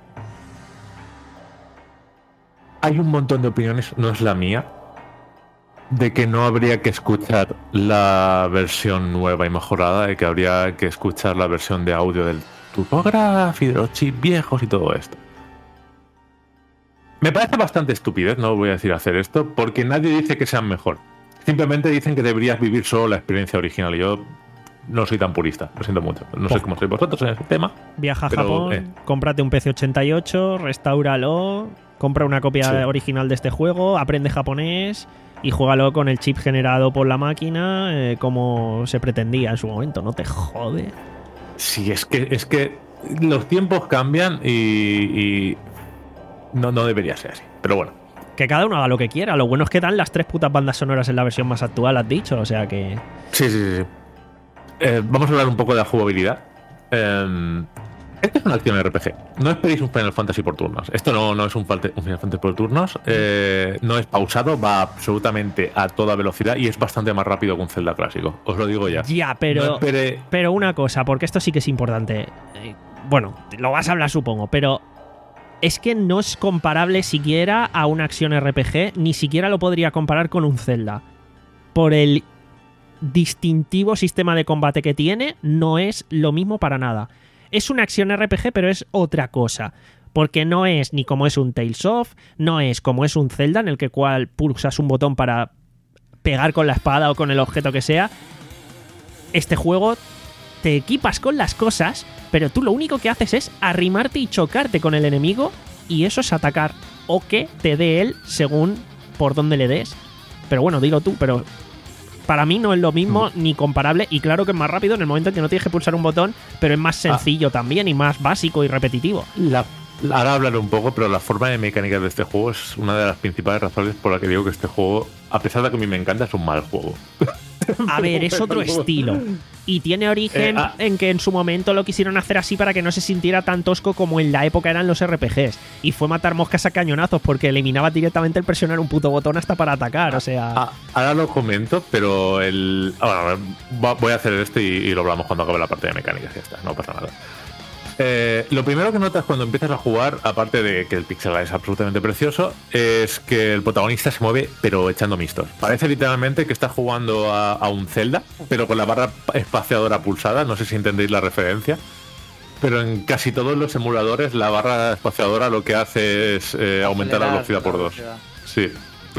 hay un montón de opiniones, no es la mía, de que no habría que escuchar la versión nueva y mejorada, de que habría que escuchar la versión de audio del TurboGrafx y de los chips viejos y todo esto. Me parece bastante estupidez, no voy a decir hacer esto, porque nadie dice que sean mejor. Simplemente dicen que deberías vivir solo la experiencia original, y yo no soy tan purista, lo siento mucho. No sé cómo sois vosotros en ese tema. Viaja a pero, Japón, eh. cómprate un P C ochenta y ocho, restáuralo, compra una copia Sí. original de este juego, aprende japonés y juégalo con el chip generado por la máquina eh, como se pretendía en su momento. No te jode. Sí, es que, es que los tiempos cambian y, y no, no debería ser así. Pero bueno. Que cada uno haga lo que quiera. Lo bueno es que dan las tres putas bandas sonoras en la versión más actual, has dicho. O sea que... Sí, sí, sí. sí. Eh, vamos a hablar un poco de la jugabilidad. Eh, Esta es una acción R P G. No esperéis un Final Fantasy por turnos. Esto no, no es un, falte- un Final Fantasy por turnos. Eh, no es pausado, va absolutamente a toda velocidad y es bastante más rápido que un Zelda clásico. Os lo digo ya. Ya, pero... No espere- Pero una cosa, porque esto sí que es importante. Eh, bueno, lo vas a hablar supongo, pero es que no es comparable siquiera a una acción R P G, ni siquiera lo podría comparar con un Zelda. Por el distintivo sistema de combate que tiene, no es lo mismo para nada. Es una acción R P G, pero es otra cosa. Porque no es ni como es un Tales of, no es como es un Zelda en el que cual pulsas un botón para pegar con la espada o con el objeto que sea. Este juego te equipas con las cosas, pero tú lo único que haces es arrimarte y chocarte con el enemigo, y eso es atacar o que te dé él según por dónde le des. Pero bueno, dilo tú, pero para mí no es lo mismo mm. ni comparable, y claro que es más rápido en el momento en que no tienes que pulsar un botón, pero es más sencillo ah. también y más básico y repetitivo. La, ahora hablaré un poco, pero la forma de mecánica de este juego es una de las principales razones por la que digo que este juego, a pesar de que a mí me encanta, es un mal juego. A ver, es otro estilo. Y tiene origen eh, ah. en que en su momento lo quisieron hacer así para que no se sintiera tan tosco como en la época eran los R P Gs. Y fue matar moscas a cañonazos porque eliminaba directamente el presionar un puto botón hasta para atacar, o sea... Ah, ahora lo comento, pero el... Bueno, voy a hacer esto y, y lo hablamos cuando acabe la parte de mecánicas, ya está, no pasa nada. Eh, lo primero que notas cuando empiezas a jugar, aparte de que el pixel art es absolutamente precioso, es que el protagonista se mueve pero echando mistos. Parece literalmente que está jugando a, a un Zelda, pero con la barra espaciadora pulsada. No sé si entendéis la referencia, pero en casi todos los emuladores la barra espaciadora lo que hace es eh, aumentar la velocidad por dos. Sí.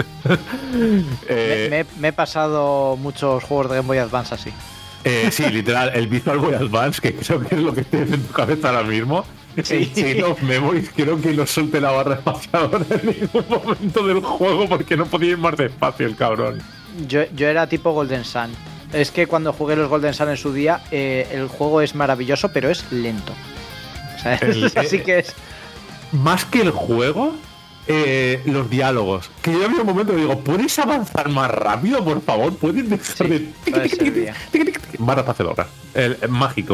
eh, me, me, me he pasado muchos juegos de Game Boy Advance así. Eh, sí, literal, el Visual Boy Advance, que creo que es lo que tienes en tu cabeza ahora mismo. Sí. En los memories creo que no suelte la barra espaciadora en ningún momento del juego porque no podía ir más despacio el cabrón. Yo, yo era tipo Golden Sun. Es que cuando jugué los Golden Sun en su día, eh, el juego es maravilloso, pero es lento. O sea, el, así que es... Más que el juego... Eh, los diálogos, que yo había un momento que digo, ¿puedes avanzar más rápido, por favor? ¿Puedes dejar sí, de barra espaciadora? El, el mágico.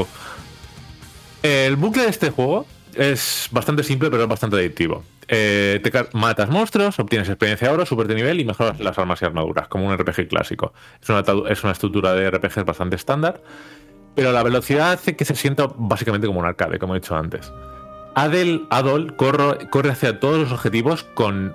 El bucle de este juego es bastante simple, pero es bastante adictivo. Eh, te matas monstruos, obtienes experiencia de oro, subes de nivel y mejoras las armas y armaduras, como un R P G clásico. Es una, es una estructura de R P Gs bastante estándar, pero la velocidad hace que se sienta básicamente como un arcade, como he dicho antes. Adel, Adol corre, corre hacia todos los objetivos con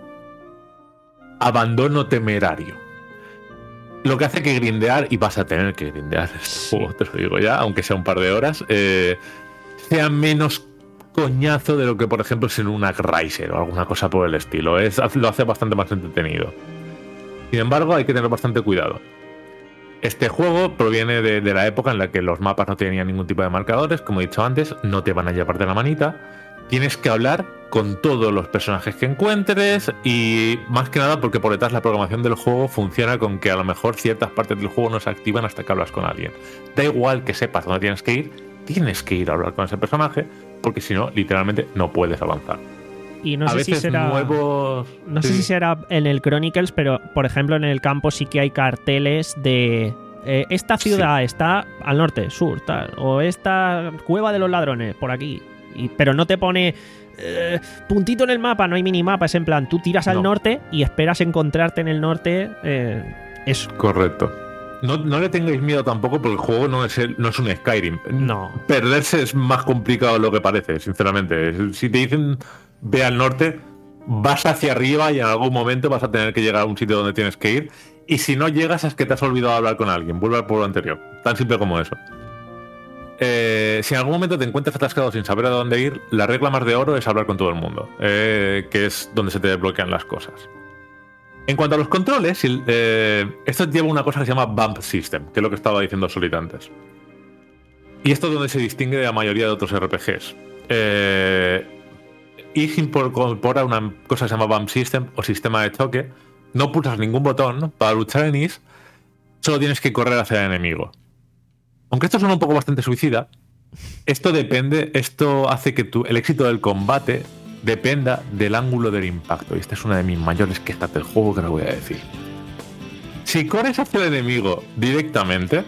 abandono temerario. Lo que hace que grindear, y vas a tener que grindear este juego, te lo digo ya, aunque sea un par de horas, eh, sea menos coñazo de lo que, por ejemplo, es en un Riser o alguna cosa por el estilo. Es, lo hace bastante más entretenido. Sin embargo, hay que tener bastante cuidado. Este juego proviene de, de la época en la que los mapas no tenían ningún tipo de marcadores, como he dicho antes, no te van a llevar de la manita. Tienes que hablar con todos los personajes que encuentres y más que nada porque por detrás la programación del juego funciona con que a lo mejor ciertas partes del juego no se activan hasta que hablas con alguien. Da igual que sepas dónde tienes que ir, tienes que ir a hablar con ese personaje porque si no, literalmente no puedes avanzar. Y no a sé veces si será nuevos... no sí. sé si será en el Chronicles, pero por ejemplo en el campo sí que hay carteles de eh, esta ciudad sí. está al norte, sur, tal, o esta cueva de los ladrones por aquí. Y, pero no te pone eh, puntito en el mapa, no hay minimapa, es en plan, tú tiras al no. norte y esperas encontrarte en el norte eh, eso. Correcto. No, no le tengáis miedo tampoco porque el juego no es, el, no es un Skyrim. No. Perderse es más complicado de lo que parece, sinceramente. Si te dicen ve al norte, vas hacia arriba y en algún momento vas a tener que llegar a un sitio donde tienes que ir. Y si no llegas es que te has olvidado de hablar con alguien. Vuelve al pueblo anterior. Tan simple como eso. Eh, si en algún momento te encuentras atascado sin saber a dónde ir, la regla más de oro es hablar con todo el mundo, eh, que es donde se te desbloquean las cosas. En cuanto a los controles, eh, esto lleva una cosa que se llama Bump System, que es lo que estaba diciendo Solid antes. Y esto es donde se distingue de la mayoría de otros R P Gs. Eh, y incorpora una cosa que se llama Bump System o sistema de choque. No pulsas ningún botón para luchar en I S, solo tienes que correr hacia el enemigo. Aunque esto suena un poco bastante suicida, esto depende, esto hace que tu, el éxito del combate dependa del ángulo del impacto. Y esta es una de mis mayores quejas del juego que no voy a decir. Si corres hacia el enemigo directamente,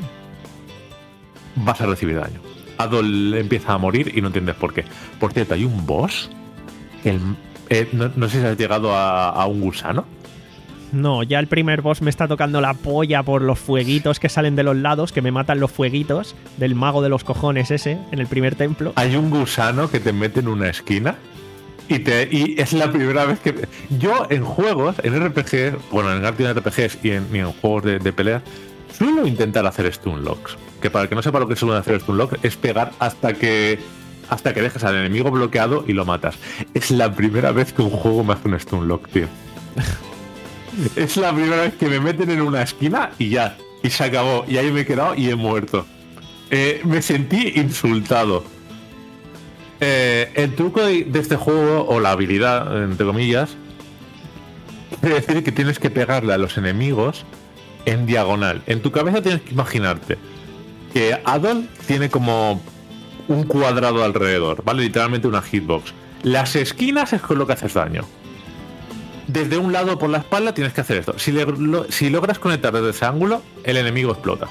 vas a recibir daño. Adol empieza a morir y no entiendes por qué. Por cierto, hay un boss, el, eh, no, no sé si has llegado a, a un gusano. No, ya el primer boss me está tocando la polla por los fueguitos que salen de los lados, que me matan los fueguitos del mago de los cojones ese, en el primer templo. Hay un gusano que te mete en una esquina y te y es la primera vez que... Yo en juegos, en R P Gs, bueno, en arte de R P Gs y en, y en juegos de, de pelea, suelo intentar hacer stun locks. Que para el que no sepa lo que suelen hacer stun lock, es pegar hasta que hasta que dejes al enemigo bloqueado y lo matas. Es la primera vez que un juego me hace un stun lock, tío. Es la primera vez que me meten en una esquina y ya, y se acabó, y ahí me he quedado y he muerto. Eh, me sentí insultado. Eh, el truco de, de este juego, o la habilidad, entre comillas, quiere decir que tienes que pegarle a los enemigos en diagonal. En tu cabeza tienes que imaginarte que Adol tiene como un cuadrado alrededor, ¿vale? Literalmente una hitbox. Las esquinas es con lo que haces daño. Desde un lado por la espalda tienes que hacer esto. Si, le, lo, si logras conectar desde ese ángulo, el enemigo explota.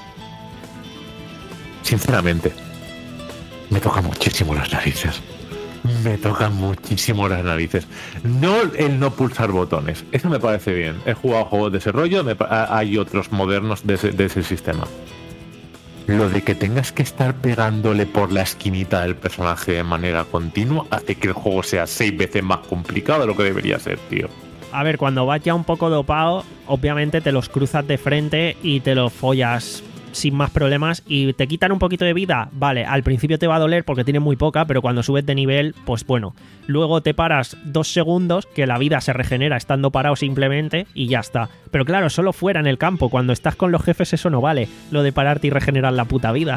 Sinceramente, me tocan muchísimo las narices. Me tocan muchísimo las narices. No el no pulsar botones. Eso me parece bien. He jugado juegos de ese rollo. Me, hay otros modernos de ese, de ese sistema. Lo de que tengas que estar pegándole por la esquinita del personaje de manera continua hace que el juego sea seis veces más complicado de lo que debería ser, tío. A ver, cuando vas ya un poco dopado, obviamente te los cruzas de frente y te los follas sin más problemas y te quitan un poquito de vida. Vale, al principio te va a doler porque tienes muy poca, pero cuando subes de nivel, pues bueno, luego te paras dos segundos, que la vida se regenera estando parado simplemente y ya está. Pero claro, solo fuera en el campo, cuando estás con los jefes eso no vale, lo de pararte y regenerar la puta vida.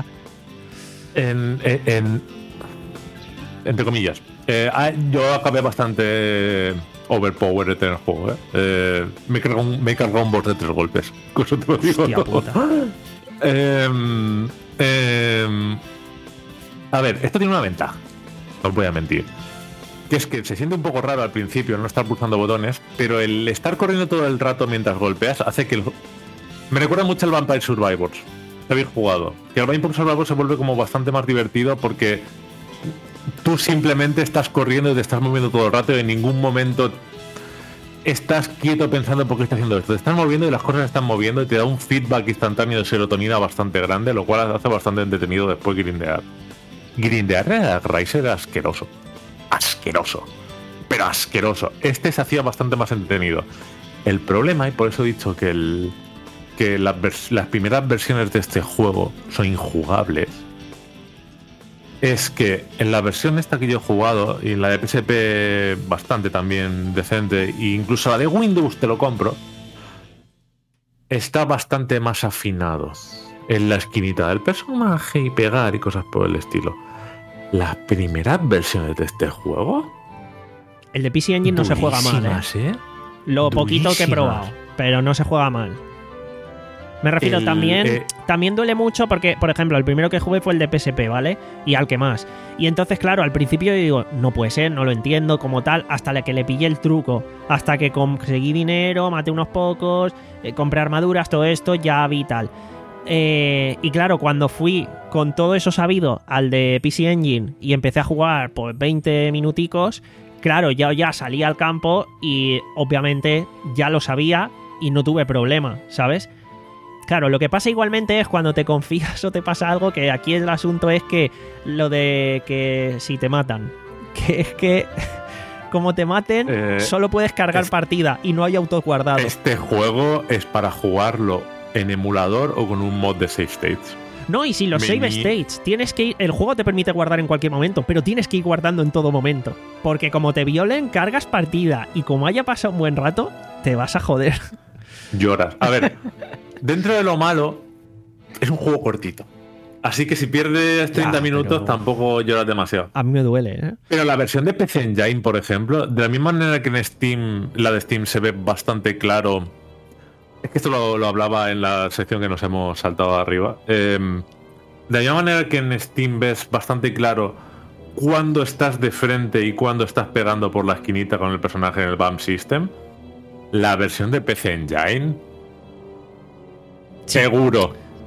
En, en, en entre comillas, eh, yo acabé bastante overpowered en el juego, ¿eh? Eh, me he cargado un, me he cargado un boss de tres golpes. Cosa te lo digo. Hostia puta. Eh, eh, a ver, esto tiene una ventaja, no os voy a mentir, que es que se siente un poco raro al principio no estar pulsando botones, pero el estar corriendo todo el rato mientras golpeas hace que el... me recuerda mucho al Vampire Survivors, que habéis jugado, que el Vampire Survivors se vuelve como bastante más divertido porque tú simplemente estás corriendo y te estás moviendo todo el rato y en ningún momento estás quieto pensando por qué estás haciendo esto. Te estás moviendo y las cosas se están moviendo y te da un feedback instantáneo de serotonina bastante grande, lo cual hace bastante entretenido después grindear. Grindear era Rise era asqueroso. Asqueroso. Pero asqueroso. Este se hacía bastante más entretenido. El problema, y por eso he dicho que, el, que las, vers- las primeras versiones de este juego son injugables, es que en la versión esta que yo he jugado y en la de P S P bastante también decente, e incluso la de Windows te lo compro, está bastante más afinado en la esquinita del personaje y pegar y cosas por el estilo. Las primeras versiones de este juego, el de P C Engine no se juega mal, ¿eh? ¿eh? Lo poquito que he probado, pero no se juega mal. Me refiero El, también, eh, también duele mucho porque, por ejemplo, el primero que jugué fue el de P S P, ¿vale? Y al que más. Y entonces, claro, al principio yo digo, no puede ser, no lo entiendo como tal, hasta la que le pillé el truco. Hasta que conseguí dinero, maté unos pocos, eh, compré armaduras, todo esto, ya vi tal. Eh, y claro, cuando fui con todo eso sabido al de P C Engine y empecé a jugar pues veinte minuticos, claro, ya, ya salí al campo y obviamente ya lo sabía y no tuve problema, ¿sabes? Claro, lo que pasa igualmente es cuando te confías o te pasa algo, que aquí el asunto es que lo de que si te matan, que es que como te maten, eh, solo puedes cargar es, partida y no hay auto guardado. Este juego es para jugarlo en emulador o con un mod de save states. No, y si los Me save ni... states, tienes que ir, el juego te permite guardar en cualquier momento, pero tienes que ir guardando en todo momento. Porque como te violen, cargas partida y como haya pasado un buen rato, te vas a joder. Lloras. A ver, dentro de lo malo, es un juego cortito. Así que si pierdes treinta ya, minutos, pero... tampoco lloras demasiado. A mí me duele, ¿eh? Pero la versión de P C Engine, por ejemplo, de la misma manera que en Steam, la de Steam se ve bastante claro. Es que esto lo, lo hablaba en la sección que nos hemos saltado arriba. Eh, de la misma manera que en Steam ves bastante claro cuándo estás de frente y cuándo estás pegando por la esquinita con el personaje en el B A M System, la versión de P C Engine, sí. Seguro.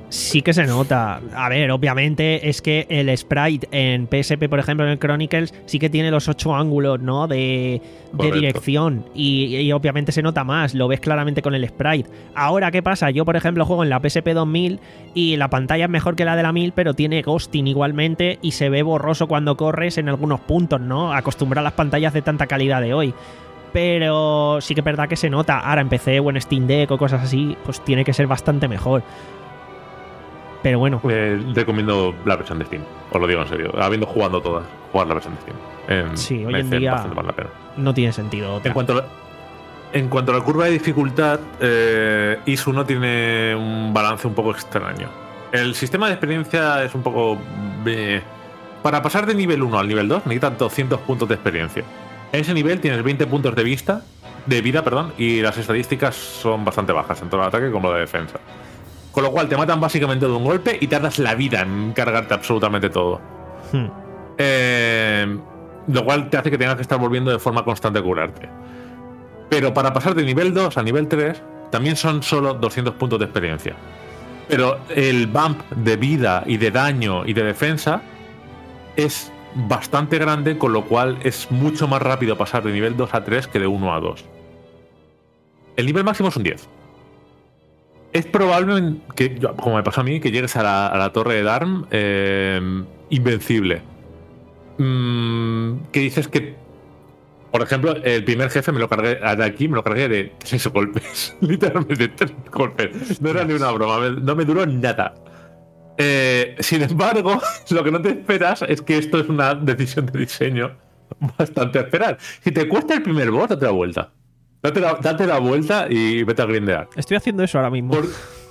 Sí que se nota. A ver, obviamente es que el sprite en P S P, por ejemplo, en el Chronicles, sí que tiene los ocho ángulos, ¿no? De, de dirección. Y, y obviamente se nota más. Lo ves claramente con el sprite. Ahora, ¿qué pasa? Yo, por ejemplo, juego en la P S P dos mil y la pantalla es mejor que la de la mil, pero tiene ghosting igualmente y se ve borroso cuando corres en algunos puntos, ¿no? Acostumbrar a las pantallas de tanta calidad de hoy. Pero sí que es verdad que se nota. Ahora en P C o en Steam Deck o cosas así, pues tiene que ser bastante mejor. Pero bueno. Eh, recomiendo la versión de Steam. Os lo digo en serio. Habiendo jugado todas, jugar la versión de Steam. Eh, sí, hoy en día no tiene sentido. Otra. En cuanto a la, en cuanto a la curva de dificultad, eh, I S U no tiene un balance un poco extraño. El sistema de experiencia es un poco... Eh, para pasar de nivel uno al nivel dos necesitas doscientos puntos de experiencia. En ese nivel tienes veinte puntos de vista, de vida, perdón, y las estadísticas son bastante bajas, tanto el ataque como la defensa. Con lo cual te matan básicamente de un golpe y tardas la vida en cargarte absolutamente todo. Hmm. Eh, lo cual te hace que tengas que estar volviendo de forma constante a curarte. Pero para pasar de nivel dos a nivel tres también son solo doscientos puntos de experiencia. Pero el bump de vida y de daño y de defensa es bastante grande, con lo cual es mucho más rápido pasar de nivel dos a tres que de uno a dos. El nivel máximo es un diez. Es probable que, como me pasó a mí, que llegues a la, a la torre de Darm eh, invencible. Mm, que dices que, por ejemplo, el primer jefe me lo cargué de aquí, me lo cargué de tres golpes. Literalmente tres golpes. No era ni una broma, me, no me duró nada. Eh, sin embargo, lo que no te esperas es que esto es una decisión de diseño bastante a esperar. Si te cuesta el primer boss, date la vuelta. Date la, date la vuelta y vete a grindear. Estoy haciendo eso ahora mismo. Por...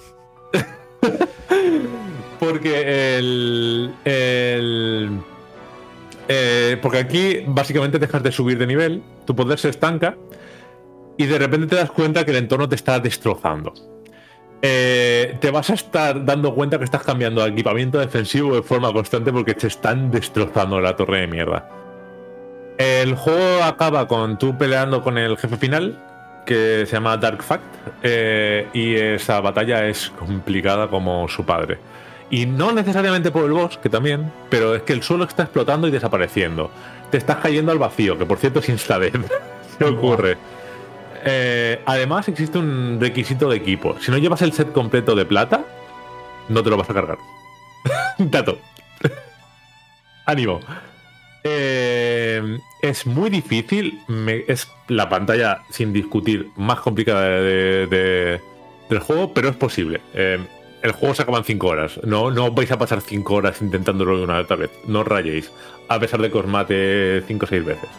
Porque el... el... Eh, porque aquí básicamente dejas de subir de nivel, tu poder se estanca y de repente te das cuenta que el entorno te está destrozando. Eh, te vas a estar dando cuenta que estás cambiando de equipamiento defensivo de forma constante porque te están destrozando la torre de mierda. El juego acaba con tú peleando con el jefe final, que se llama Dark Fact, eh, y esa batalla es complicada como su padre. Y no necesariamente por el boss, que también, pero es que el suelo está explotando y desapareciendo. Te estás cayendo al vacío, que por cierto es insta-death. ¿Qué ocurre? Eh, además existe un requisito de equipo. Si no llevas el set completo de plata, no te lo vas a cargar. Dato. Ánimo. Eh, es muy difícil. Me, es la pantalla, sin discutir, más complicada de, de, de, del juego, pero es posible. Eh, el juego se acaba en cinco horas. No, no vais a pasar cinco horas intentándolo de una otra vez. No os rayéis, a pesar de que os mate cinco o seis veces.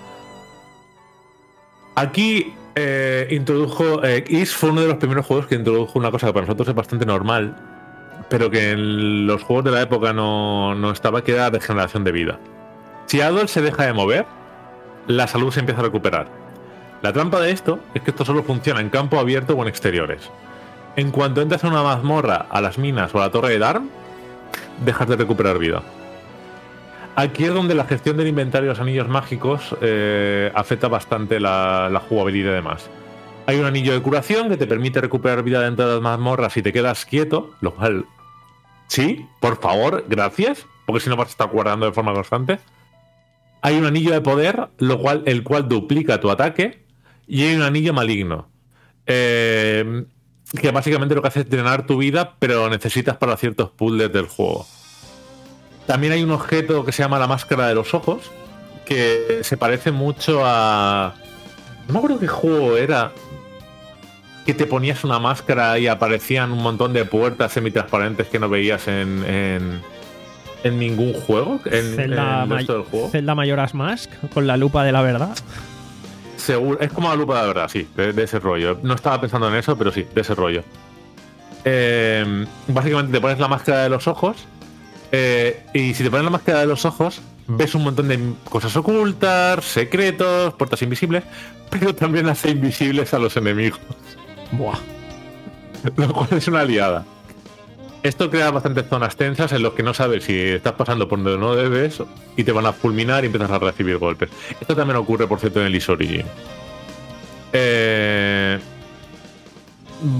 Aquí eh, introdujo... Eh, I S fue uno de los primeros juegos que introdujo una cosa que para nosotros es bastante normal, pero que en los juegos de la época no, no estaba, que era la regeneración de vida. Si Adol se deja de mover, la salud se empieza a recuperar. La trampa de esto es que esto solo funciona en campo abierto o en exteriores. En cuanto entras a una mazmorra, a las minas o a la torre de Darm, dejas de recuperar vida. Aquí es donde la gestión del inventario de los anillos mágicos eh, afecta bastante la, la jugabilidad y demás. Hay un anillo de curación que te permite recuperar vida dentro de las mazmorras si te quedas quieto, lo cual, sí, por favor, gracias, porque si no vas a estar guardando de forma constante. Hay un anillo de poder, lo cual, el cual duplica tu ataque, y hay un anillo maligno, eh, que básicamente lo que hace es drenar tu vida, pero lo necesitas para ciertos puzzles del juego. También hay un objeto que se llama la máscara de los ojos, que se parece mucho a... No me acuerdo qué juego era, que te ponías una máscara y aparecían un montón de puertas semitransparentes que no veías en... en... en ningún juego, en, Zelda, en el resto del juego. Zelda Majora's Mask, con la lupa de la verdad. Seguro, es como la lupa de la verdad, sí, de, de ese rollo. No estaba pensando en eso, pero sí, de ese rollo. Eh, básicamente te pones la máscara de los ojos, eh, y si te pones la máscara de los ojos, ves un montón de cosas ocultas, secretos, puertas invisibles, pero también hace invisibles a los enemigos. Buah. Lo cual es una liada. Esto crea bastantes zonas tensas en los que no sabes si estás pasando por donde no debes y te van a fulminar y empiezas a recibir golpes. Esto también ocurre, por cierto, en el Is Origin. Eh, voy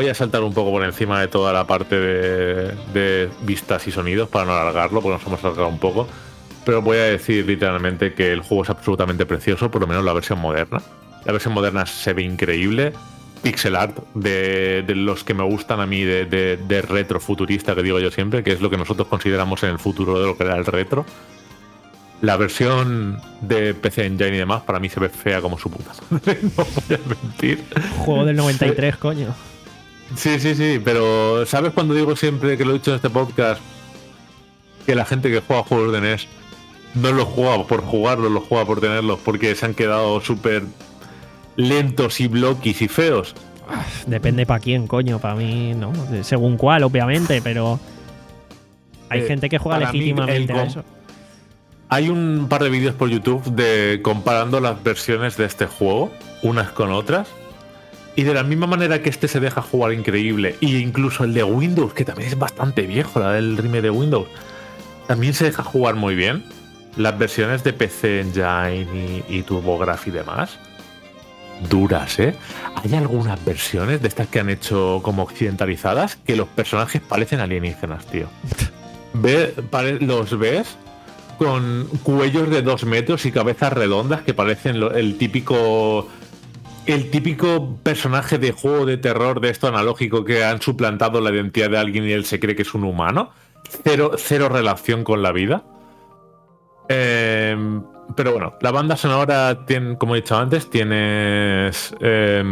voy a saltar un poco por encima de toda la parte de, de vistas y sonidos para no alargarlo, porque nos hemos alargado un poco. Pero voy a decir literalmente que el juego es absolutamente precioso, por lo menos la versión moderna. La versión moderna se ve increíble. Pixel art de, de los que me gustan a mí, de, de, de retro futurista, que digo yo siempre, que es lo que nosotros consideramos en el futuro de lo que era el retro. La versión de P C Engine y demás, para mí se ve fea como su puta madre, no voy a mentir. Juego del noventa y tres, coño. Sí, sí, sí, pero ¿sabes cuando digo siempre, que lo he dicho en este podcast, que la gente que juega juegos de N E S no los juega por jugarlos, los juega por tenerlos, porque se han quedado súper lentos y bloquis y feos? Depende para quién, coño, para mí, ¿no? Según cuál, obviamente, pero hay Eh, gente que juega para mí, legítimamente el a com- eso. Hay un par de vídeos por YouTube de comparando las versiones de este juego unas con otras, y de la misma manera que este se deja jugar increíble, e incluso el de Windows, que también es bastante viejo, la del remake de Windows, también se deja jugar muy bien. Las versiones de P C Engine y, y TurboGrafx y demás, duras, ¿eh? Hay algunas versiones de estas que han hecho como occidentalizadas que los personajes parecen alienígenas, tío. Ve, pare- los ves con cuellos de dos metros y cabezas redondas que parecen lo- el típico el típico personaje de juego de terror de esto analógico, que han suplantado la identidad de alguien y él se cree que es un humano. Cero, cero relación con la vida. Eh, pero bueno, la banda sonora tiene, como he dicho antes, tienes eh,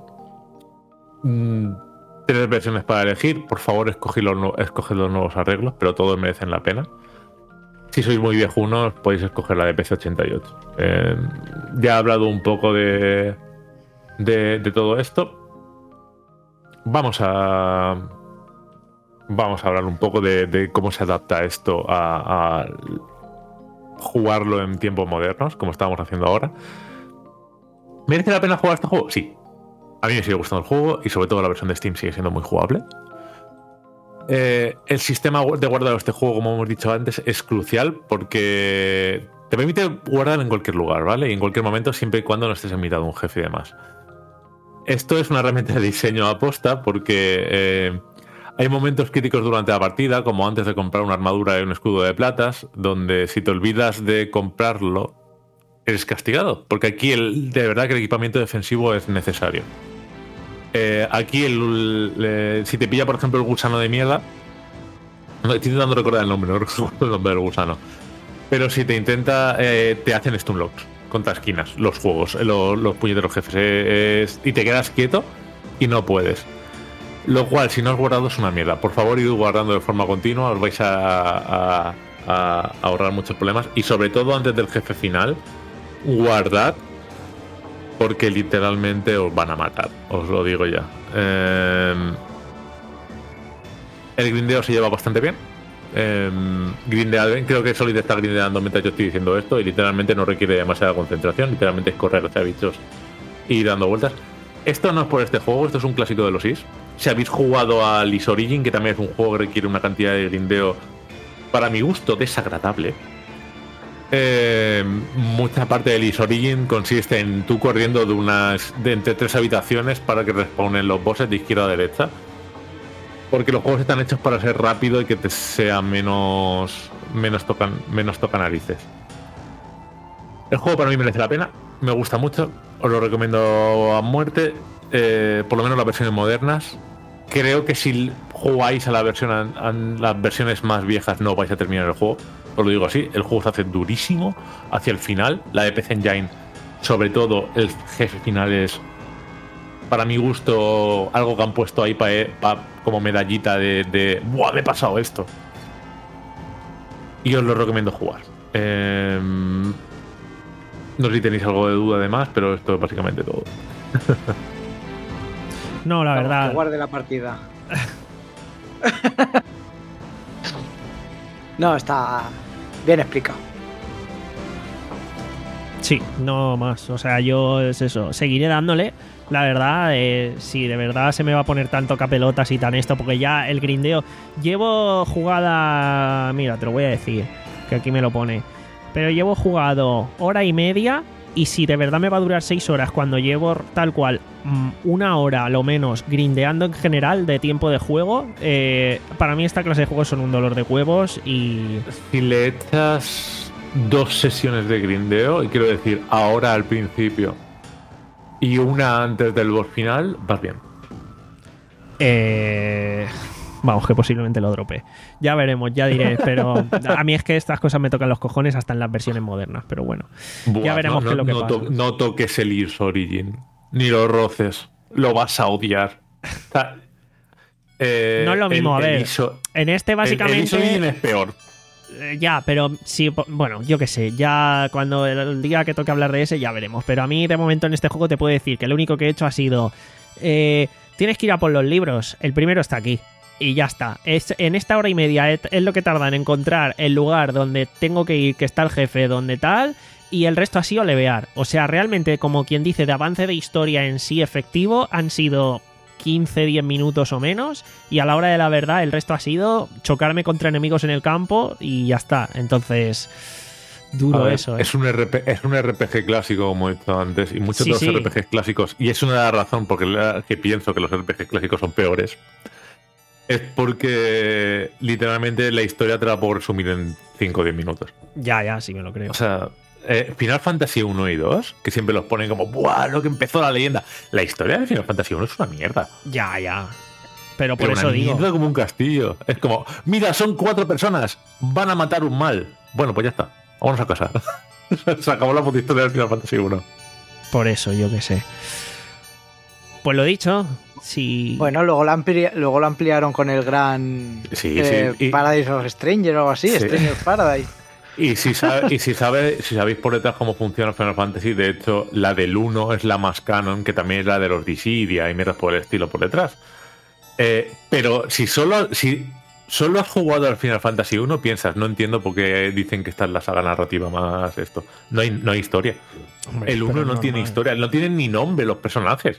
mm, tres versiones para elegir. Por favor, escoged los, nu- escoged los nuevos arreglos, pero todos merecen la pena. Si sois muy viejunos, podéis escoger la de P C ochenta y ocho. Eh, ya he hablado un poco de, de, de todo esto. Vamos a vamos a hablar un poco de, de cómo se adapta esto a, a jugarlo en tiempos modernos, como estábamos haciendo ahora. ¿Merece la pena jugar este juego? Sí. A mí me sigue gustando el juego y sobre todo la versión de Steam sigue siendo muy jugable. Eh, el sistema de guardado de este juego, como hemos dicho antes, es crucial porque te permite guardar en cualquier lugar, ¿vale? Y en cualquier momento, siempre y cuando no estés en mitad de un jefe y demás. Esto es una herramienta de diseño aposta porque eh, hay momentos críticos durante la partida, como antes de comprar una armadura y un escudo de platas, donde si te olvidas de comprarlo, eres castigado. Porque aquí el, de verdad que el equipamiento defensivo es necesario. Eh, aquí, el, el, si te pilla, por ejemplo, el gusano de mierda, no estoy intentando recordar el nombre, no recuerdo el nombre del gusano, pero si te intenta, eh, te hacen stun locks contra esquinas, los juegos, los, los puñeteros jefes, eh, es, y te quedas quieto y no puedes. Lo cual, si no has guardado, es una mierda. Por favor, id guardando de forma continua, os vais a, a, a ahorrar muchos problemas, y sobre todo antes del jefe final, guardad, porque literalmente os van a matar, os lo digo ya. Eh, el grindeo se lleva bastante bien. Eh, grindead bien. Creo que Solid está grindeando mientras yo estoy diciendo esto, y literalmente no requiere demasiada concentración. Literalmente es correr hacia bichos y ir dando vueltas. Esto no es por este juego, esto es un clásico de los I S. Si habéis jugado a Lies Origin, que también es un juego que requiere una cantidad de grindeo, para mi gusto, desagradable. Eh, mucha parte de Lies Origin consiste en tú corriendo de unas de entre tres habitaciones para que respawnen los bosses de izquierda a derecha, porque los juegos están hechos para ser rápido y que te sea menos menos tocan menos toca narices. El juego para mí merece la pena, me gusta mucho, os lo recomiendo a muerte. Eh, por lo menos las versiones modernas. Creo que si jugáis a la versión a, a las versiones más viejas no vais a terminar el juego. Os lo digo así, el juego se hace durísimo hacia el final. La de P C Engine, sobre todo el jefe final, es, para mi gusto, algo que han puesto ahí para pa, como medallita de, de ¡buah, me he pasado esto! Y os lo recomiendo jugar. Eh, no sé si tenéis algo de duda de más, pero esto es básicamente todo. No, la Vamos, verdad. que guarde la partida. No, está bien explicado. Sí, no más. O sea, yo es eso. Seguiré dándole. La verdad, eh, si de verdad se me va a poner tanto capelotas y tan esto, porque ya el grindeo. Llevo jugada. Mira, te lo voy a decir, que aquí me lo pone. Pero llevo jugado hora y media y si de verdad me va a durar seis horas cuando llevo tal cual mm, una hora a lo menos grindeando en general de tiempo de juego, eh, para mí esta clase de juegos son un dolor de huevos y... Si le echas dos sesiones de grindeo, y quiero decir ahora al principio y una antes del boss final, vas bien. Eh... Vamos, que posiblemente lo drope. Ya veremos, ya diré, pero a mí es que estas cosas me tocan los cojones hasta en las versiones modernas, pero bueno. Buah, ya veremos no, qué es lo que no, pasa. to- no toques el Gears Origin, ni lo roces, lo vas a odiar. O sea, eh, No es lo mismo, el- a ver. el iso- En este el- El Gears Origin básicamente... es peor. eh, Ya, pero sí, po- bueno, yo qué sé, ya cuando el, el día que toque hablar de ese ya veremos. Pero a mí de momento en este juego te puedo decir que lo único que he hecho ha sido... eh, tienes que ir a por los libros, el primero está aquí. Y ya está. Es, en esta hora y media es, es lo que tarda en encontrar el lugar donde tengo que ir, que está el jefe, donde tal, y el resto ha sido levear. O sea, realmente, como quien dice, de avance de historia en sí efectivo, han sido quince diez minutos o menos, y a la hora de la verdad el resto ha sido chocarme contra enemigos en el campo y ya está. Entonces, duro A ver, eso, ¿eh? es, un R P, es un R P G clásico, como he dicho antes, y muchos Sí, de los sí. R P Gs clásicos, y es una de las razones por la que pienso que los R P Gs clásicos son peores, es porque literalmente la historia te la puedo resumir en cinco o diez minutos. Ya, ya, sí me lo creo. O sea, eh, Final Fantasy uno y dos, que siempre los ponen como, ¡buah! Lo que empezó la leyenda. La historia de Final Fantasy uno es una mierda. Ya, ya. Pero por Pero eso una digo... mierda como un castillo. Es como, mira, son cuatro personas, van a matar un mal. Bueno, pues ya está, vámonos a casa. Se acabó la puta historia del Final Fantasy uno. Por eso, yo qué sé. Pues lo dicho, si... Bueno, luego lo, ampli- luego lo ampliaron con el gran Sí, eh, sí, y- Paradise of Stranger o algo así, Sí. Stranger Paradise. Y si, sabe, y si, sabe, si sabéis por detrás cómo funciona Final Fantasy, de hecho, la del uno es la más canon, que también es la de los Dissidia y mierdas por el estilo por detrás. Eh, pero si solo, si solo has jugado al Final Fantasy uno, piensas, no entiendo por qué dicen que esta es la saga narrativa más esto. No hay, no hay historia. Hombre, El uno pero no es tiene normal. historia, no tienen ni nombre los personajes.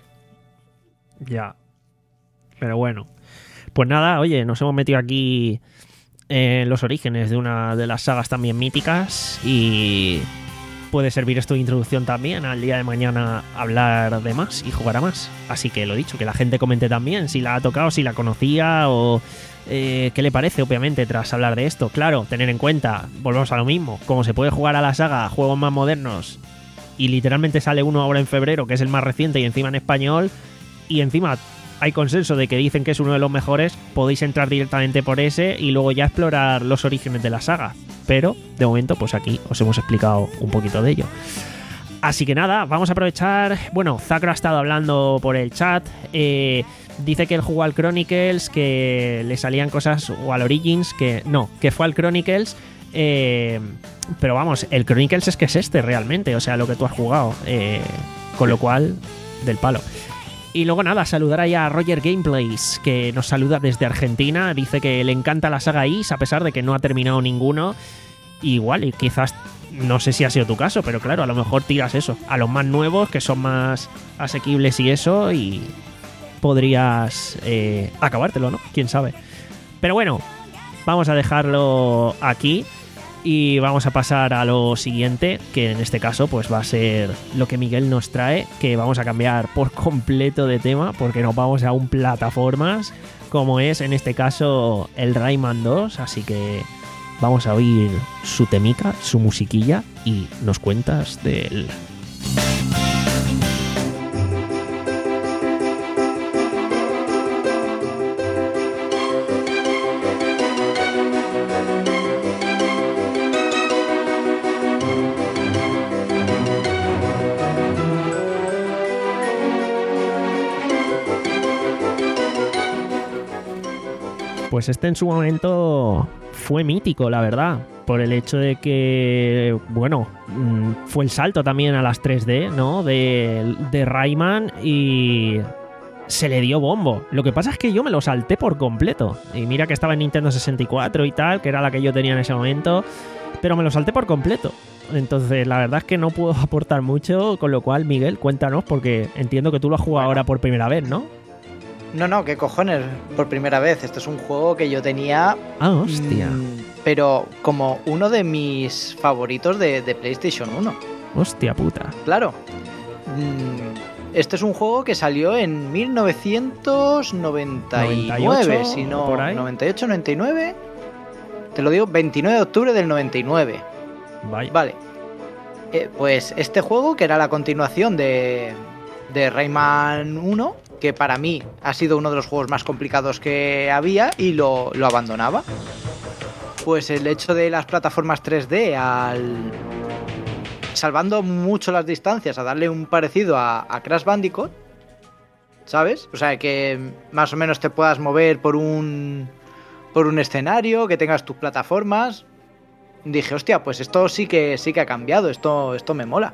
Ya. Pero bueno. Pues nada, oye, nos hemos metido aquí en los orígenes de una de las sagas también míticas y puede servir esto de introducción también al día de mañana hablar de más y jugar a más. Así que lo dicho, que la gente comente también si la ha tocado, si la conocía o eh, qué le parece, obviamente, tras hablar de esto. Claro, tener en cuenta, volvemos a lo mismo, como se puede jugar a la saga a juegos más modernos y literalmente sale uno ahora en febrero, que es el más reciente y encima en español, y encima hay consenso de que dicen que es uno de los mejores, podéis entrar directamente por ese y luego ya explorar los orígenes de la saga. Pero, de momento, pues aquí os hemos explicado un poquito de ello. Así que nada, vamos a aprovechar... Bueno, Zacro ha estado hablando por el chat. Eh, dice que él jugó al Chronicles, que le salían cosas... O al Origins, que... No, que fue al Chronicles... Eh, pero vamos, el Chronicles es que es este realmente, o sea, lo que tú has jugado. Eh, con lo cual, del palo. Y luego nada, saludar ahí a Roger Gameplays, que nos saluda desde Argentina. Dice que le encanta la saga Is, a pesar de que no ha terminado ninguno. Igual, y quizás, no sé si ha sido tu caso, pero claro, a lo mejor tiras eso, a los más nuevos, que son más asequibles y eso, y podrías eh, acabártelo, ¿no? Quién sabe. Pero bueno, vamos a dejarlo aquí. Y vamos a pasar a lo siguiente, que en este caso pues va a ser lo que Miguel nos trae, que vamos a cambiar por completo de tema, porque nos vamos a un plataformas, como es en este caso el Rayman dos, así que vamos a oír su temica, su musiquilla, y nos cuentas de él. Pues este en su momento fue mítico, la verdad, por el hecho de que, bueno, fue el salto también a las tres D, ¿no? De, de Rayman y se le dio bombo. Lo que pasa es que yo me lo salté por completo. Y mira que estaba en Nintendo sesenta y cuatro y tal, que era la que yo tenía en ese momento, pero me lo salté por completo. Entonces, la verdad es que no puedo aportar mucho, con lo cual, Miguel, cuéntanos, porque entiendo que tú lo has jugado ahora por primera vez, ¿no? No, no, qué cojones, por primera vez. Este es un juego que yo tenía... Ah, hostia. mm, pero como uno de mis favoritos de, de PlayStation uno. Hostia puta. Claro. Este es un juego que salió en mil novecientos noventa y nueve, noventa y ocho, si no, por ahí. noventa y ocho, noventa y nueve. Te lo digo, veintinueve de octubre del noventa y nueve. Vaya. Vale. Eh, pues este juego, que era la continuación de, de Rayman uno, que para mí ha sido uno de los juegos más complicados que había y lo, lo abandonaba. Pues el hecho de las plataformas tres D, al salvando mucho las distancias, a darle un parecido a, a Crash Bandicoot, ¿sabes? O sea, que más o menos te puedas mover por un por un escenario, que tengas tus plataformas. Dije, hostia, pues esto sí que sí que ha cambiado, esto, esto me mola.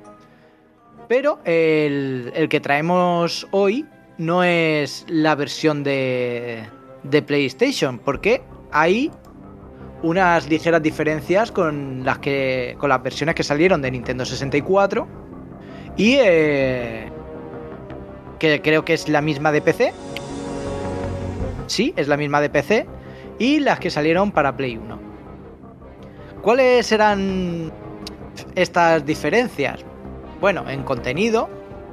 Pero el, el que traemos hoy no es la versión de, de PlayStation, porque hay unas ligeras diferencias con las que con las versiones que salieron de Nintendo sesenta y cuatro y eh, que creo que es la misma de P C. Sí, es la misma de P C y las que salieron para Play uno. ¿Cuáles eran estas diferencias? Bueno, en contenido,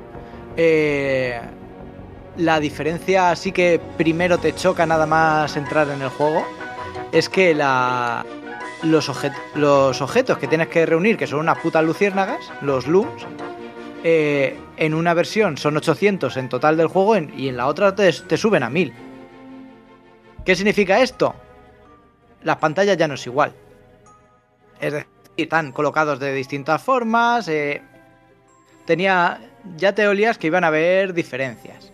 eh, la diferencia sí que primero te choca nada más entrar en el juego. Es que la, los, objet, los objetos que tienes que reunir, que son unas putas luciérnagas, los looms, eh, en una versión son ochocientos en total del juego en, y en la otra te, te suben a mil. ¿Qué significa esto? Las pantallas ya no es igual. Es decir, están colocados de distintas formas. Eh, tenía, ya te olías que iban a haber diferencias.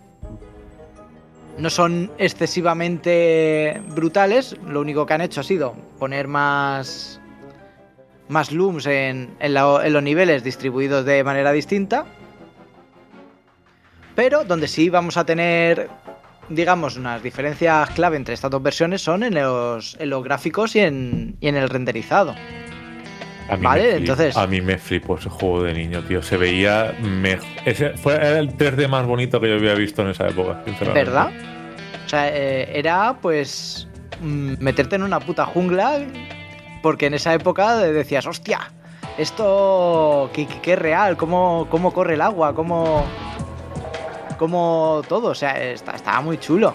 No son excesivamente brutales, lo único que han hecho ha sido poner más, más looms en, en, la, en los niveles distribuidos de manera distinta. Pero donde sí vamos a tener, digamos, unas diferencias clave entre estas dos versiones son en los, en los gráficos y en, y en el renderizado. A mí vale, me flip, entonces. A mí me flipó ese juego de niño, tío. Se veía mejor. Ese fue, era el tres D más bonito que yo había visto en esa época, sinceramente. ¿Verdad? O sea, eh, era pues meterte en una puta jungla, porque en esa época decías, hostia, esto qué, qué es real, cómo, cómo corre el agua, cómo, cómo todo, o sea, está, estaba muy chulo.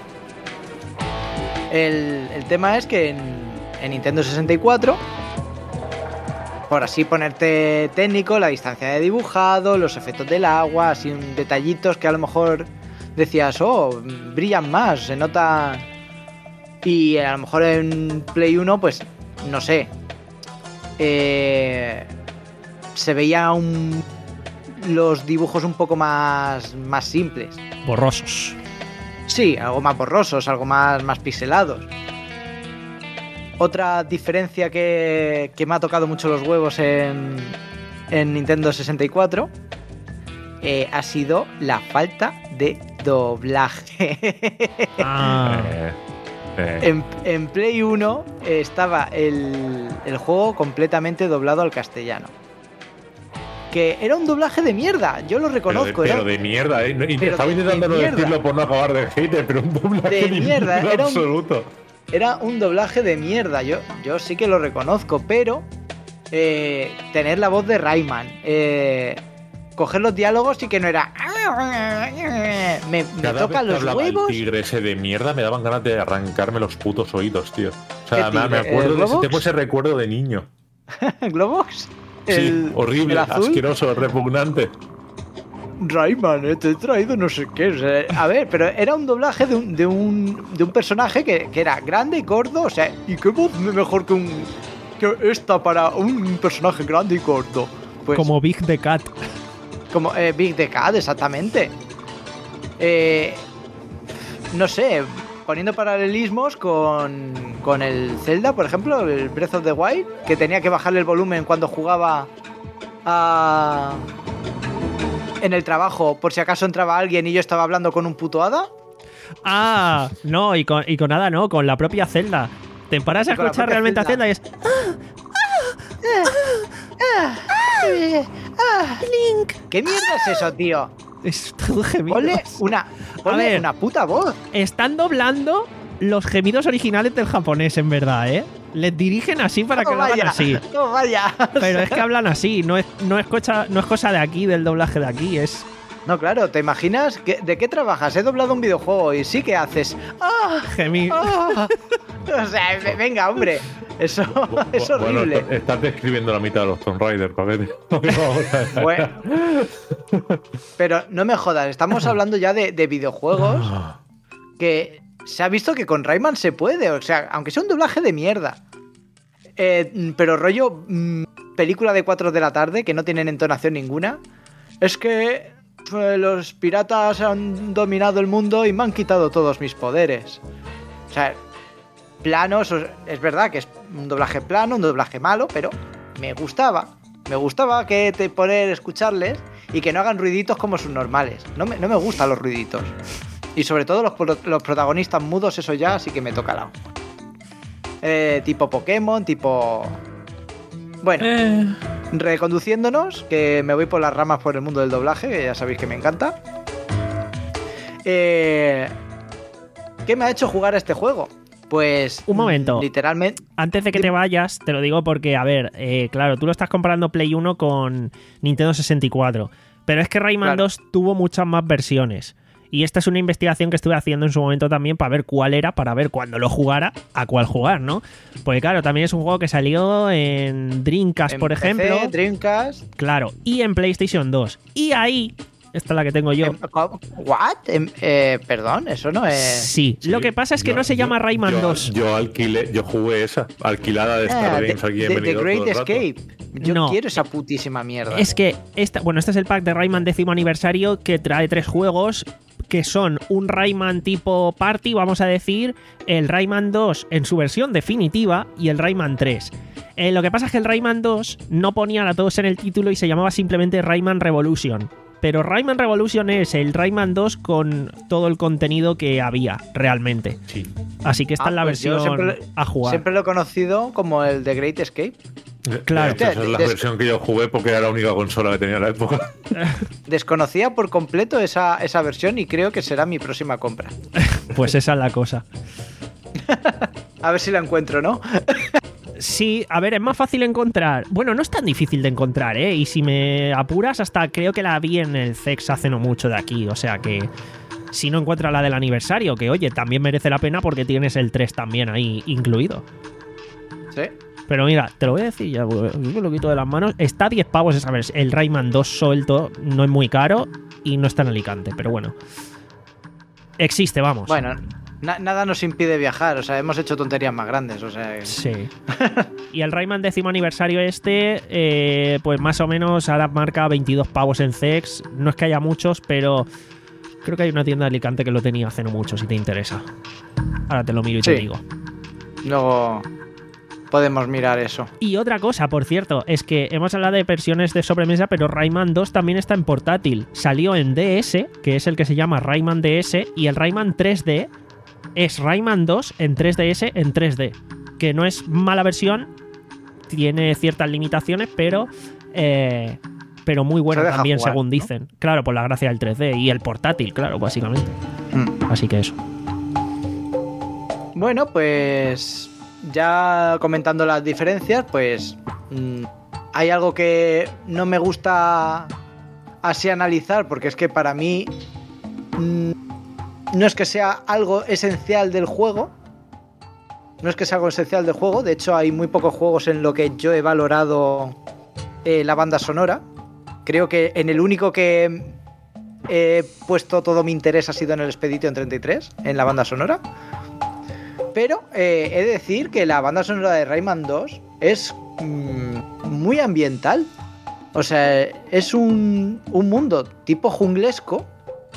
El, el tema es que en, en Nintendo sesenta y cuatro, por así ponerte técnico, la distancia de dibujado, los efectos del agua, así detallitos que a lo mejor decías, oh, brillan más, se nota. Y a lo mejor en Play uno, pues, no sé, eh, se veía un, los dibujos un poco más, más simples. Borrosos. Sí, algo más borrosos, algo más, más pixelados. Otra diferencia que, que me ha tocado mucho los huevos en, en Nintendo sesenta y cuatro eh, ha sido la falta de doblaje. Ah. Eh, eh. En, en Play uno eh, estaba el, el juego completamente doblado al castellano. Que era un doblaje de mierda, yo lo reconozco. Pero de, era, pero de mierda, ¿eh? Y pero estaba de- intentando de no mierda. decirlo por no acabar de hater, pero un doblaje De mierda, era un- absoluto. Era un doblaje de mierda, yo, yo sí que lo reconozco, pero eh, tener la voz de Rayman, eh, coger los diálogos y que no era... Me, me Cada toca vez que los hablaba huevos. el tigre ese de mierda me daban ganas de arrancarme los putos oídos, tío. O sea, ¿Qué me, me tigre? acuerdo ¿El de ese, Globox? tengo ese recuerdo de niño. ¿Globos? Sí, El- horrible, el azul. asqueroso, repugnante. Rayman, eh, te he traído no sé qué. O sea, a ver, pero era un doblaje de un, de un, de un personaje que, que era grande y gordo. O sea, ¿y qué voz mejor que un que esta para un personaje grande y gordo? Pues, Como Big the Cat. Como eh, Big the Cat, exactamente. Eh, no sé, poniendo paralelismos con, con el Zelda, por ejemplo, el Breath of the Wild, que tenía que bajarle el volumen cuando jugaba a... en el trabajo, por si acaso entraba alguien y yo estaba hablando con un puto hada. Ah, no, y con, y con nada, no, con la propia Zelda. Te paras a Con la escuchar propia realmente Zelda. a Zelda y es. Link. ¿Qué mierda es eso, tío? Es todo gemido. Ponle una, ponle ver. una puta voz. Están doblando los gemidos originales del japonés, en verdad, ¿eh? Les dirigen así para que ¡Oh, lo hagan vaya! así. ¡Oh, vaya! Pero es que hablan así, no es, no, es cosa, no es cosa de aquí, del doblaje de aquí, es... No, claro, ¿te imaginas? que- ¿De qué trabajas? He doblado un videojuego y sí que haces. ¡Ah! Gemir. ¡Ah! O sea, ve- venga, hombre. Eso es Bueno, horrible. est- estás describiendo la mitad de los Tomb Raider, paquete. Bueno, pero no me jodas, estamos hablando ya de, de videojuegos que se ha visto que con Rayman se puede, o sea, aunque sea un doblaje de mierda. Eh, pero rollo mm, película de cuatro de la tarde que no tienen entonación ninguna. Es que eh, los piratas han dominado el mundo y me han quitado todos mis poderes. O sea, planos, o- es verdad que es un doblaje plano, un doblaje malo, pero me gustaba. Me gustaba que te poder escucharles y que no hagan ruiditos como sus normales. No me, no me gustan los ruiditos. Y sobre todo los, pro- los protagonistas mudos, eso ya sí que me toca la eh, tipo Pokémon, tipo... Bueno, Eh, reconduciéndonos, que me voy por las ramas por el mundo del doblaje, que ya sabéis que me encanta. Eh, ¿Qué me ha hecho jugar a este juego? Pues... Un momento. mm, Literalmente... Antes de que te vayas, te lo digo porque, a ver, eh, claro, tú lo estás comparando Play uno con Nintendo sesenta y cuatro, pero es que Rayman Claro. dos tuvo muchas más versiones. Y esta es una investigación que estuve haciendo en su momento también para ver cuál era, para ver cuando lo jugara, a cuál jugar, ¿no? Porque claro, también es un juego que salió en Dreamcast, en por P C, ejemplo. Dreamcast... Claro, y en PlayStation dos. Y ahí, esta es la que tengo yo. em, ¿cómo? ¿What? Em, eh, perdón, eso no es... Sí, lo que pasa es que Yo- no se yo- llama Rayman yo- dos. Yo alquilé, yo jugué esa, alquilada de Star Ah, Games The- aquí en The- The Benidorm Great todo el rato. Escape. Yo No. quiero esa putísima mierda. Es que esta, bueno, este es el pack de Rayman décimo aniversario que trae tres juegos que son un Rayman tipo party, vamos a decir, el Rayman dos en su versión definitiva y el Rayman tres. Eh, lo que pasa es que el Rayman dos no ponían a todos en el título y se llamaba simplemente Rayman Revolution. Pero Rayman Revolution es el Rayman dos con todo el contenido que había realmente. Sí. Así que esta Ah, es la pues yo versión siempre- a jugar. Siempre lo he conocido como el The Great Escape. Claro. Esa es la Des- versión que yo jugué porque era la única consola que tenía en la época. Desconocía por completo esa, esa versión y creo que será mi próxima compra. Pues esa es la cosa. A ver si la encuentro, ¿no? Sí, a ver, es más fácil encontrar. Bueno, no es tan difícil de encontrar, ¿eh? Y si me apuras, hasta creo que la vi en el C E X hace no mucho de aquí. O sea que si no encuentras la del aniversario, que oye, también merece la pena porque tienes el tres también ahí incluido. Sí. Pero mira, te lo voy a decir ya, porque me lo quito de las manos. Está a diez pavos esa vez. El Rayman dos suelto no es muy caro y no está en Alicante, pero bueno. Existe, vamos. Bueno, na- nada nos impide viajar. O sea, hemos hecho tonterías más grandes. O sea, Sí. Y el Rayman décimo aniversario este, eh, pues más o menos ahora marca veintidós pavos en C E X. No es que haya muchos, pero creo que hay una tienda de Alicante que lo tenía hace no mucho, si te interesa. Ahora te lo miro y te Sí. digo. luego podemos mirar eso. Y otra cosa, por cierto, es que hemos hablado de versiones de sobremesa, pero Rayman dos también está en portátil. Salió en D S, que es el que se llama Rayman D S, y el Rayman tres D es Rayman dos en tres D S en tres D. Que no es mala versión, tiene ciertas limitaciones, pero eh, pero muy bueno Se deja también, jugar, según ¿no? dicen. Claro, por la gracia del tres D y el portátil, claro, básicamente. Mm. Así que eso. Bueno, pues ya comentando las diferencias, pues mm, hay algo que no me gusta así analizar, porque es que para mí mm, no es que sea algo esencial del juego, no es que sea algo esencial del juego, de hecho hay muy pocos juegos en lo que yo he valorado eh, la banda sonora. Creo que en el único que he puesto todo mi interés ha sido en el Expedition treinta y tres, en la banda sonora. Pero eh, he de decir que la banda sonora de Rayman dos es mm, muy ambiental. O sea, es un, un mundo tipo junglesco.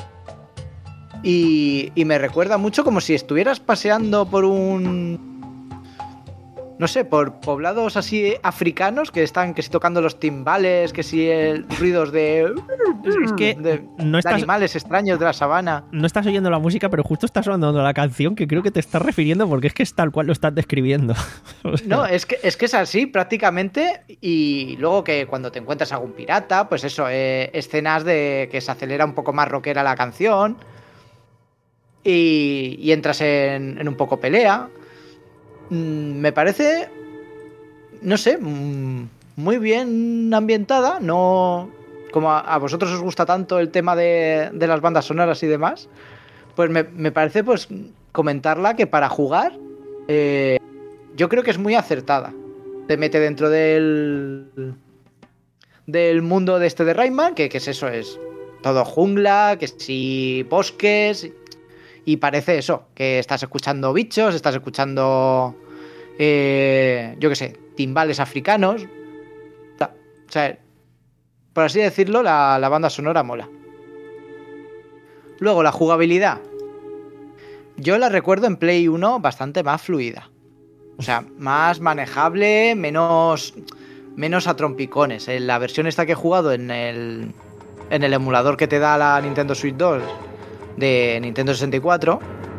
Y, y me recuerda mucho como si estuvieras paseando por un... No sé, por poblados así africanos que están que si tocando los timbales, que si el, ruidos de... Es que de, no de estás- animales extraños de la sabana. No estás oyendo la música, pero justo estás sonando la canción que creo que te estás refiriendo porque es que es tal cual lo estás describiendo. O sea, No, es que, es que es así prácticamente. Y luego que cuando te encuentras a algún pirata, pues eso, eh, escenas de que se acelera un poco más rockera la canción. Y, y entras en, en un poco pelea. mmm, me parece, no sé, mmm, muy bien ambientada. No, como a, a vosotros os gusta tanto el tema de, de las bandas sonoras y demás, pues me, me parece pues comentarla que para jugar eh, yo creo que es muy acertada. Te mete dentro del del mundo de este de Rayman, que, que es eso, es todo jungla, que si bosques, y parece eso, que estás escuchando bichos, estás escuchando eh, yo qué sé, timbales africanos. O sea, por así decirlo, la, la banda sonora mola. Luego, la jugabilidad. Yo la recuerdo en Play uno bastante más fluida. O sea, más manejable, menos, menos a trompicones. En la versión esta que he jugado en el, en el emulador que te da la Nintendo Switch dos de Nintendo sesenta y cuatro,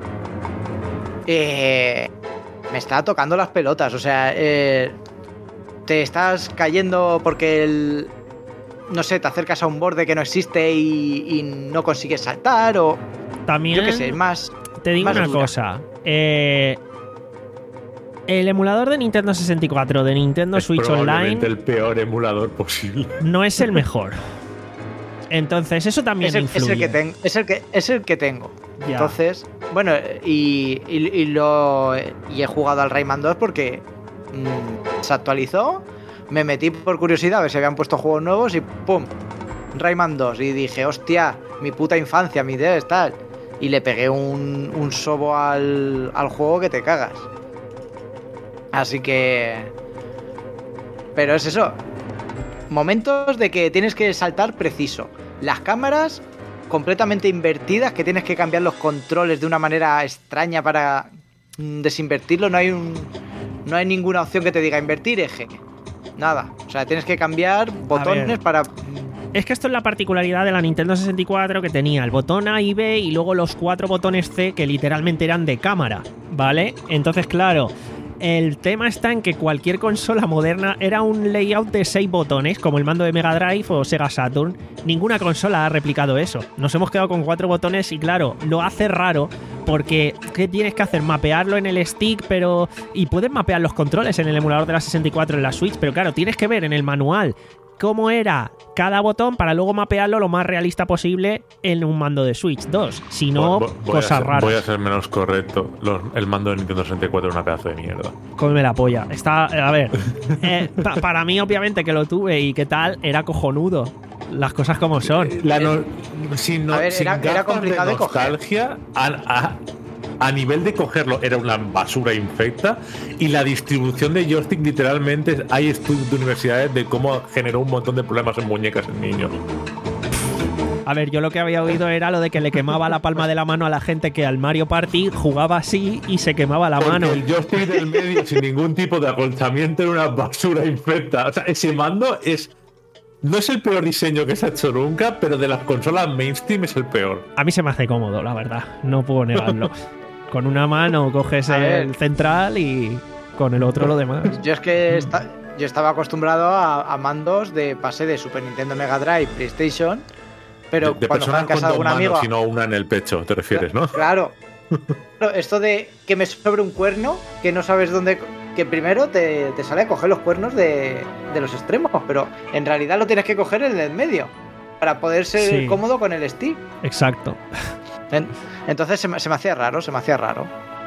eh, me está tocando las pelotas. O sea, eh, te estás cayendo porque el... no sé, te acercas a un borde que no existe y, y no consigues saltar, o... También... yo qué sé, es más... Te digo más una dura. cosa. Eh, el emulador de Nintendo sesenta y cuatro de Nintendo Es Switch probablemente Online el peor emulador posible. no es el mejor. Entonces, eso también Es el, influye. es el que ten- es el que es el que tengo. Ya. Entonces, bueno, y, y, y lo y he jugado al Rayman dos porque mmm, se actualizó. Me metí por curiosidad a ver si habían puesto juegos nuevos y ¡pum! Rayman dos. Y dije, hostia, mi puta infancia, mi idea es tal. Y le pegué un, un sobo al, al juego que te cagas. Así que... Pero es eso. Momentos de que tienes que saltar preciso. Las cámaras completamente invertidas, que tienes que cambiar los controles de una manera extraña para mm, desinvertirlo. No hay un, no hay ninguna opción que te diga invertir eje. Nada. O sea, tienes que cambiar botones ver. para... Es que esto es la particularidad de la Nintendo sesenta y cuatro, que tenía el botón A y B y luego los cuatro botones C que literalmente eran de cámara, ¿vale? Entonces, claro, el tema está en que cualquier consola moderna era un layout de seis botones, como el mando de Mega Drive o Sega Saturn. Ninguna consola ha replicado eso. Nos hemos quedado con cuatro botones y, claro, lo hace raro porque ¿qué tienes que hacer? Mapearlo en el stick, pero... Y puedes mapear los controles en el emulador de la sesenta y cuatro en la Switch, pero claro, tienes que ver en el manual cómo era cada botón para luego mapearlo lo más realista posible en un mando de Switch dos. Si no, Voy- voy a cosas ser- raras. Voy a ser menos correcto. Los- el mando de Nintendo sesenta y cuatro es una pedazo de mierda. Cómeme la polla. Está, a ver, eh, pa- para mí, obviamente, que lo tuve y qué tal, era cojonudo. Las cosas como son. La no- sin, no- A ver, sin era- era gafas complicado de de coger. nostalgia, a, a- a nivel de cogerlo era una basura infecta, y la distribución de joystick, literalmente hay estudios de universidades de cómo generó un montón de problemas en muñecas en niños. A ver, yo lo que había oído era lo de que le quemaba la palma de la mano a la gente que al Mario Party jugaba así y se quemaba la Porque mano. el joystick del medio sin ningún tipo de acolchamiento era una basura infecta. O sea, ese mando es... No es el peor diseño que se ha hecho nunca, pero de las consolas mainstream es el peor. A mí se me hace cómodo, la verdad. No puedo negarlo. Con una mano coges A ver. el central y con el otro lo demás. Yo es que esta- yo estaba acostumbrado a, a mandos de pase de Super Nintendo, Mega Drive, PlayStation, pero de de cuando estaba personas en casa con de dos algún manos amigo... y no una en el pecho, te refieres, ¿no? Claro. Claro, esto de que me sobre un cuerno, que no sabes dónde... Que primero te, te sale a coger los cuernos de, de los extremos, pero en realidad lo tienes que coger en el medio para poder ser Sí. cómodo con el stick. Exacto. En- Entonces se me, se me hacía raro, se me hacía raro.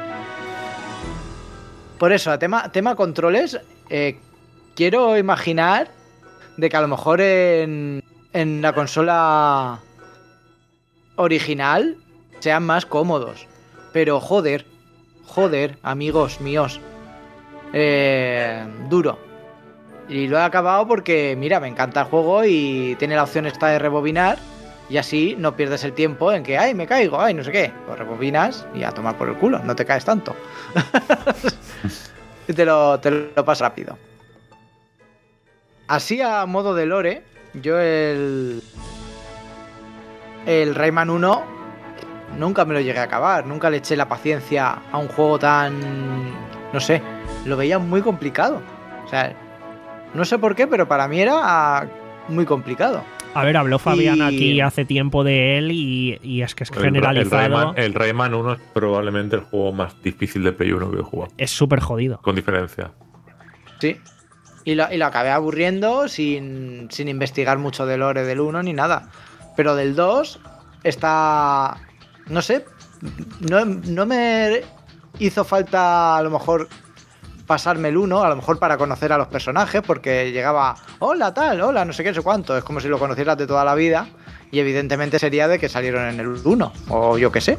Por eso, tema, tema controles, eh, quiero imaginar de que a lo mejor en, en la consola original sean más cómodos. Pero joder, joder, amigos míos, eh, duro. Y lo he acabado porque, mira, me encanta el juego y tiene la opción esta de rebobinar. Y así no pierdes el tiempo en que, ay, me caigo, ay, no sé qué. Pues rebobinas y a tomar por el culo, no te caes tanto. Y te lo, te lo pasas rápido. Así a modo de lore, yo el... El Rayman uno nunca me lo llegué a acabar. Nunca le eché la paciencia a un juego tan... No sé, lo veía muy complicado. O sea, no sé por qué, pero para mí era muy complicado. A ver, habló Fabián Y- aquí hace tiempo de él y, y es que es El, generalizado. el Rayman, el Rayman uno es probablemente el juego más difícil de Play uno que he jugado. Es súper jodido. Con diferencia. Sí. Y lo, y lo acabé aburriendo sin, sin investigar mucho del lore del uno ni nada. Pero del dos está... No sé. No, no me hizo falta a lo mejor pasarme el uno, a lo mejor para conocer a los personajes, porque llegaba, hola tal, hola, no sé qué, no sé cuánto. Es como si lo conocieras de toda la vida. Y evidentemente sería de que salieron en el uno, o yo qué sé.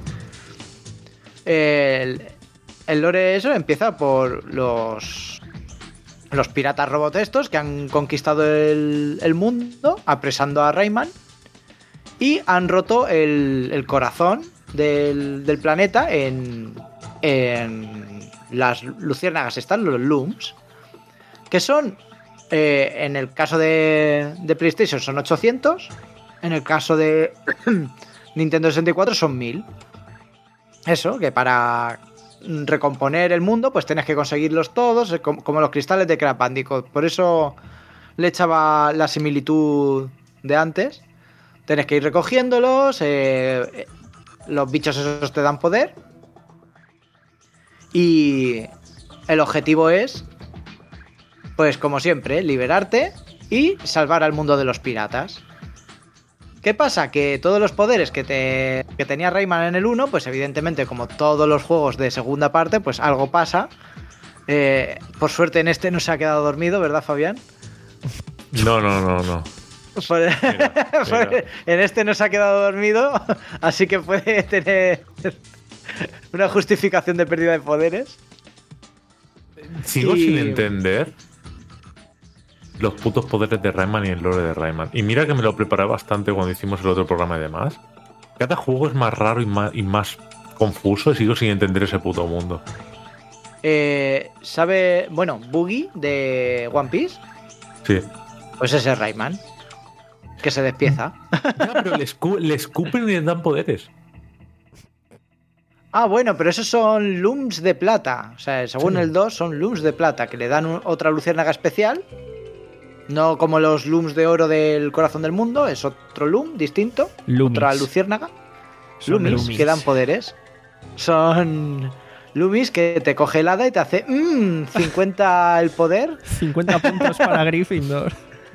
El, el lore eso empieza por los... Los piratas robot estos que han conquistado el, el mundo, apresando a Rayman, y han roto el, el corazón del, del planeta en, en las luciérnagas estas, los looms, que son, eh, en el caso de, de PlayStation son ochocientos, en el caso de Nintendo sesenta y cuatro son mil. Eso, que para recomponer el mundo, pues tienes que conseguirlos todos, como, como los cristales de Crash Bandicoot. Por eso le echaba la similitud de antes. Tienes que ir recogiéndolos, eh, los bichos esos te dan poder. Y el objetivo es, pues como siempre, liberarte y salvar al mundo de los piratas. ¿Qué pasa? Que todos los poderes que, te, que tenía Rayman en el uno, pues evidentemente como todos los juegos de segunda parte, pues algo pasa. Eh, por suerte en este no se ha quedado dormido, ¿verdad, Fabián? No, no, no, no. Por- Mira, por- mira. En este no se ha quedado dormido, así que puede tener una justificación de pérdida de poderes. Sigo Y- sin entender los putos poderes de Rayman y el lore de Rayman. Y mira que me lo preparé bastante cuando hicimos el otro programa y demás. Cada juego es más raro y más, y más confuso y sigo sin entender ese puto mundo. Eh, ¿Sabe? Bueno, Boogie de One Piece, Sí. pues ese es Rayman, que se despieza. Ya, pero le, escu- le escupen y le dan poderes. Ah, bueno, pero esos son looms de plata. O sea, según Sí. el dos, son looms de plata, que le dan un- otra luciérnaga especial. No como los looms de oro del corazón del mundo, es otro loom distinto. Loomies. Otra luciérnaga. Son Loomies, loomies. que dan poderes. Son loomies que te coge el hada y te hace mmm, cincuenta el poder. cincuenta puntos para Gryffindor.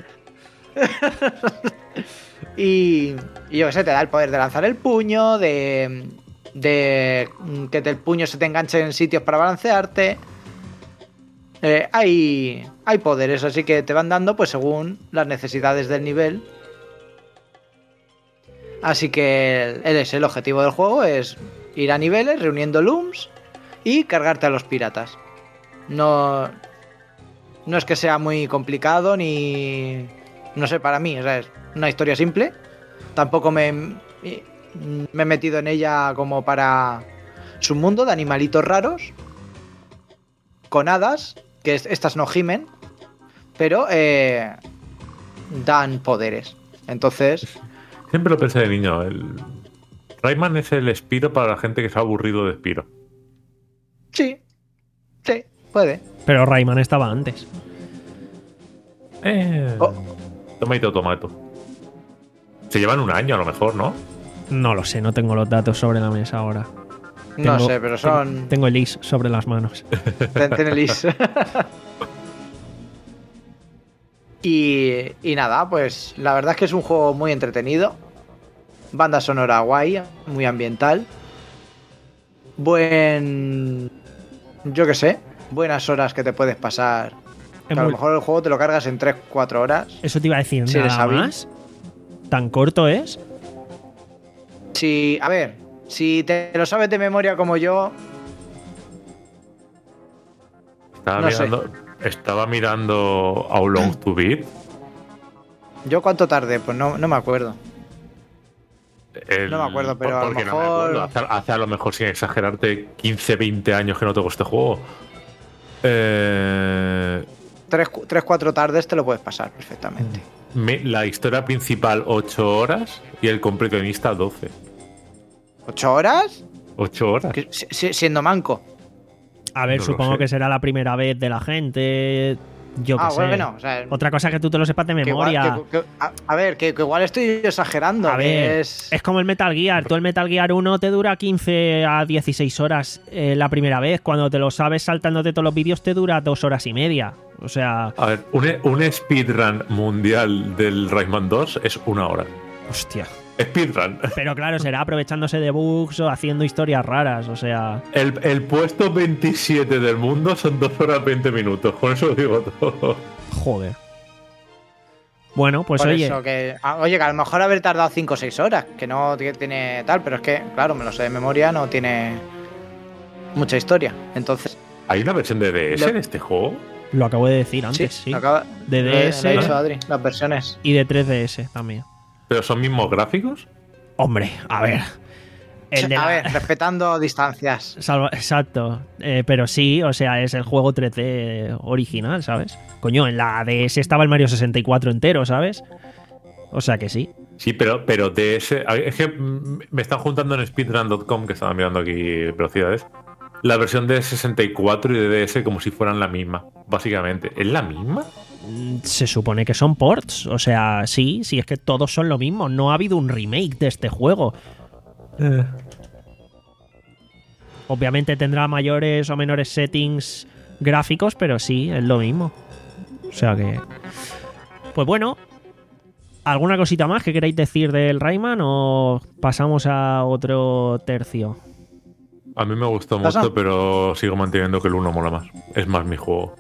Y, y yo qué sé, te da el poder de lanzar el puño, de, de que te- el puño se te enganche en sitios para balancearte. Eh, hay, hay poderes, así que te van dando pues según las necesidades del nivel. Así que el, es el objetivo del juego, es ir a niveles, reuniendo looms y cargarte a los piratas. No, no es que sea muy complicado ni... No sé, para mí, o sea, es una historia simple. Tampoco me, me he metido en ella como para... Es un mundo de animalitos raros con hadas, que es- estas no gimen, pero eh, dan poderes. Entonces, Siempre lo pensé de niño. El... Rayman es el Spiro para la gente que se ha aburrido de Spiro. sí, sí, puede. Pero Rayman estaba antes. Eh... Oh. Tomato, tomato. Se llevan un año a lo mejor, ¿no? No lo sé, no tengo los datos sobre la mesa ahora. No Tengo- sé, pero son... Tengo el I S sobre las manos. Ten- tenelis. y, y nada, pues la verdad es que es un juego muy entretenido. Banda sonora guay, muy ambiental. Buen... Yo qué sé, buenas horas que te puedes pasar. Que Es a lo muy- mejor el juego te lo cargas en tres cuatro horas. Eso te iba a decir, Si eres nada hábil. más. ¿Tan corto es? Si, a ver, si te lo sabes de memoria como yo, Estaba No sé. mirando, estaba mirando How Long to Beat. ¿yo cuánto tardé? Pues no, no me acuerdo. El- No me acuerdo, pero a lo porque no me mejor- acuerdo. Hace, hace a lo mejor, sin exagerarte, quince, veinte años que no toco este juego. Eh, Tres, cu- tres, cuatro tardes te lo puedes pasar perfectamente. me- la historia principal, ocho horas. Y el completionista, doce. ¿Ocho horas? ocho horas. Que- si- si- siendo manco. A ver, No lo supongo sé. que será la primera vez de la gente. Yo qué Ah, sé. bueno, o sea, Otra cosa que tú te lo sepas de que igual- memoria. que- que- a, a ver, que, que igual estoy exagerando. A que ver, es... es como el Metal Gear. Tú el Metal Gear uno te dura quince a dieciséis horas eh, la primera vez. Cuando te lo sabes saltándote todos los vídeos te dura dos horas y media. O sea, A ver, un, un speedrun mundial del Rayman dos es una hora. hostia. Speedrun. Pero claro, será aprovechándose de bugs o haciendo historias raras. O sea, El, el puesto veintisiete del mundo son dos horas veinte minutos. Con eso digo todo. joder. Bueno, pues Por oye, eso que, ah, oye, que a lo mejor haber tardado cinco o seis horas, que no t- tiene tal, pero es que, claro, me lo sé de memoria, no tiene mucha historia. Entonces, ¿Hay una versión de D S Lo- en este juego? lo acabo de decir antes, sí. lo acaba- De lo- D S. lo ha dicho Adri, las versiones. Y de tres D S también. ¿Pero son mismos gráficos? Hombre, a ver. El de a la- ver, respetando distancias. Salva- Exacto. Eh, pero sí, o sea, es el juego tres D original, ¿sabes? Coño, en la D S estaba el Mario sesenta y cuatro entero, ¿sabes? O sea que sí. Sí, pero, pero D S. a ver, Es que mm, me están juntando en speedrun punto com, que estaba mirando aquí velocidades. La versión de sesenta y cuatro y de D S como si fueran la misma, básicamente. ¿Es la misma? Mm, Se supone que son ports. O sea, sí, sí, es que todos son lo mismo. No ha habido un remake de este juego. Obviamente tendrá mayores o menores settings gráficos, pero sí, es lo mismo. O sea que... Pues bueno, ¿alguna cosita más que queráis decir del Rayman o pasamos a otro tercio? A mí me gustó ¿Pasa? mucho, pero sigo manteniendo que el uno mola más. Es más mi juego.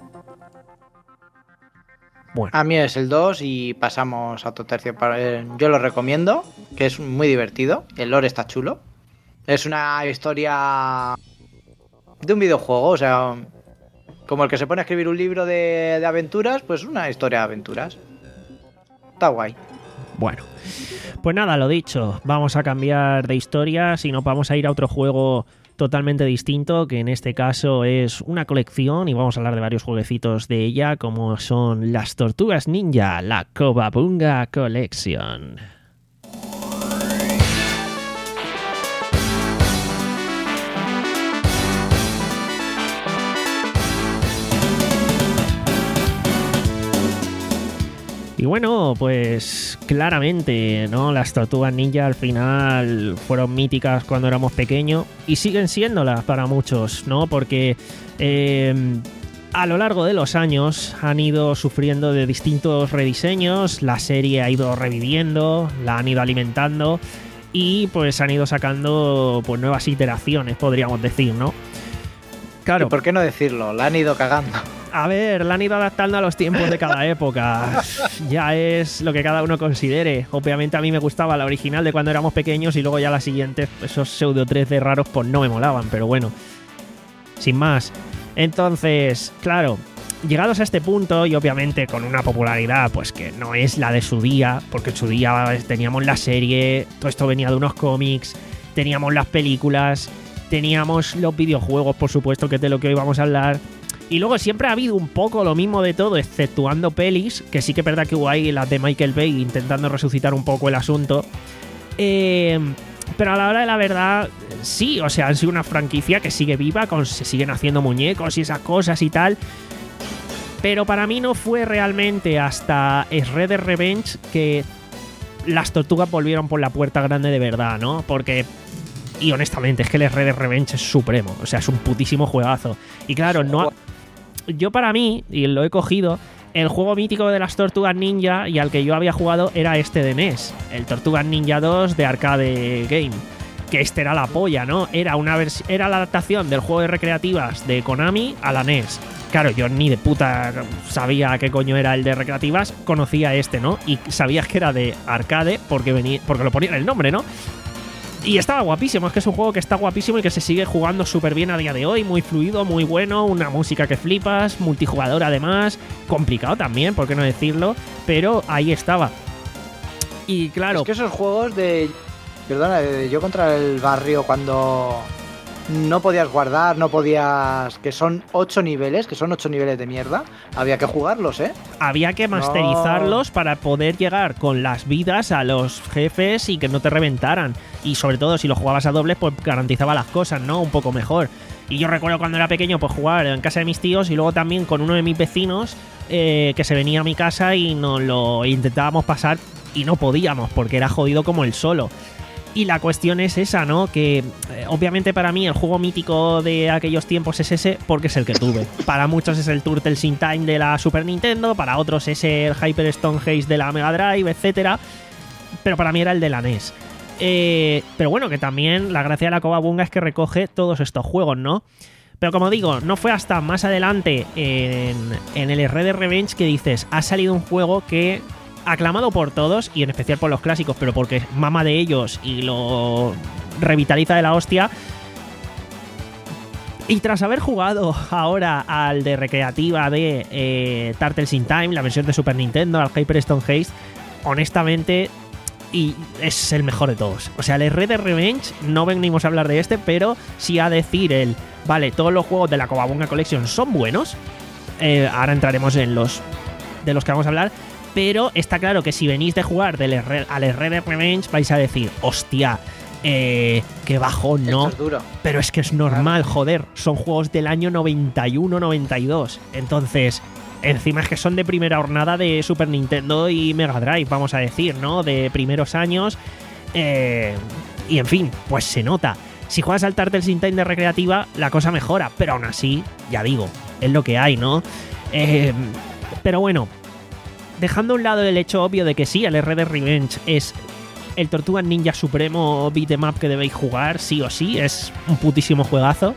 Bueno, A mí es el dos y pasamos a otro tercio. para- eh, Yo lo recomiendo, que es muy divertido. El lore está chulo. Es una historia de un videojuego, o sea, como el que se pone a escribir un libro de, de aventuras, pues una historia de aventuras. Está guay. bueno. Pues nada, lo dicho, vamos a cambiar de historia, si no vamos a ir a otro juego totalmente distinto, que en este caso es una colección y vamos a hablar de varios jueguecitos de ella, como son las Tortugas Ninja, la Cowabunga Collection. Y bueno, pues claramente, ¿no? Las Tortugas Ninja al final fueron míticas cuando éramos pequeños y siguen siéndolas para muchos, ¿no? Porque eh, a lo largo de los años han ido sufriendo de distintos rediseños, la serie ha ido reviviendo, la han ido alimentando y pues han ido sacando pues nuevas iteraciones, podríamos decir, ¿no? Claro. ¿Y por qué no decirlo? La han ido cagando. A ver, la han ido adaptando a los tiempos de cada época. Ya es lo que cada uno considere. Obviamente a mí me gustaba la original de cuando éramos pequeños y luego ya las siguientes, esos pseudo tres D raros, pues no me molaban, pero bueno. Sin más. Entonces, claro, llegados a este punto y obviamente con una popularidad pues que no es la de su día, porque en su día teníamos la serie, todo esto venía de unos cómics, teníamos las películas, teníamos los videojuegos, por supuesto, que es de lo que hoy vamos a hablar. Y luego siempre ha habido un poco lo mismo de todo, exceptuando pelis, que sí que es verdad que hubo ahí las de Michael Bay intentando resucitar un poco el asunto. Eh, pero a la hora de la verdad, sí, o sea, han sido una franquicia que sigue viva, con, se siguen haciendo muñecos y esas cosas y tal. Pero para mí no fue realmente hasta Red Dead Revenge que las tortugas volvieron por la puerta grande de verdad, ¿no? Porque... Y honestamente, es que el Red Dead Revenge es supremo. O sea, es un putísimo juegazo. Y claro, no... ha- Yo para mí, y lo he cogido, el juego mítico de las Tortugas Ninja y al que yo había jugado era este de N E S. El Tortugas Ninja dos de Arcade Game. Que este era la polla, ¿no? Era, una vers- era la adaptación del juego de recreativas de Konami a la N E S. Claro, yo ni de puta sabía qué coño era el de recreativas. Conocía este, ¿no? Y sabías que era de arcade porque, venía, porque lo ponía en el nombre, ¿no? Y estaba guapísimo, es que es un juego que está guapísimo y que se sigue jugando súper bien a día de hoy, muy fluido, muy bueno, una música que flipas, multijugador además, complicado también, por qué no decirlo, pero ahí estaba. Y claro, Es que esos juegos de... Perdona, de Yo contra el barrio, cuando no podías guardar, no podías... Que son ocho niveles, que son ocho niveles de mierda. Había que jugarlos, ¿eh? había que masterizarlos para poder llegar con las vidas a los jefes y que no te reventaran. Y sobre todo, si lo jugabas a dobles, pues garantizaba las cosas, ¿no? Un poco mejor. Y yo recuerdo cuando era pequeño pues jugar en casa de mis tíos y luego también con uno de mis vecinos eh, que se venía a mi casa y nos lo intentábamos pasar y no podíamos porque era jodido como el solo. Y la cuestión es esa, ¿no? Que eh, obviamente para mí el juego mítico de aquellos tiempos es ese porque es el que tuve. Para muchos es el Turtles in Time de la Super Nintendo, para otros es el Hyper Stone Haze de la Mega Drive, etcétera. Pero para mí era el de la N E S. Eh, pero bueno, que también la gracia de la Cowabunga es que recoge todos estos juegos, ¿no? Pero como digo, no fue hasta más adelante en, en el Red Dead Revenge que dices, ha salido un juego que... aclamado por todos y en especial por los clásicos, pero porque mama de ellos y lo revitaliza de la hostia. Y tras haber jugado ahora al de recreativa de eh, Turtles in Time, la versión de Super Nintendo, al Hyper Stone Haze, honestamente, y es el mejor de todos. O sea, el Red Dead Revenge, no venimos a hablar de este, pero sí a decir el, vale, todos los juegos de la Cowabunga Collection son buenos. Eh, ahora entraremos en los de los que vamos a hablar. Pero está claro que si venís de jugar del R- al Red Dead Revenge vais a decir, hostia, eh, qué bajón, ¿no? Esto es duro. Pero es que es normal, joder, son juegos del año noventa y uno noventa y dos. Entonces, encima es que son de primera hornada de Super Nintendo y Mega Drive, vamos a decir, ¿no? De primeros años. Eh, y en fin, pues se nota. Si juegas al Turtles in Time de recreativa, la cosa mejora, pero aún así, ya digo, es lo que hay, ¿no? Eh, pero bueno, dejando a un lado el hecho obvio de que sí, el Red Dead Revenge es el Tortugas Ninja Supremo beat'em up que debéis jugar, sí o sí, es un putísimo juegazo.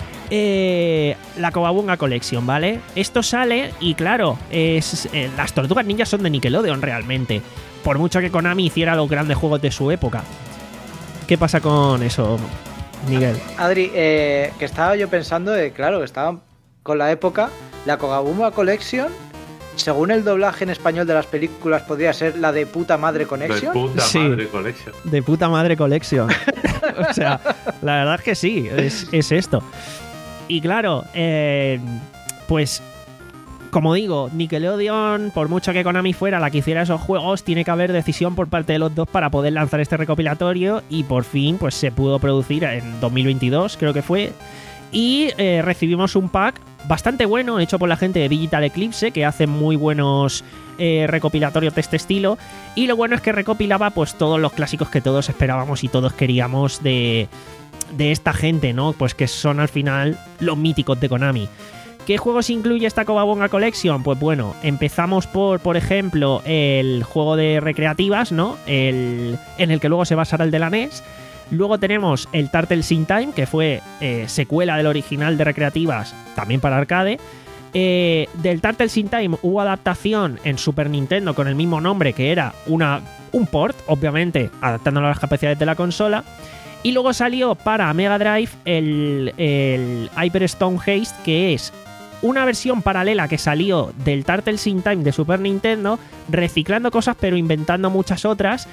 Eh, la Cowabunga Collection, ¿vale? Esto sale y claro, es, eh, las Tortugas Ninja son de Nickelodeon realmente, por mucho que Konami hiciera los grandes juegos de su época. ¿Qué pasa con eso, Miguel? Adri, eh, que estaba yo pensando de, claro, que estaba con la época, la Cowabunga Collection, según el doblaje en español de las películas, podría ser la de puta madre Connection. De puta Sí. madre Collection. De puta madre Collection. O sea, la verdad es que sí, es, es esto. Y claro, eh, pues como digo, Nickelodeon, por mucho que Konami fuera la que hiciera esos juegos, tiene que haber decisión por parte de los dos para poder lanzar este recopilatorio y por fin pues se pudo producir en dos mil veintidós, creo que fue. Y eh, recibimos un pack bastante bueno, hecho por la gente de Digital Eclipse, que hace muy buenos eh, recopilatorios de este estilo. Y lo bueno es que recopilaba pues todos los clásicos que todos esperábamos y todos queríamos de, de esta gente, ¿no? Pues que son al final los míticos de Konami. ¿Qué juegos incluye esta Cowabunga Collection? Pues bueno, empezamos por, por ejemplo, el juego de recreativas, ¿no? El, en el que luego se basará el de la N E S. Luego tenemos el Turtles in Time, que fue eh, secuela del original de recreativas, también para arcade. Eh, del Turtles in Time hubo adaptación en Super Nintendo con el mismo nombre, que era una, un port, obviamente, adaptándolo a las capacidades de la consola. Y luego salió para Mega Drive el, el Hyper Stone Haze, que es una versión paralela que salió del Turtles in Time de Super Nintendo, reciclando cosas pero inventando muchas otras,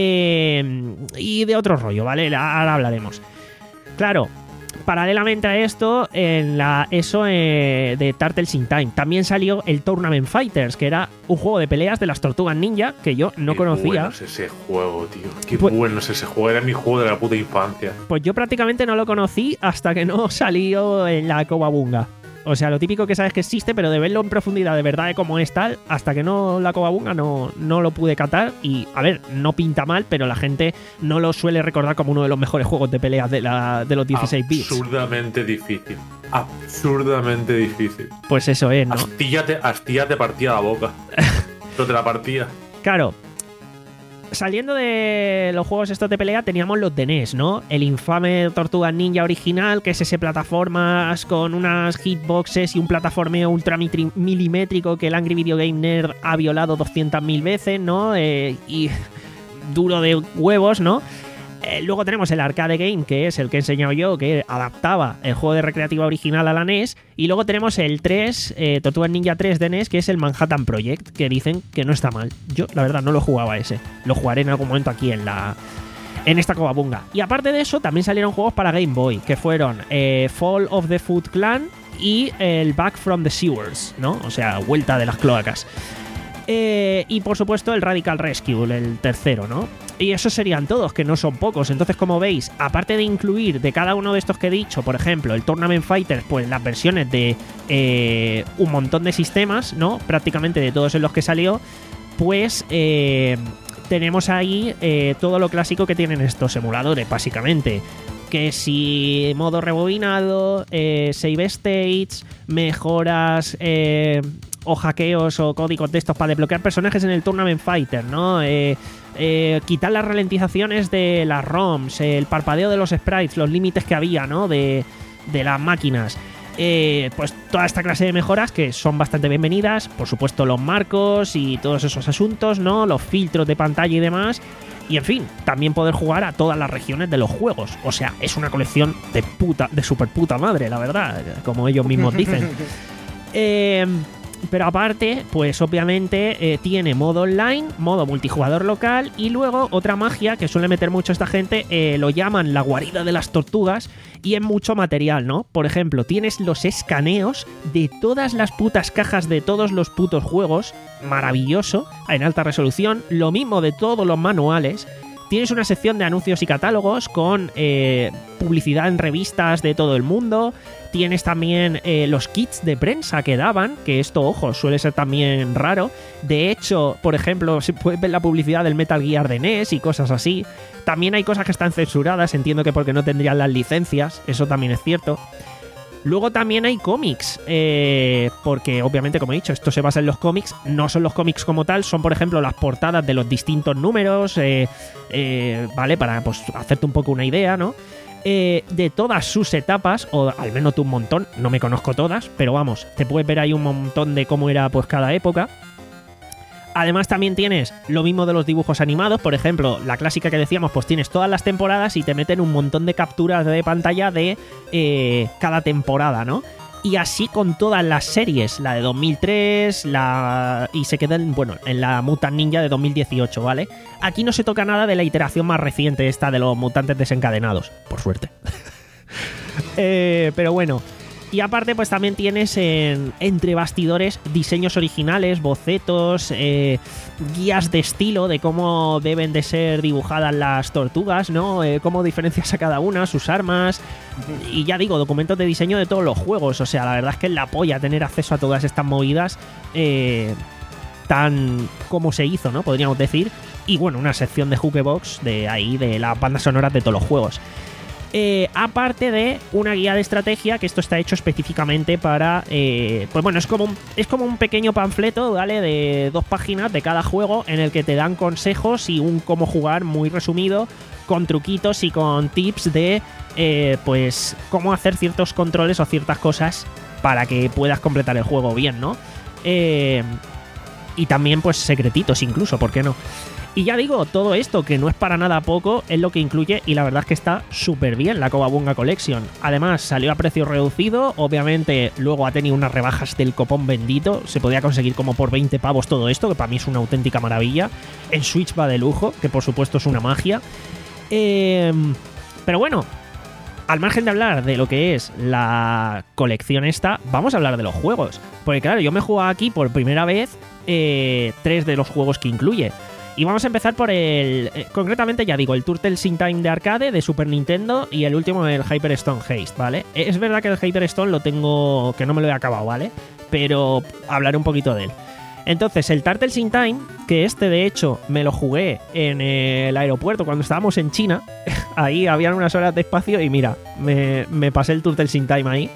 eh, y de otro rollo, ¿vale? Ahora hablaremos. Claro, paralelamente a esto, en la eso eh, de Turtles in Time también salió el Tournament Fighters, que era un juego de peleas de las Tortugas Ninja que yo no Qué conocía. bueno es ese juego, tío. Qué Pues- bueno es ese juego. Era mi juego de la puta infancia. Pues yo prácticamente no lo conocí hasta que no salió en la Cowabunga. O sea, lo típico que sabes que existe, pero de verlo en profundidad de verdad de cómo es tal, hasta que no la Cowabunga no, no lo pude catar. Y, a ver, no pinta mal, pero la gente no lo suele recordar como uno de los mejores juegos de peleas de, la, de los dieciséis bits. Absurdamente difícil. Absurdamente difícil. Pues eso es, ¿no? Astilla te, Astilla te partía la boca. Pero te la partía. Claro. Saliendo de los juegos estos de pelea, teníamos los de N E S, ¿no? El infame Tortugas Ninja original, que es ese plataformas con unas hitboxes y un plataformeo ultra mitri- milimétrico que el Angry Video Game Nerd ha violado doscientas mil veces, ¿no? Eh, y duro de huevos, ¿no? Eh, luego tenemos el Arcade Game, que es el que he enseñado yo, que adaptaba el juego de recreativa original a la N E S. Y luego tenemos el tres, eh, Tortugas Ninja tres de N E S, que es el Manhattan Project, que dicen que no está mal. Yo, la verdad, no lo jugaba ese. Lo jugaré en algún momento aquí en la en esta Cowabunga. Y aparte de eso, también salieron juegos para Game Boy, que fueron eh, Fall of the Foot Clan y el Back from the Sewers, ¿no? O sea, vuelta de las cloacas. Eh, y por supuesto el Radical Rescue, el tercero, ¿no? Y esos serían todos, que no son pocos. Entonces, como veis, aparte de incluir de cada uno de estos que he dicho, por ejemplo, el Tournament Fighter, pues las versiones de eh, un montón de sistemas, ¿no? Prácticamente de todos en los que salió, pues eh, tenemos ahí eh, todo lo clásico que tienen estos emuladores, básicamente. Que si modo rebobinado, eh, save states, mejoras eh, o hackeos o códigos de estos para desbloquear personajes en el Tournament Fighter, ¿no? Eh, eh, quitar las ralentizaciones de las ROMs, el parpadeo de los sprites, los límites que había, ¿no? De, de las máquinas. Eh, pues toda esta clase de mejoras que son bastante bienvenidas. Por supuesto, los marcos y todos esos asuntos, ¿no? Los filtros de pantalla y demás. Y en fin, también poder jugar a todas las regiones de los juegos. O sea, es una colección de puta, de super puta madre, la verdad, como ellos mismos dicen. eh, pero aparte, pues obviamente eh, tiene modo online, modo multijugador local y luego otra magia que suele meter mucho esta gente, eh, lo llaman la guarida de las tortugas y es mucho material, ¿no? Por ejemplo, tienes los escaneos de todas las putas cajas de todos los putos juegos, maravilloso, en alta resolución, lo mismo de todos los manuales. Tienes una sección de anuncios y catálogos con eh, publicidad en revistas de todo el mundo. Tienes también eh, los kits de prensa que daban, que esto, ojo, suele ser también raro. De hecho, por ejemplo, se puede ver la publicidad del Metal Gear de N E S y cosas así. También hay cosas que están censuradas, entiendo que porque no tendrían las licencias, eso también es cierto. Luego también hay cómics, eh, porque obviamente, como he dicho, esto se basa en los cómics. No son los cómics como tal, son por ejemplo las portadas de los distintos números, eh, eh, ¿vale? Para pues hacerte un poco una idea, ¿no? Eh, de todas sus etapas, o al menos de un montón, no me conozco todas, pero vamos, te puedes ver ahí un montón de cómo era pues cada época. Además también tienes lo mismo de los dibujos animados, por ejemplo, la clásica que decíamos, pues tienes todas las temporadas y te meten un montón de capturas de pantalla de eh, cada temporada, ¿no? Y así con todas las series, la de dos mil tres, la y se quedan, bueno, en la Mutant Ninja de dos mil dieciocho, ¿vale? Aquí no se toca nada de la iteración más reciente esta de los mutantes desencadenados, por suerte. eh, pero bueno... Y aparte, pues también tienes en, entre bastidores diseños originales, bocetos, eh, guías de estilo de cómo deben de ser dibujadas las tortugas, ¿no? Eh, cómo diferencias a cada una, sus armas. Y ya digo, documentos de diseño de todos los juegos. O sea, la verdad es que es la polla tener acceso a todas estas movidas eh, tan como se hizo, ¿no? Podríamos decir. Y bueno, una sección de Jukebox de ahí, de las bandas sonoras de todos los juegos. Eh, aparte de una guía de estrategia, que esto está hecho específicamente para eh, pues bueno, es como un, es como un pequeño panfleto, ¿vale? De dos páginas de cada juego en el que te dan consejos y un cómo jugar muy resumido, con truquitos y con tips de eh, pues cómo hacer ciertos controles o ciertas cosas para que puedas completar el juego bien, ¿no? Eh, y también pues secretitos incluso, ¿por qué no? Y ya digo, todo esto, que no es para nada poco, es lo que incluye y la verdad es que está súper bien la Cowabunga Collection. Además, salió a precio reducido, obviamente luego ha tenido unas rebajas del copón bendito, se podía conseguir como por veinte pavos todo esto, que para mí es una auténtica maravilla. En Switch va de lujo, que por supuesto es una magia. Eh, pero bueno, al margen de hablar de lo que es la colección esta, vamos a hablar de los juegos. Porque claro, yo me he jugado aquí por primera vez eh, tres de los juegos que incluye. Y vamos a empezar por el... Eh, concretamente, ya digo, el Turtles in Time de arcade, de Super Nintendo, y el último, el Hyper Stone Haste, ¿vale? Es verdad que el Hyper Stone lo tengo... que no me lo he acabado, ¿vale? Pero hablaré un poquito de él. Entonces, el Turtles in Time, que este, de hecho, me lo jugué en el aeropuerto cuando estábamos en China. Ahí habían unas horas de espacio y mira, me, me pasé el Turtles in Time ahí.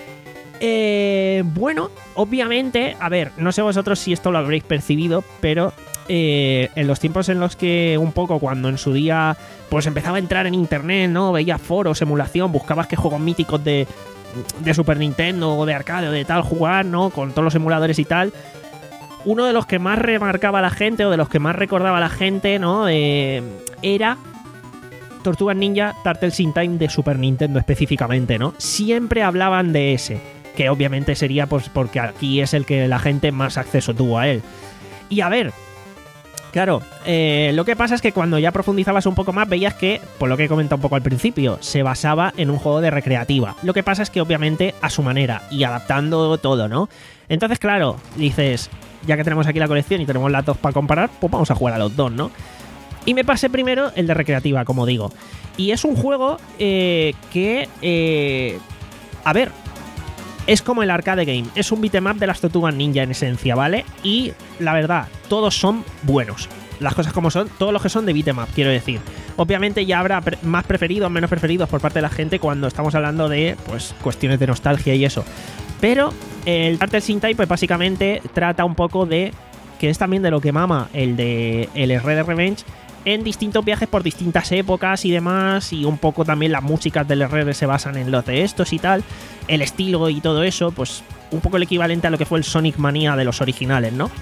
Eh, bueno, obviamente, a ver, no sé vosotros si esto lo habréis percibido, pero... Eh, en los tiempos en los que un poco cuando en su día pues empezaba a entrar en internet, ¿no? Veías foros, emulación, buscabas qué juegos míticos de, de Super Nintendo o de arcade o de tal jugar, ¿no? Con todos los emuladores y tal. Uno de los que más remarcaba a la gente o de los que más recordaba a la gente, ¿no? Eh, era Tortugas Ninja Turtles in Time de Super Nintendo específicamente, ¿no? Siempre hablaban de ese, que obviamente sería pues porque aquí es el que la gente más acceso tuvo a él. Y a ver... Claro, eh, lo que pasa es que cuando ya profundizabas un poco más veías que, por lo que he comentado un poco al principio, se basaba en un juego de recreativa. Lo que pasa es que obviamente a su manera y adaptando todo, ¿no? Entonces, claro, dices, ya que tenemos aquí la colección y tenemos las dos para comparar, pues vamos a jugar a los dos, ¿no? Y me pasé primero el de recreativa, como digo. Y es un juego eh, que... Eh, a ver... Es como el arcade game, es un beat'em up de las Tortugas Ninja en esencia, ¿vale? Y la verdad, todos son buenos. Las cosas como son, todos los que son de beat'em up, quiero decir. Obviamente ya habrá pre- más preferidos, menos preferidos por parte de la gente cuando estamos hablando de, pues, cuestiones de nostalgia y eso. Pero el Turtles in Time, pues básicamente trata un poco de... que es también de lo que mama el de el Red Dead Revenge, en distintos viajes por distintas épocas y demás, y un poco también las músicas del R D se basan en los de estos y tal, el estilo y todo eso, pues un poco el equivalente a lo que fue el Sonic Mania de los originales, ¿no?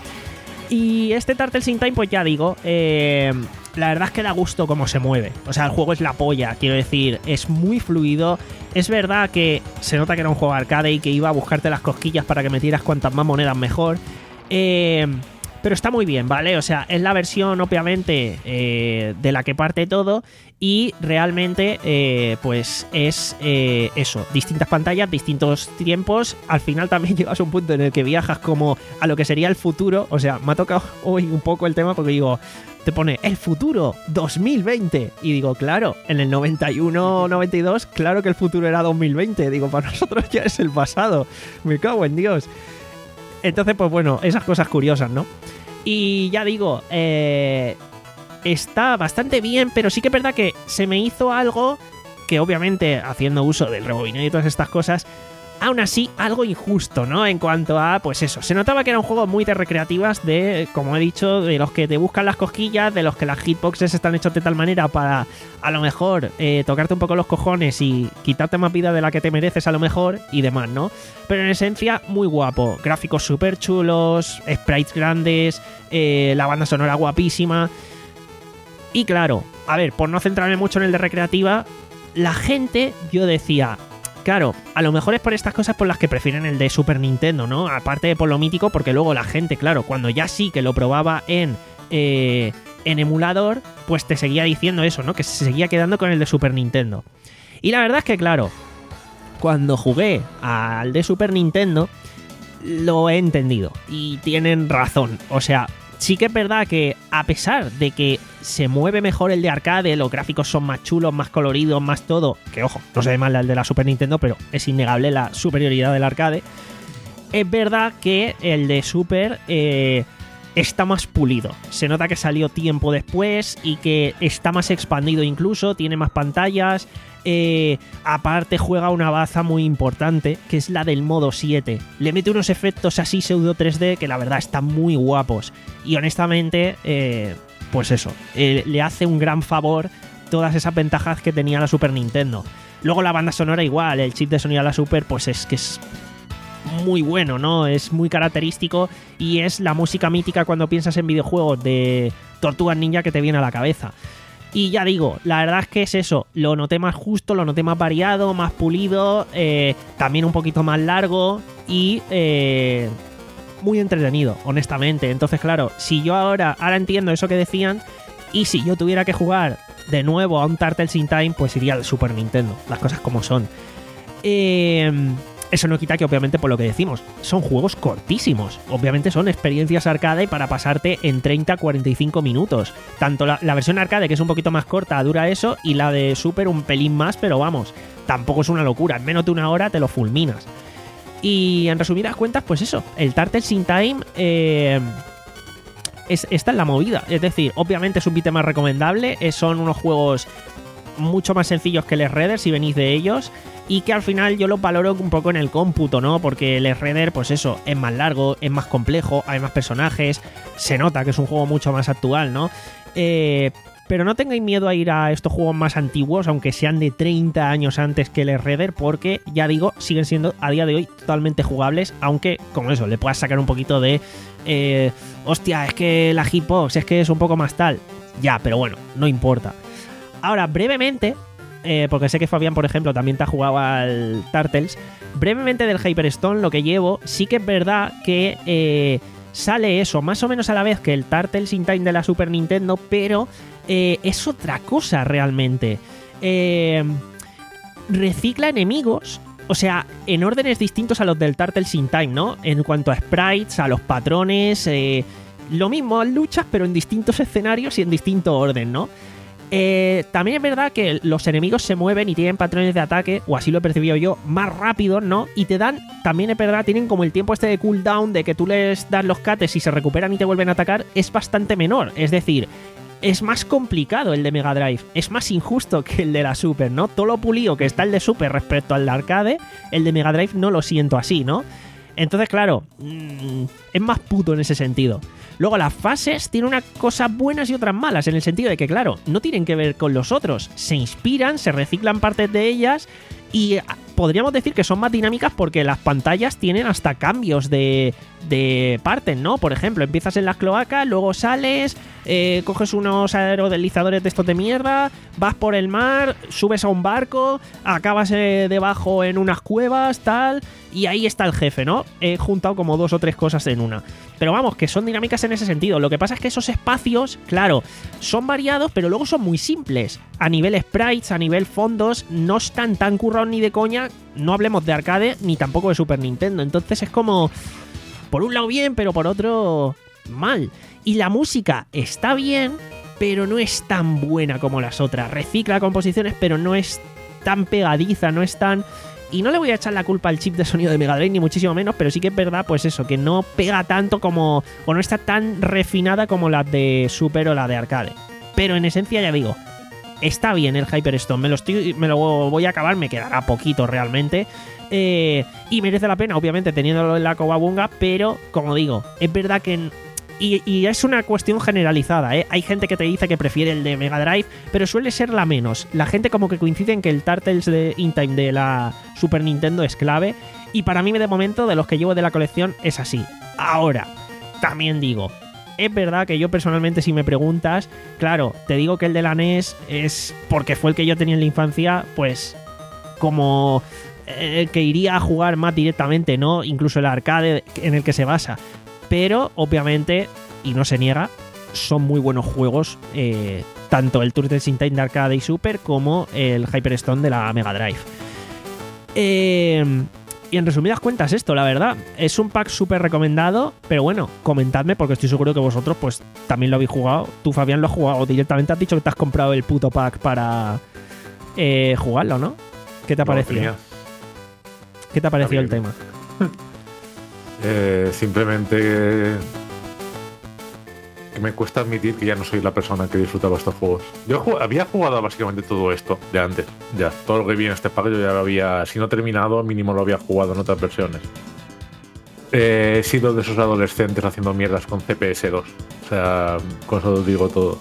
Y este Turtles in Time, pues ya digo, eh, la verdad es que da gusto cómo se mueve. O sea, el juego es la polla, quiero decir, es muy fluido. Es verdad que se nota que era un juego arcade y que iba a buscarte las cosquillas para que metieras cuantas más monedas mejor. Eh... Pero está muy bien, ¿vale? O sea, es la versión, obviamente, eh, de la que parte todo. Y realmente, eh, pues es eh, eso. Distintas pantallas, distintos tiempos. Al final también llegas a un punto en el que viajas como a lo que sería el futuro. O sea, me ha tocado hoy un poco el tema porque digo... Te pone, el futuro, dos mil veinte. Y digo, claro, en el noventa y uno noventa y dos, claro que el futuro era dos mil veinte. Digo, para nosotros ya es el pasado. Me cago en Dios. Entonces, pues bueno, esas cosas curiosas, ¿no? Y ya digo, eh, está bastante bien, pero sí que es verdad que se me hizo algo que obviamente, haciendo uso del rebobinado y todas estas cosas, aún así algo injusto, ¿no? En cuanto a, pues eso, se notaba que era un juego muy de recreativas, de, como he dicho, de los que te buscan las cosquillas, de los que las hitboxes están hechas de tal manera para, a lo mejor, eh, tocarte un poco los cojones y quitarte más vida de la que te mereces a lo mejor y demás, ¿no? Pero en esencia, muy guapo. Gráficos súper chulos, sprites grandes, eh, la banda sonora guapísima. Y claro, a ver, por no centrarme mucho en el de recreativa, la gente, yo decía... Claro, a lo mejor es por estas cosas por las que prefieren el de Super Nintendo, ¿no? Aparte de por lo mítico, porque luego la gente, claro, cuando ya sí que lo probaba en, eh, en emulador, pues te seguía diciendo eso, ¿no? Que se seguía quedando con el de Super Nintendo. Y la verdad es que, claro, cuando jugué al de Super Nintendo, lo he entendido. Y tienen razón. O sea, sí que es verdad que a pesar de que se mueve mejor el de arcade, los gráficos son más chulos, más coloridos, más todo, que ojo, no se ve mal el de la Super Nintendo, pero es innegable la superioridad del arcade, es verdad que el de Super eh, está más pulido. Se nota que salió tiempo después y que está más expandido incluso, tiene más pantallas. Eh, aparte juega una baza muy importante, que es la del modo siete. Le mete unos efectos así pseudo tres D que la verdad están muy guapos. Y honestamente, eh, pues eso, eh, le hace un gran favor todas esas ventajas que tenía la Super Nintendo. Luego la banda sonora igual, el chip de sonido de la Super, pues es que es muy bueno, ¿no? Es muy característico y es la música mítica cuando piensas en videojuegos de Tortugas Ninja que te viene a la cabeza. Y ya digo, la verdad es que es eso, lo noté más justo, lo noté más variado, más pulido, eh, también un poquito más largo y eh, muy entretenido, honestamente. Entonces, claro, si yo ahora, ahora entiendo eso que decían, y si yo tuviera que jugar de nuevo a un Turtles in Time, pues iría al Super Nintendo, las cosas como son. Eh... Eso no quita que, obviamente, por lo que decimos, son juegos cortísimos. Obviamente son experiencias arcade para pasarte en treinta a cuarenta y cinco minutos. Tanto la, la versión arcade, que es un poquito más corta, dura eso, y la de Super un pelín más, pero vamos, tampoco es una locura. En menos de una hora te lo fulminas. Y en resumidas cuentas, pues eso, el Turtles in Time eh, es, está en la movida. Es decir, obviamente es un beat'em más recomendable, son unos juegos mucho más sencillos que el Redder si venís de ellos, y que al final yo los valoro un poco en el cómputo, ¿no? Porque el Redder, pues eso, es más largo, es más complejo, hay más personajes, se nota que es un juego mucho más actual, ¿no? Eh, pero no tengáis miedo a ir a estos juegos más antiguos, aunque sean de treinta años antes que el Redder, porque, ya digo, siguen siendo a día de hoy totalmente jugables, aunque, como eso, le puedas sacar un poquito de... Eh, hostia, es que la hitbox, es que es un poco más tal. Ya, pero bueno, no importa. Ahora, brevemente... Eh, porque sé que Fabián, por ejemplo, también te ha jugado al Turtles. Brevemente del Hyperstone, lo que llevo, sí que es verdad que eh, sale eso, más o menos a la vez que el Turtles in Time de la Super Nintendo, pero eh, es otra cosa realmente. Eh, recicla enemigos, o sea, en órdenes distintos a los del Turtles in Time, ¿no? En cuanto a sprites, a los patrones, eh, lo mismo, luchas, pero en distintos escenarios y en distinto orden, ¿no? Eh, también es verdad que los enemigos se mueven y tienen patrones de ataque, o así lo he percibido yo, más rápido, ¿no? Y te dan, también es verdad, tienen como el tiempo este de cooldown de que tú les das los cates y se recuperan y te vuelven a atacar, es bastante menor. Es decir, es más complicado el de Mega Drive, es más injusto que el de la Super, ¿no? Todo lo pulido que está el de Super respecto al de arcade, el de Mega Drive no lo siento así, ¿no? Entonces, claro, mmm, es más puto en ese sentido. Luego, las fases tienen unas cosas buenas y otras malas, en el sentido de que, claro, no tienen que ver con los otros. Se inspiran, se reciclan partes de ellas y podríamos decir que son más dinámicas porque las pantallas tienen hasta cambios de, de partes, ¿no? Por ejemplo, empiezas en las cloacas, luego sales, eh, coges unos aerodeslizadores de estos de mierda, vas por el mar, subes a un barco, acabas eh, debajo en unas cuevas, tal, y ahí está el jefe, ¿no? He juntado como dos o tres cosas en una. Pero vamos, que son dinámicas en ese sentido. Lo que pasa es que esos espacios, claro, son variados, pero luego son muy simples. A nivel sprites, a nivel fondos, no están tan currados ni de coña. No hablemos de arcade, ni tampoco de Super Nintendo. Entonces es como, por un lado bien, pero por otro mal. Y la música está bien, pero no es tan buena como las otras. Recicla composiciones, pero no es tan pegadiza, no es tan... Y no le voy a echar la culpa al chip de sonido de Mega Drive, ni muchísimo menos, pero sí que es verdad, pues eso, que no pega tanto como... o no está tan refinada como la de Super o la de arcade. Pero en esencia, ya digo, está bien el Hyperstone, me lo, estoy, me lo voy a acabar, me quedará poquito realmente. Eh, y merece la pena, obviamente, teniéndolo en la Cowabunga, pero, como digo, es verdad que... En, Y, y es una cuestión generalizada, ¿eh? Hay gente que te dice que prefiere el de Mega Drive, pero suele ser la menos. La gente como que coincide en que el Turtles de In Time de la Super Nintendo es clave. Y para mí, de momento, de los que llevo de la colección, es así. Ahora, también digo, es verdad que yo personalmente, si me preguntas, claro, te digo que el de la N E S es porque fue el que yo tenía en la infancia, pues como... el que iría a jugar más directamente, ¿no? Incluso el arcade en el que se basa. Pero, obviamente, y no se niega, son muy buenos juegos, eh, tanto el Turtles in Time de arcade y Super como el Hyperstone de la Mega Drive. Eh, y en resumidas cuentas esto, la verdad, es un pack súper recomendado, pero bueno, comentadme porque estoy seguro que vosotros pues también lo habéis jugado. Tú, Fabián, lo has jugado, directamente has dicho que te has comprado el puto pack para eh, jugarlo, ¿no? ¿Qué te ha parecido? ¿Qué te ha parecido el tema? Eh, simplemente que, que me cuesta admitir que ya no soy la persona que disfrutaba estos juegos. Yo jug- había jugado básicamente todo esto de antes. Ya, todo lo que vi en este pack yo ya lo había, si no terminado, mínimo lo había jugado en otras versiones. Eh, he sido de esos adolescentes haciendo mierdas con C P S dos. O sea, con eso os digo todo.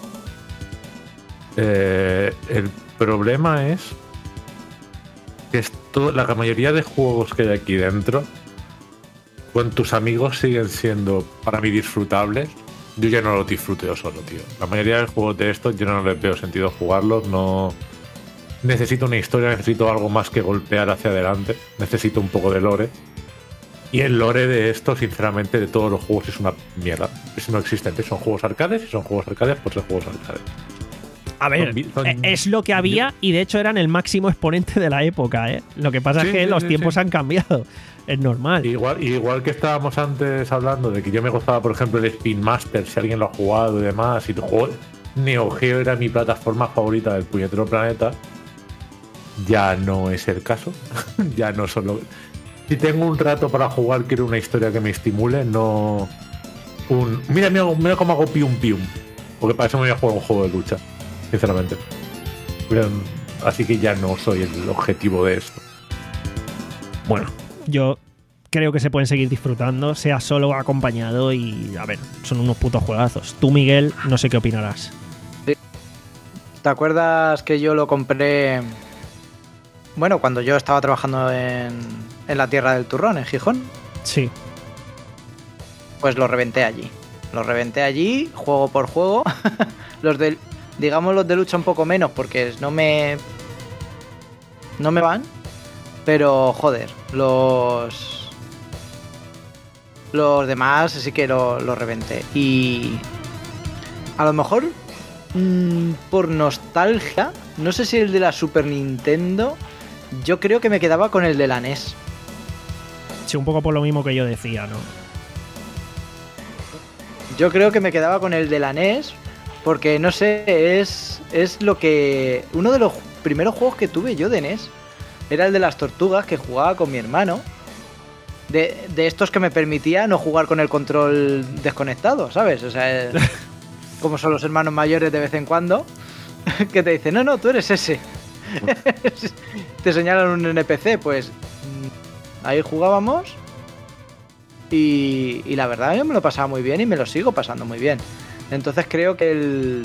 Eh, el problema es que esto, la mayoría de juegos que hay aquí dentro, con tus amigos siguen siendo para mí disfrutables. Yo ya no los disfruto yo solo, tío. La mayoría de juegos de estos yo no les veo sentido jugarlos. No necesito una historia, necesito algo más que golpear hacia adelante. Necesito un poco de lore. Y el lore de esto, sinceramente, de todos los juegos es una mierda. Es no existente. Son juegos arcades y son juegos arcades por ser juegos arcades. A ver, son, son, es lo que había y de hecho eran el máximo exponente de la época, ¿eh? Lo que pasa sí, es que sí, los sí, tiempos sí. han cambiado. Es normal. Igual, igual que estábamos antes hablando de que yo me gustaba, por ejemplo, el Spin Master, si alguien lo ha jugado y demás, y el juego Neo Geo era mi plataforma favorita del puñetero planeta, ya no es el caso. Ya no solo... Si tengo un rato para jugar, quiero una historia que me estimule, no un... Mira, mira, mira cómo hago pium pium. Porque para eso me voy a jugar un juego de lucha, sinceramente. Pero, así que ya no soy el objetivo de esto. Bueno, yo creo que se pueden seguir disfrutando, sea solo o acompañado, y a ver, son unos putos juegazos. Tú, Miguel, no sé qué opinarás. Sí. ¿Te acuerdas que yo lo compré, bueno, cuando yo estaba trabajando en, en la Tierra del Turrón, en Gijón? Sí. Pues lo reventé allí. Lo reventé allí, juego por juego. Los de, digamos, los de lucha un poco menos, porque no me... No me van. Pero, joder, los... Los demás sí que lo, lo reventé. Y... A lo mejor... Mmm, por nostalgia... No sé si el de la Super Nintendo... Yo creo que me quedaba con el de la N E S. Sí, un poco por lo mismo que yo decía, ¿no? yo creo que me quedaba con el de la N E S, porque no sé, es, es lo que... Uno de los primeros juegos que tuve yo de N E S era el de las tortugas, que jugaba con mi hermano. De, de estos que me permitía no jugar con el control desconectado, ¿sabes? O sea, es, como son los hermanos mayores de vez en cuando, que te dicen, no, no, tú eres ese. Te señalan un N P C, pues ahí jugábamos y, y la verdad yo me lo pasaba muy bien y me lo sigo pasando muy bien. Entonces creo que el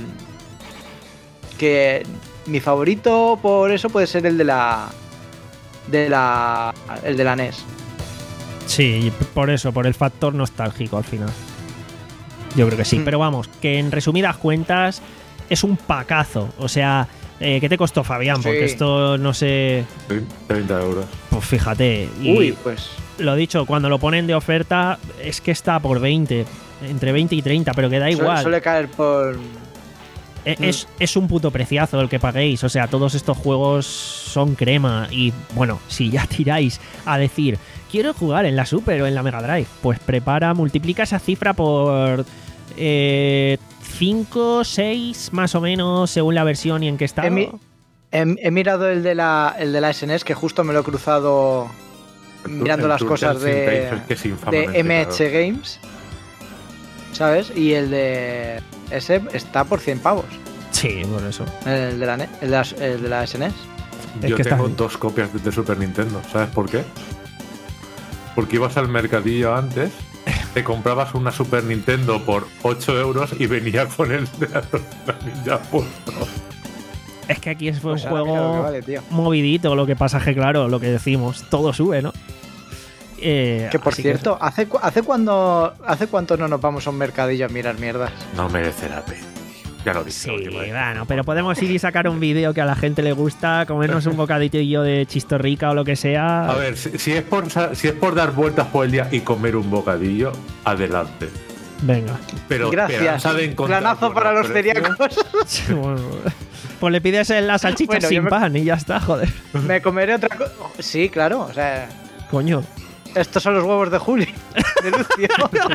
que mi favorito por eso puede ser el de la de la el de la N E S. Sí, por eso, por el factor nostálgico al final. Yo creo que sí, mm. pero vamos, que en resumidas cuentas es un pacazo. O sea, eh, ¿qué te costó, Fabián? Sí. Porque esto no sé... treinta euros. Pues fíjate. Y Uy, pues... Lo dicho, cuando lo ponen de oferta es que está por veinte. Entre veinte y treinta, pero que da igual. Suele caer por... Es, mm. es, es un puto preciazo el que paguéis. O sea, todos estos juegos son crema. Y bueno, si ya tiráis a decir... Quiero jugar en la Super o en la Mega Drive. Pues prepara, multiplica esa cifra por eh, cinco, seis más o menos según la versión y en qué estado. He, mi he, he mirado el de, la, el de la S N E S, que justo me lo he cruzado mirando las cosas de, de M H Games, ¿sabes? Y el de ese está por cien pavos. Sí, por eso. El de la, el de la, el de la S N E S. Yo es que tengo está... dos copias de Super Nintendo. ¿Sabes por qué? Porque ibas al mercadillo antes, te comprabas una Super Nintendo por ocho euros y venía con el de la Ninja puesto. Es que aquí fue Pues un ahora juego mira lo que vale, tío. movidito, lo que pasa es que, claro, lo que decimos, todo sube, ¿no? Eh, que por así cierto, que... ¿hace, cu hace, cuando, ¿hace cuánto no nos vamos a un mercadillo a mirar mierdas? No merece la pena. Ya lo dije. Sí, bueno, pero podemos ir y sacar un vídeo que a la gente le gusta, comernos un bocadillo de chistorrica o lo que sea. A ver, si, si, es por, si es por dar vueltas por el día y comer un bocadillo, adelante. Venga. Pero gracias. Planazo para los celíacos. Sí, bueno, pues le pides las salchichas bueno, sin me... pan y ya está, joder. Me comeré otra cosa. Sí, claro, o sea. Coño. Estos son los huevos de Julio. De Lucio.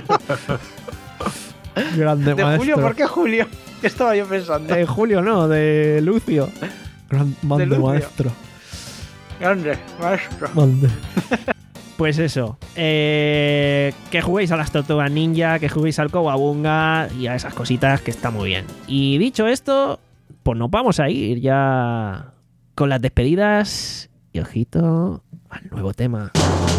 Grande de maestro. Julio, ¿por qué Julio? ¿Qué estaba yo pensando? De Julio no, de Lucio. Grande de Lucio. maestro. Grande maestro. Mande. Pues eso. Eh, que juguéis a las Tortugas Ninja, que juguéis al Cowabunga y a esas cositas que está muy bien. Y dicho esto, pues nos vamos a ir ya con las despedidas y ojito al nuevo tema.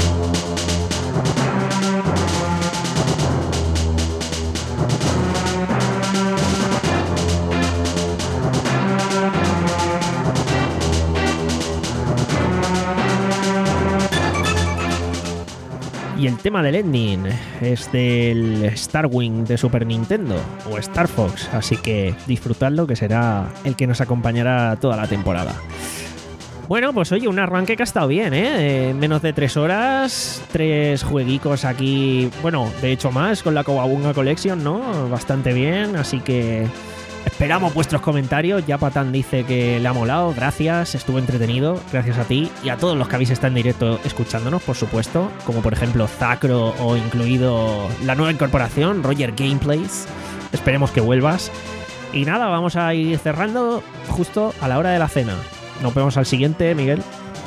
Y el tema del ending es del Starwing de Super Nintendo o Star Fox, así que disfrutadlo, que será el que nos acompañará toda la temporada. Bueno, pues oye, un arranque que ha estado bien, ¿eh? En menos de tres horas, tres jueguicos aquí, bueno, de hecho más, con la Cowabunga Collection, ¿no? Bastante bien, así que esperamos vuestros comentarios. Ya Patán dice que le ha molado, gracias, estuvo entretenido, gracias a ti y a todos los que habéis estado en directo escuchándonos, por supuesto, como por ejemplo Zacro o incluido la nueva incorporación, Roger Gameplays. Esperemos que vuelvas. Y nada, vamos a ir cerrando justo a la hora de la cena. Nos vemos al siguiente, Miguel.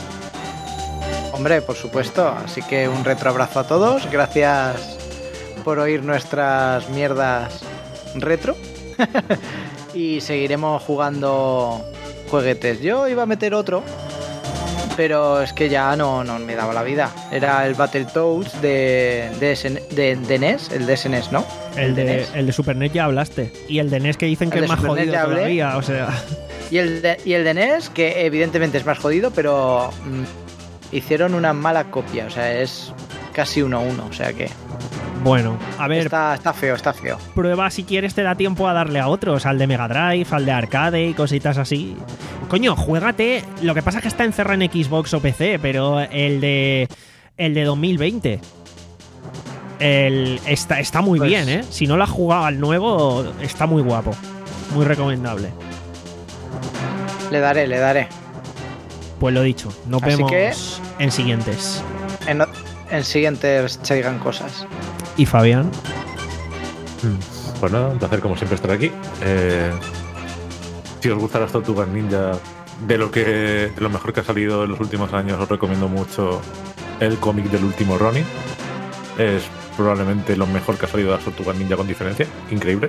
Hombre, por supuesto. Así que un retroabrazo a todos. Gracias por oír nuestras mierdas retro. Y seguiremos jugando jueguetes. Yo iba a meter otro, pero es que ya no, no me daba la vida. Era el Battletoads de, de, de, de N E S, el de S N E S, ¿no? El de, el de Super N E S ya hablaste. Y el de N E S que dicen que el es más Super jodido todavía, o sea... Y el, de, y el de N E S, que evidentemente es más jodido, pero mmm, hicieron una mala copia. O sea, es casi uno a uno, o sea que... Bueno, a ver... Está, está feo, está feo. Prueba si quieres, te da tiempo a darle a otros, al de Mega Drive, al de arcade y cositas así. Coño, juégate. Lo que pasa es que está encerrado en Xbox o P C, pero el de... El de dos mil veinte... El, está, está muy pues, bien, ¿eh? Si no lo has jugado al nuevo, está muy guapo. Muy recomendable. Le daré, le daré. Pues lo dicho, nos Así vemos que, en siguientes. En, en siguientes se digan cosas. ¿Y Fabián? Mm. Pues nada, un placer como siempre estar aquí. Eh, si os gustan las Tortugas Ninja, de lo que de lo mejor que ha salido en los últimos años, os recomiendo mucho el cómic del último Ronin. Es probablemente lo mejor que ha salido de las Tortugas Ninja con diferencia. Increíble.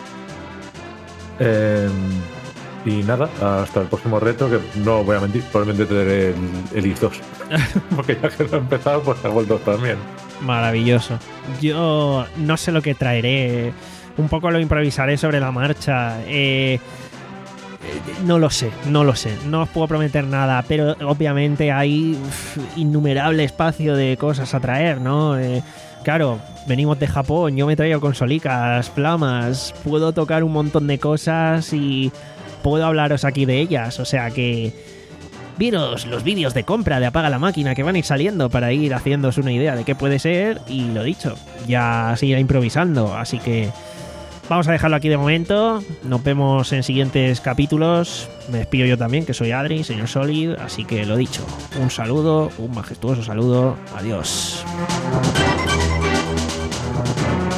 Eh, y nada, hasta el próximo reto, que no voy a mentir, probablemente tendré el, el I S dos. Porque ya que lo he empezado, pues hago el dos también. Maravilloso. Yo no sé lo que traeré. Un poco lo improvisaré sobre la marcha. Eh, no lo sé, no lo sé. No os puedo prometer nada, pero obviamente hay uf, innumerable espacio de cosas a traer, ¿no? Eh, claro, venimos de Japón, yo me traigo consolicas, flamas, puedo tocar un montón de cosas y puedo hablaros aquí de ellas. O sea que viros los vídeos de compra de Apaga la Máquina que van a ir saliendo para ir haciéndoos una idea de qué puede ser, y lo dicho, ya se irá improvisando, así que vamos a dejarlo aquí de momento. Nos vemos en siguientes capítulos. Me despido yo también, que soy Adri, señor Solid, así que lo dicho, un saludo, un majestuoso saludo, adiós.